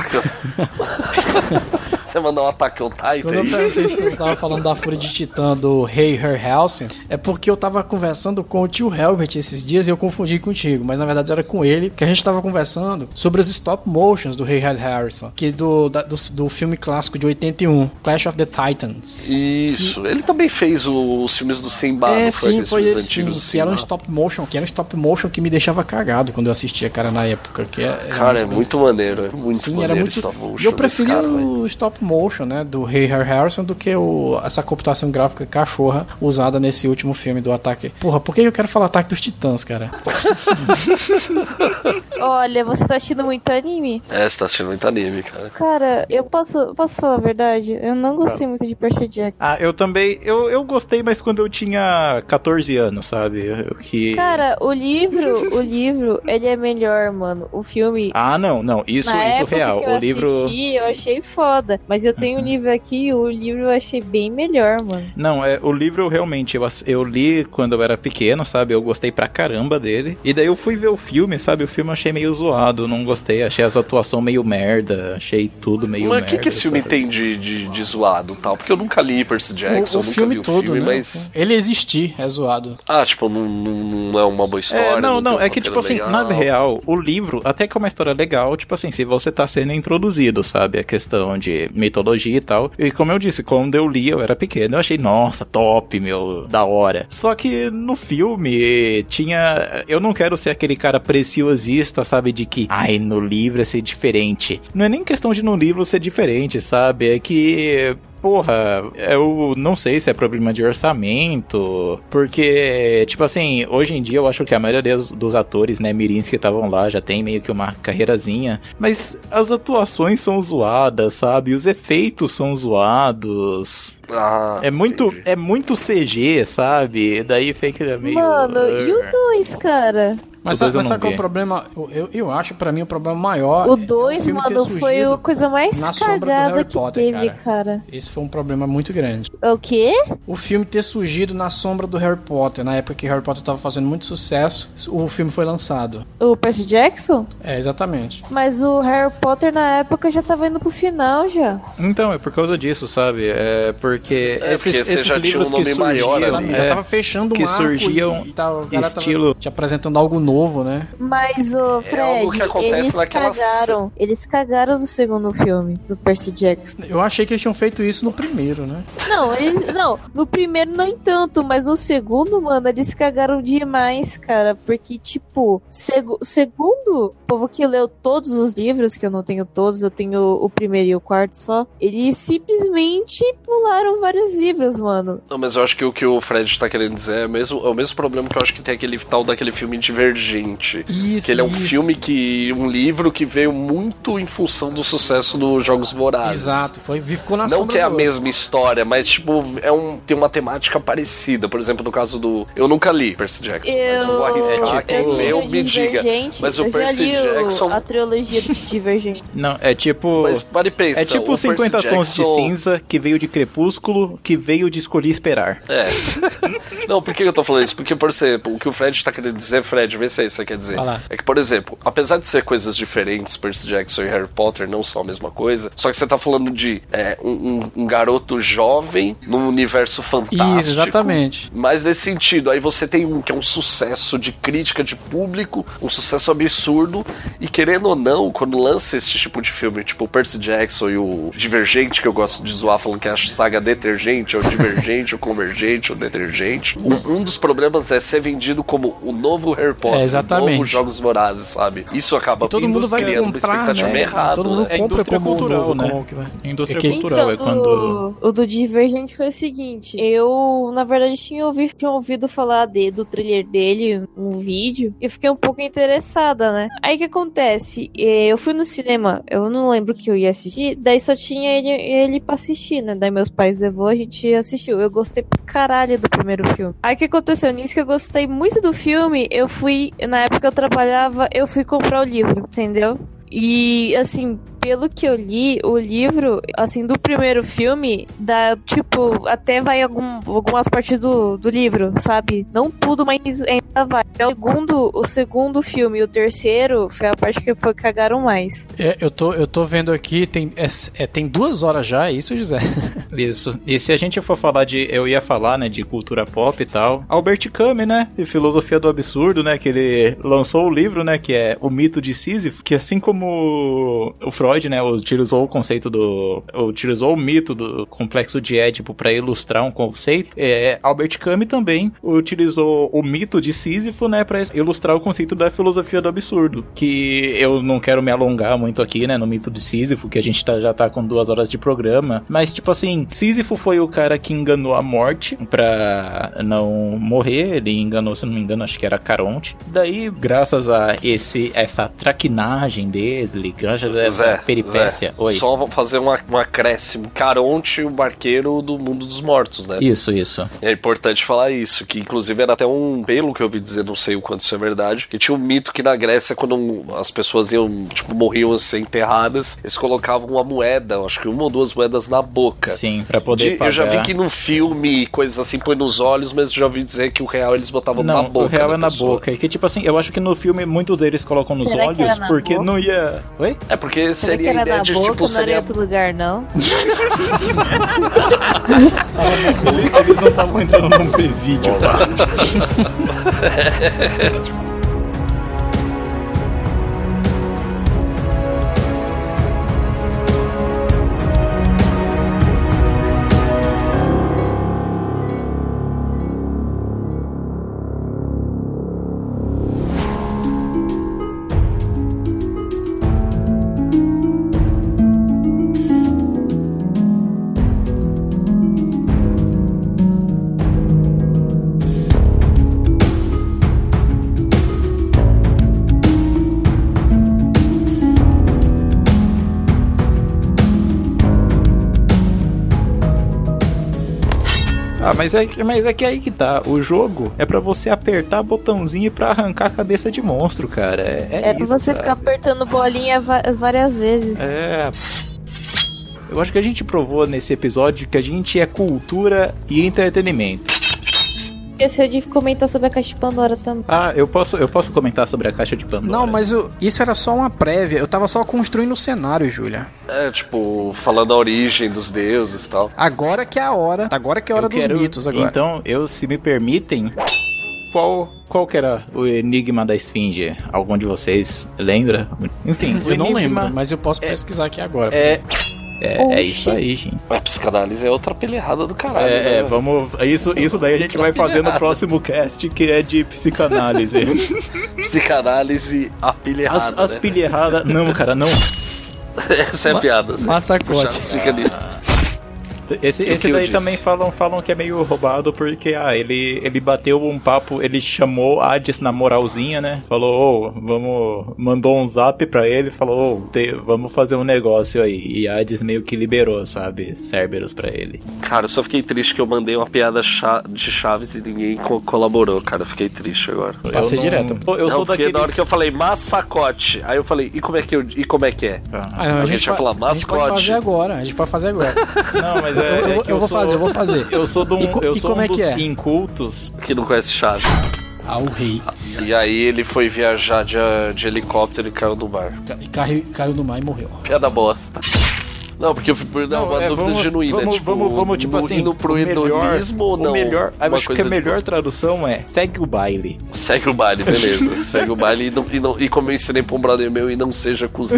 Você mandou um Attack on Titan? Quando eu perguntei se eu tava falando da Fúria de Titã do Rei Harryhausen, é porque eu tava conversando com o tio Helbert esses dias e eu confundi contigo, mas na verdade era com ele, que a gente tava conversando sobre os stop motions do Rei Harryhausen, que do filme clássico de 81, Clash of the Titans. Isso, ele também fez os filmes do Simba, não foi ele sim, antigos do que era um Simba. stop motion que me deixava cagado quando eu assistia, cara, na época. Cara, é muito maneiro, Sim, maneiro era muito. stop motion. E eu preferi desse cara, o stop motion, né, do Rei Harryhausen do que essa computação gráfica cachorra usada nesse último filme do Ataque. Porra, por que eu quero falar Ataque dos Titãs, cara? Olha, você tá assistindo muito anime? Você tá assistindo muito anime, cara. Cara, eu posso falar a verdade? Eu não gostei muito de Percy Jackson. Eu também, eu gostei, mas quando eu tinha 14 anos, sabe? Cara, o livro, ele é melhor, mano. O filme... Não, isso real. Que eu o livro... assisti, eu achei foda. Mas eu tenho o livro aqui, o livro eu achei bem melhor, mano. Não, o livro realmente, eu li quando eu era pequeno, sabe? Eu gostei pra caramba dele. E daí eu fui ver o filme, sabe? O filme eu achei meio zoado, não gostei. Achei as atuações meio merda, achei tudo meio merda. Mas o que esse filme tem de zoado e tal? Porque eu nunca li Percy Jackson, nunca filme vi o todo, filme, né? mas... Ele existir é zoado. Tipo, não é uma boa história? Não, é que tipo assim, legal. na real, o livro, até que é uma história legal, tipo assim, se você tá sendo introduzido, sabe? A questão de mitologia e tal. E como eu disse, quando eu li, eu era pequeno, eu achei, nossa, top, meu, da hora. Só que no filme tinha... Eu não quero ser aquele cara preciosista, sabe? De que, no livro é ser diferente. Não é nem questão de no livro ser diferente, sabe? É que... Porra, eu não sei se é problema de orçamento, porque, tipo assim, hoje em dia eu acho que a maioria dos atores, né, mirins que estavam lá já tem meio que uma carreirazinha, mas as atuações são zoadas, sabe? Os efeitos são zoados. É muito CG, sabe? Daí fica meio... Mano, e o 2, cara? Mas O dois eu sabe não qual é vi. o problema? Eu acho, pra mim, o problema maior... O é 2, filme ter mano, foi surgido a coisa mais na sombra do cagada Harry que Potter, teve, cara. Esse foi um problema muito grande. O quê? O filme ter surgido na sombra do Harry Potter, na época que Harry Potter tava fazendo muito sucesso, o filme foi lançado. O Percy Jackson? É, exatamente. Mas o Harry Potter na época já tava indo pro final já. Então, é por causa disso, sabe? É porque porque você já tinha um nome maior ali. Já tava fechando que um arco surgiam e tal, o cara estilo- tava te apresentando algo novo, né? Mas, o Fred, algo que acontece eles naquelas- cagaram. Eles cagaram no segundo filme do Percy Jackson. Eu achei que eles tinham feito isso no primeiro, né? Não, no primeiro nem tanto, mas no segundo, mano, eles cagaram demais, cara. Porque, tipo, segundo, o povo que leu todos os livros, que eu não tenho todos, eu tenho o primeiro e o quarto só, eles simplesmente pularam vários livros, mano. Não, mas eu acho que o que o Fred tá querendo dizer é o mesmo problema que eu acho que tem aquele tal daquele filme Divergente. Isso, Que ele é um isso. filme um livro que veio muito em função do sucesso dos Jogos Vorazes. Exato, ficou na Não sombra que é a do outro. mesma história, mas tipo, tem uma temática parecida. Por exemplo, no caso do... Eu nunca li Percy Jackson, mas eu vou arriscar quem leu me diga. eu Mas o já Percy li Jackson... a trilogia do Divergente. Não, é tipo... Mas pare e pensa. É tipo o 50 Percy tons de Jackson- cinza, que veio de Crepúsculo, que veio de Escolhi Esperar. É. Não, por que eu tô falando isso? Porque, por exemplo, o que o Fred tá querendo dizer, Fred, vê se é isso que você quer dizer. Vai lá. É que, por exemplo, apesar de ser coisas diferentes, Percy Jackson e Harry Potter não são a mesma coisa, só que você tá falando de um garoto jovem num universo fantástico. Isso, exatamente. Mas nesse sentido, aí você tem um que é um sucesso de crítica de público, um sucesso absurdo, e querendo ou não, quando lança esse tipo de filme, tipo o Percy Jackson e o Divergente, que eu gosto de zoar falando que é a saga Detergente, ou Divergente, ou Convergente, ou Detergente, um dos problemas é ser vendido como o novo Harry Potter, exatamente. o novo Jogos Vorazes, sabe? Isso acaba E todo mundo vai criando uma comprar, expectativa né? errada. Todo mundo né? É compra indústria como cultural, novo, né? como que vai. Indústria É que- cultural é quando... O do Divergente foi o seguinte, eu, na verdade, tinha ouvido falar do trailer dele, um vídeo, e eu fiquei um pouco interessada, né? Aí o que acontece? Eu fui no cinema, eu não lembro o que eu ia assistir, daí só tinha ele pra assistir, né? Daí meus pais levou, a gente assistiu. Eu gostei pra caralho do primeiro filme. Aí o que aconteceu? Nisso que eu gostei muito do filme, na época que eu trabalhava, eu fui comprar o livro, entendeu? E, assim, pelo que eu li, o livro, assim, do primeiro filme, dá, tipo, até vai algumas partes do livro, sabe? Não tudo, mas ainda vai. O segundo filme e o terceiro foi a parte que cagaram mais. Eu tô vendo aqui, tem 2 horas já, é isso, José? Isso. E se a gente for falar eu ia falar, né, de cultura pop e tal, Albert Camus, né, de Filosofia do Absurdo, né, que ele lançou o livro, né, que é O Mito de Sísifo, que assim como o Freud, né, utilizou o mito do complexo de Édipo para ilustrar um conceito, Albert Camus também utilizou o mito de Sísifo, né, para ilustrar o conceito da filosofia do absurdo, que eu não quero me alongar muito aqui, né, no mito de Sísifo, que a gente já tá com 2 horas de programa, mas tipo assim, Sísifo foi o cara que enganou a morte pra não morrer, ele enganou, se não me engano, acho que era Caronte. Daí, graças a essa traquinagem dele, graças a essa peripécia... Zé, Oi. só vou fazer um acréscimo. Caronte, o barqueiro do mundo dos mortos, né? Isso. É importante falar isso, que inclusive era até pelo que eu ouvi dizer, não sei o quanto isso é verdade, que tinha um mito que na Grécia, quando as pessoas morriam a ser enterradas, eles colocavam uma moeda, acho que 1 ou 2 moedas na boca. Sim, pra poder pagar. Eu já vi que no filme, coisas assim, põe nos olhos, mas já ouvi dizer que o real eles botavam Não, na boca. o real da é na pessoa. boca. E que, tipo assim, eu acho que no filme muitos deles colocam nos Será que olhos era na porque boca? não ia... Oi? É porque Será que seria a era ideia na de, boca, tipo, não era em seria... outro lugar, não? Eles não estavam entrando num presídio, tá? mas é que aí que tá. O jogo é pra você apertar botãozinho pra arrancar a cabeça de monstro, cara. É pra isso, você sabe? ficar apertando bolinha várias vezes. É. Eu acho que a gente provou nesse episódio que a gente é cultura e entretenimento. Esqueceu de comentar sobre a Caixa de Pandora também. Ah, eu posso comentar sobre a Caixa de Pandora? Não, mas isso era só uma prévia. Eu tava só construindo o cenário, Júlia. Tipo, falando a origem dos deuses e tal. Agora que é a hora. Agora que é a hora dos mitos agora. Então, se me permitem, qual que era o enigma da esfinge? Algum de vocês lembra? Enfim, Eu não lembro, mas eu posso pesquisar aqui agora. É isso aí, gente. A psicanálise é outra pilha errada do caralho. Né? Vamos. Isso daí a gente vai fazer no próximo cast, que é de psicanálise. Psicanálise, a pilha errada. As pilhas erradas. Não, cara, não. Essa é a piada. Massacote. Fica nisso. Esse daí também falam que é meio roubado porque ele bateu um papo, ele chamou Hades na moralzinha, né? Falou, mandou um zap pra ele, falou, vamos fazer um negócio aí. E Hades meio que liberou, sabe, Cerberus pra ele. Cara, eu só fiquei triste que eu mandei uma piada de Chaves e ninguém colaborou, cara. Eu fiquei triste agora. Passei direto. Eu sou daquele. Na hora que eu falei massacote, aí eu falei, e como é que é? A gente vai falar mascote. A gente pode fazer agora. Não, mas eu vou fazer. Eu sou um dos é? incultos que não conhece Chaves. O rei. E aí ele foi viajar de helicóptero e caiu no mar. Caiu no mar e morreu. Piada bosta. Não, porque eu fui por uma dúvida genuína. Vamos, tipo assim, indo pro hedonismo ou não? Acho que a melhor tradução é segue o baile. Segue o baile, beleza. Segue o baile e como eu ensinei pra um brother meu, e não seja cuzão.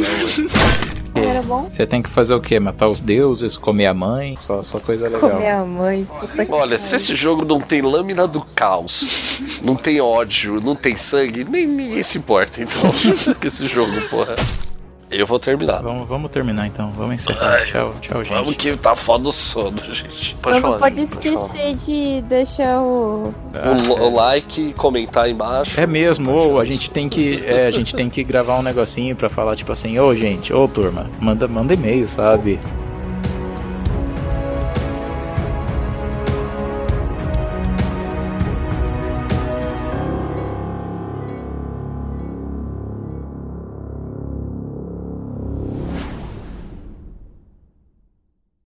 Era bom? Você tem que fazer o quê? Matar os deuses, comer a mãe? Só coisa legal. Comer a mãe. Olha, se esse jogo não tem lâmina do caos, não tem ódio, não tem sangue, ninguém se importa, então. Com esse jogo, porra. Eu vou terminar. Vamos terminar então. Vamos encerrar. Tchau, gente. Vamos que tá foda o sono, gente. Não pode esquecer de deixar o like, comentar embaixo. É mesmo, ou a gente tem que gravar um negocinho pra falar tipo assim, gente, turma, manda e-mail, sabe?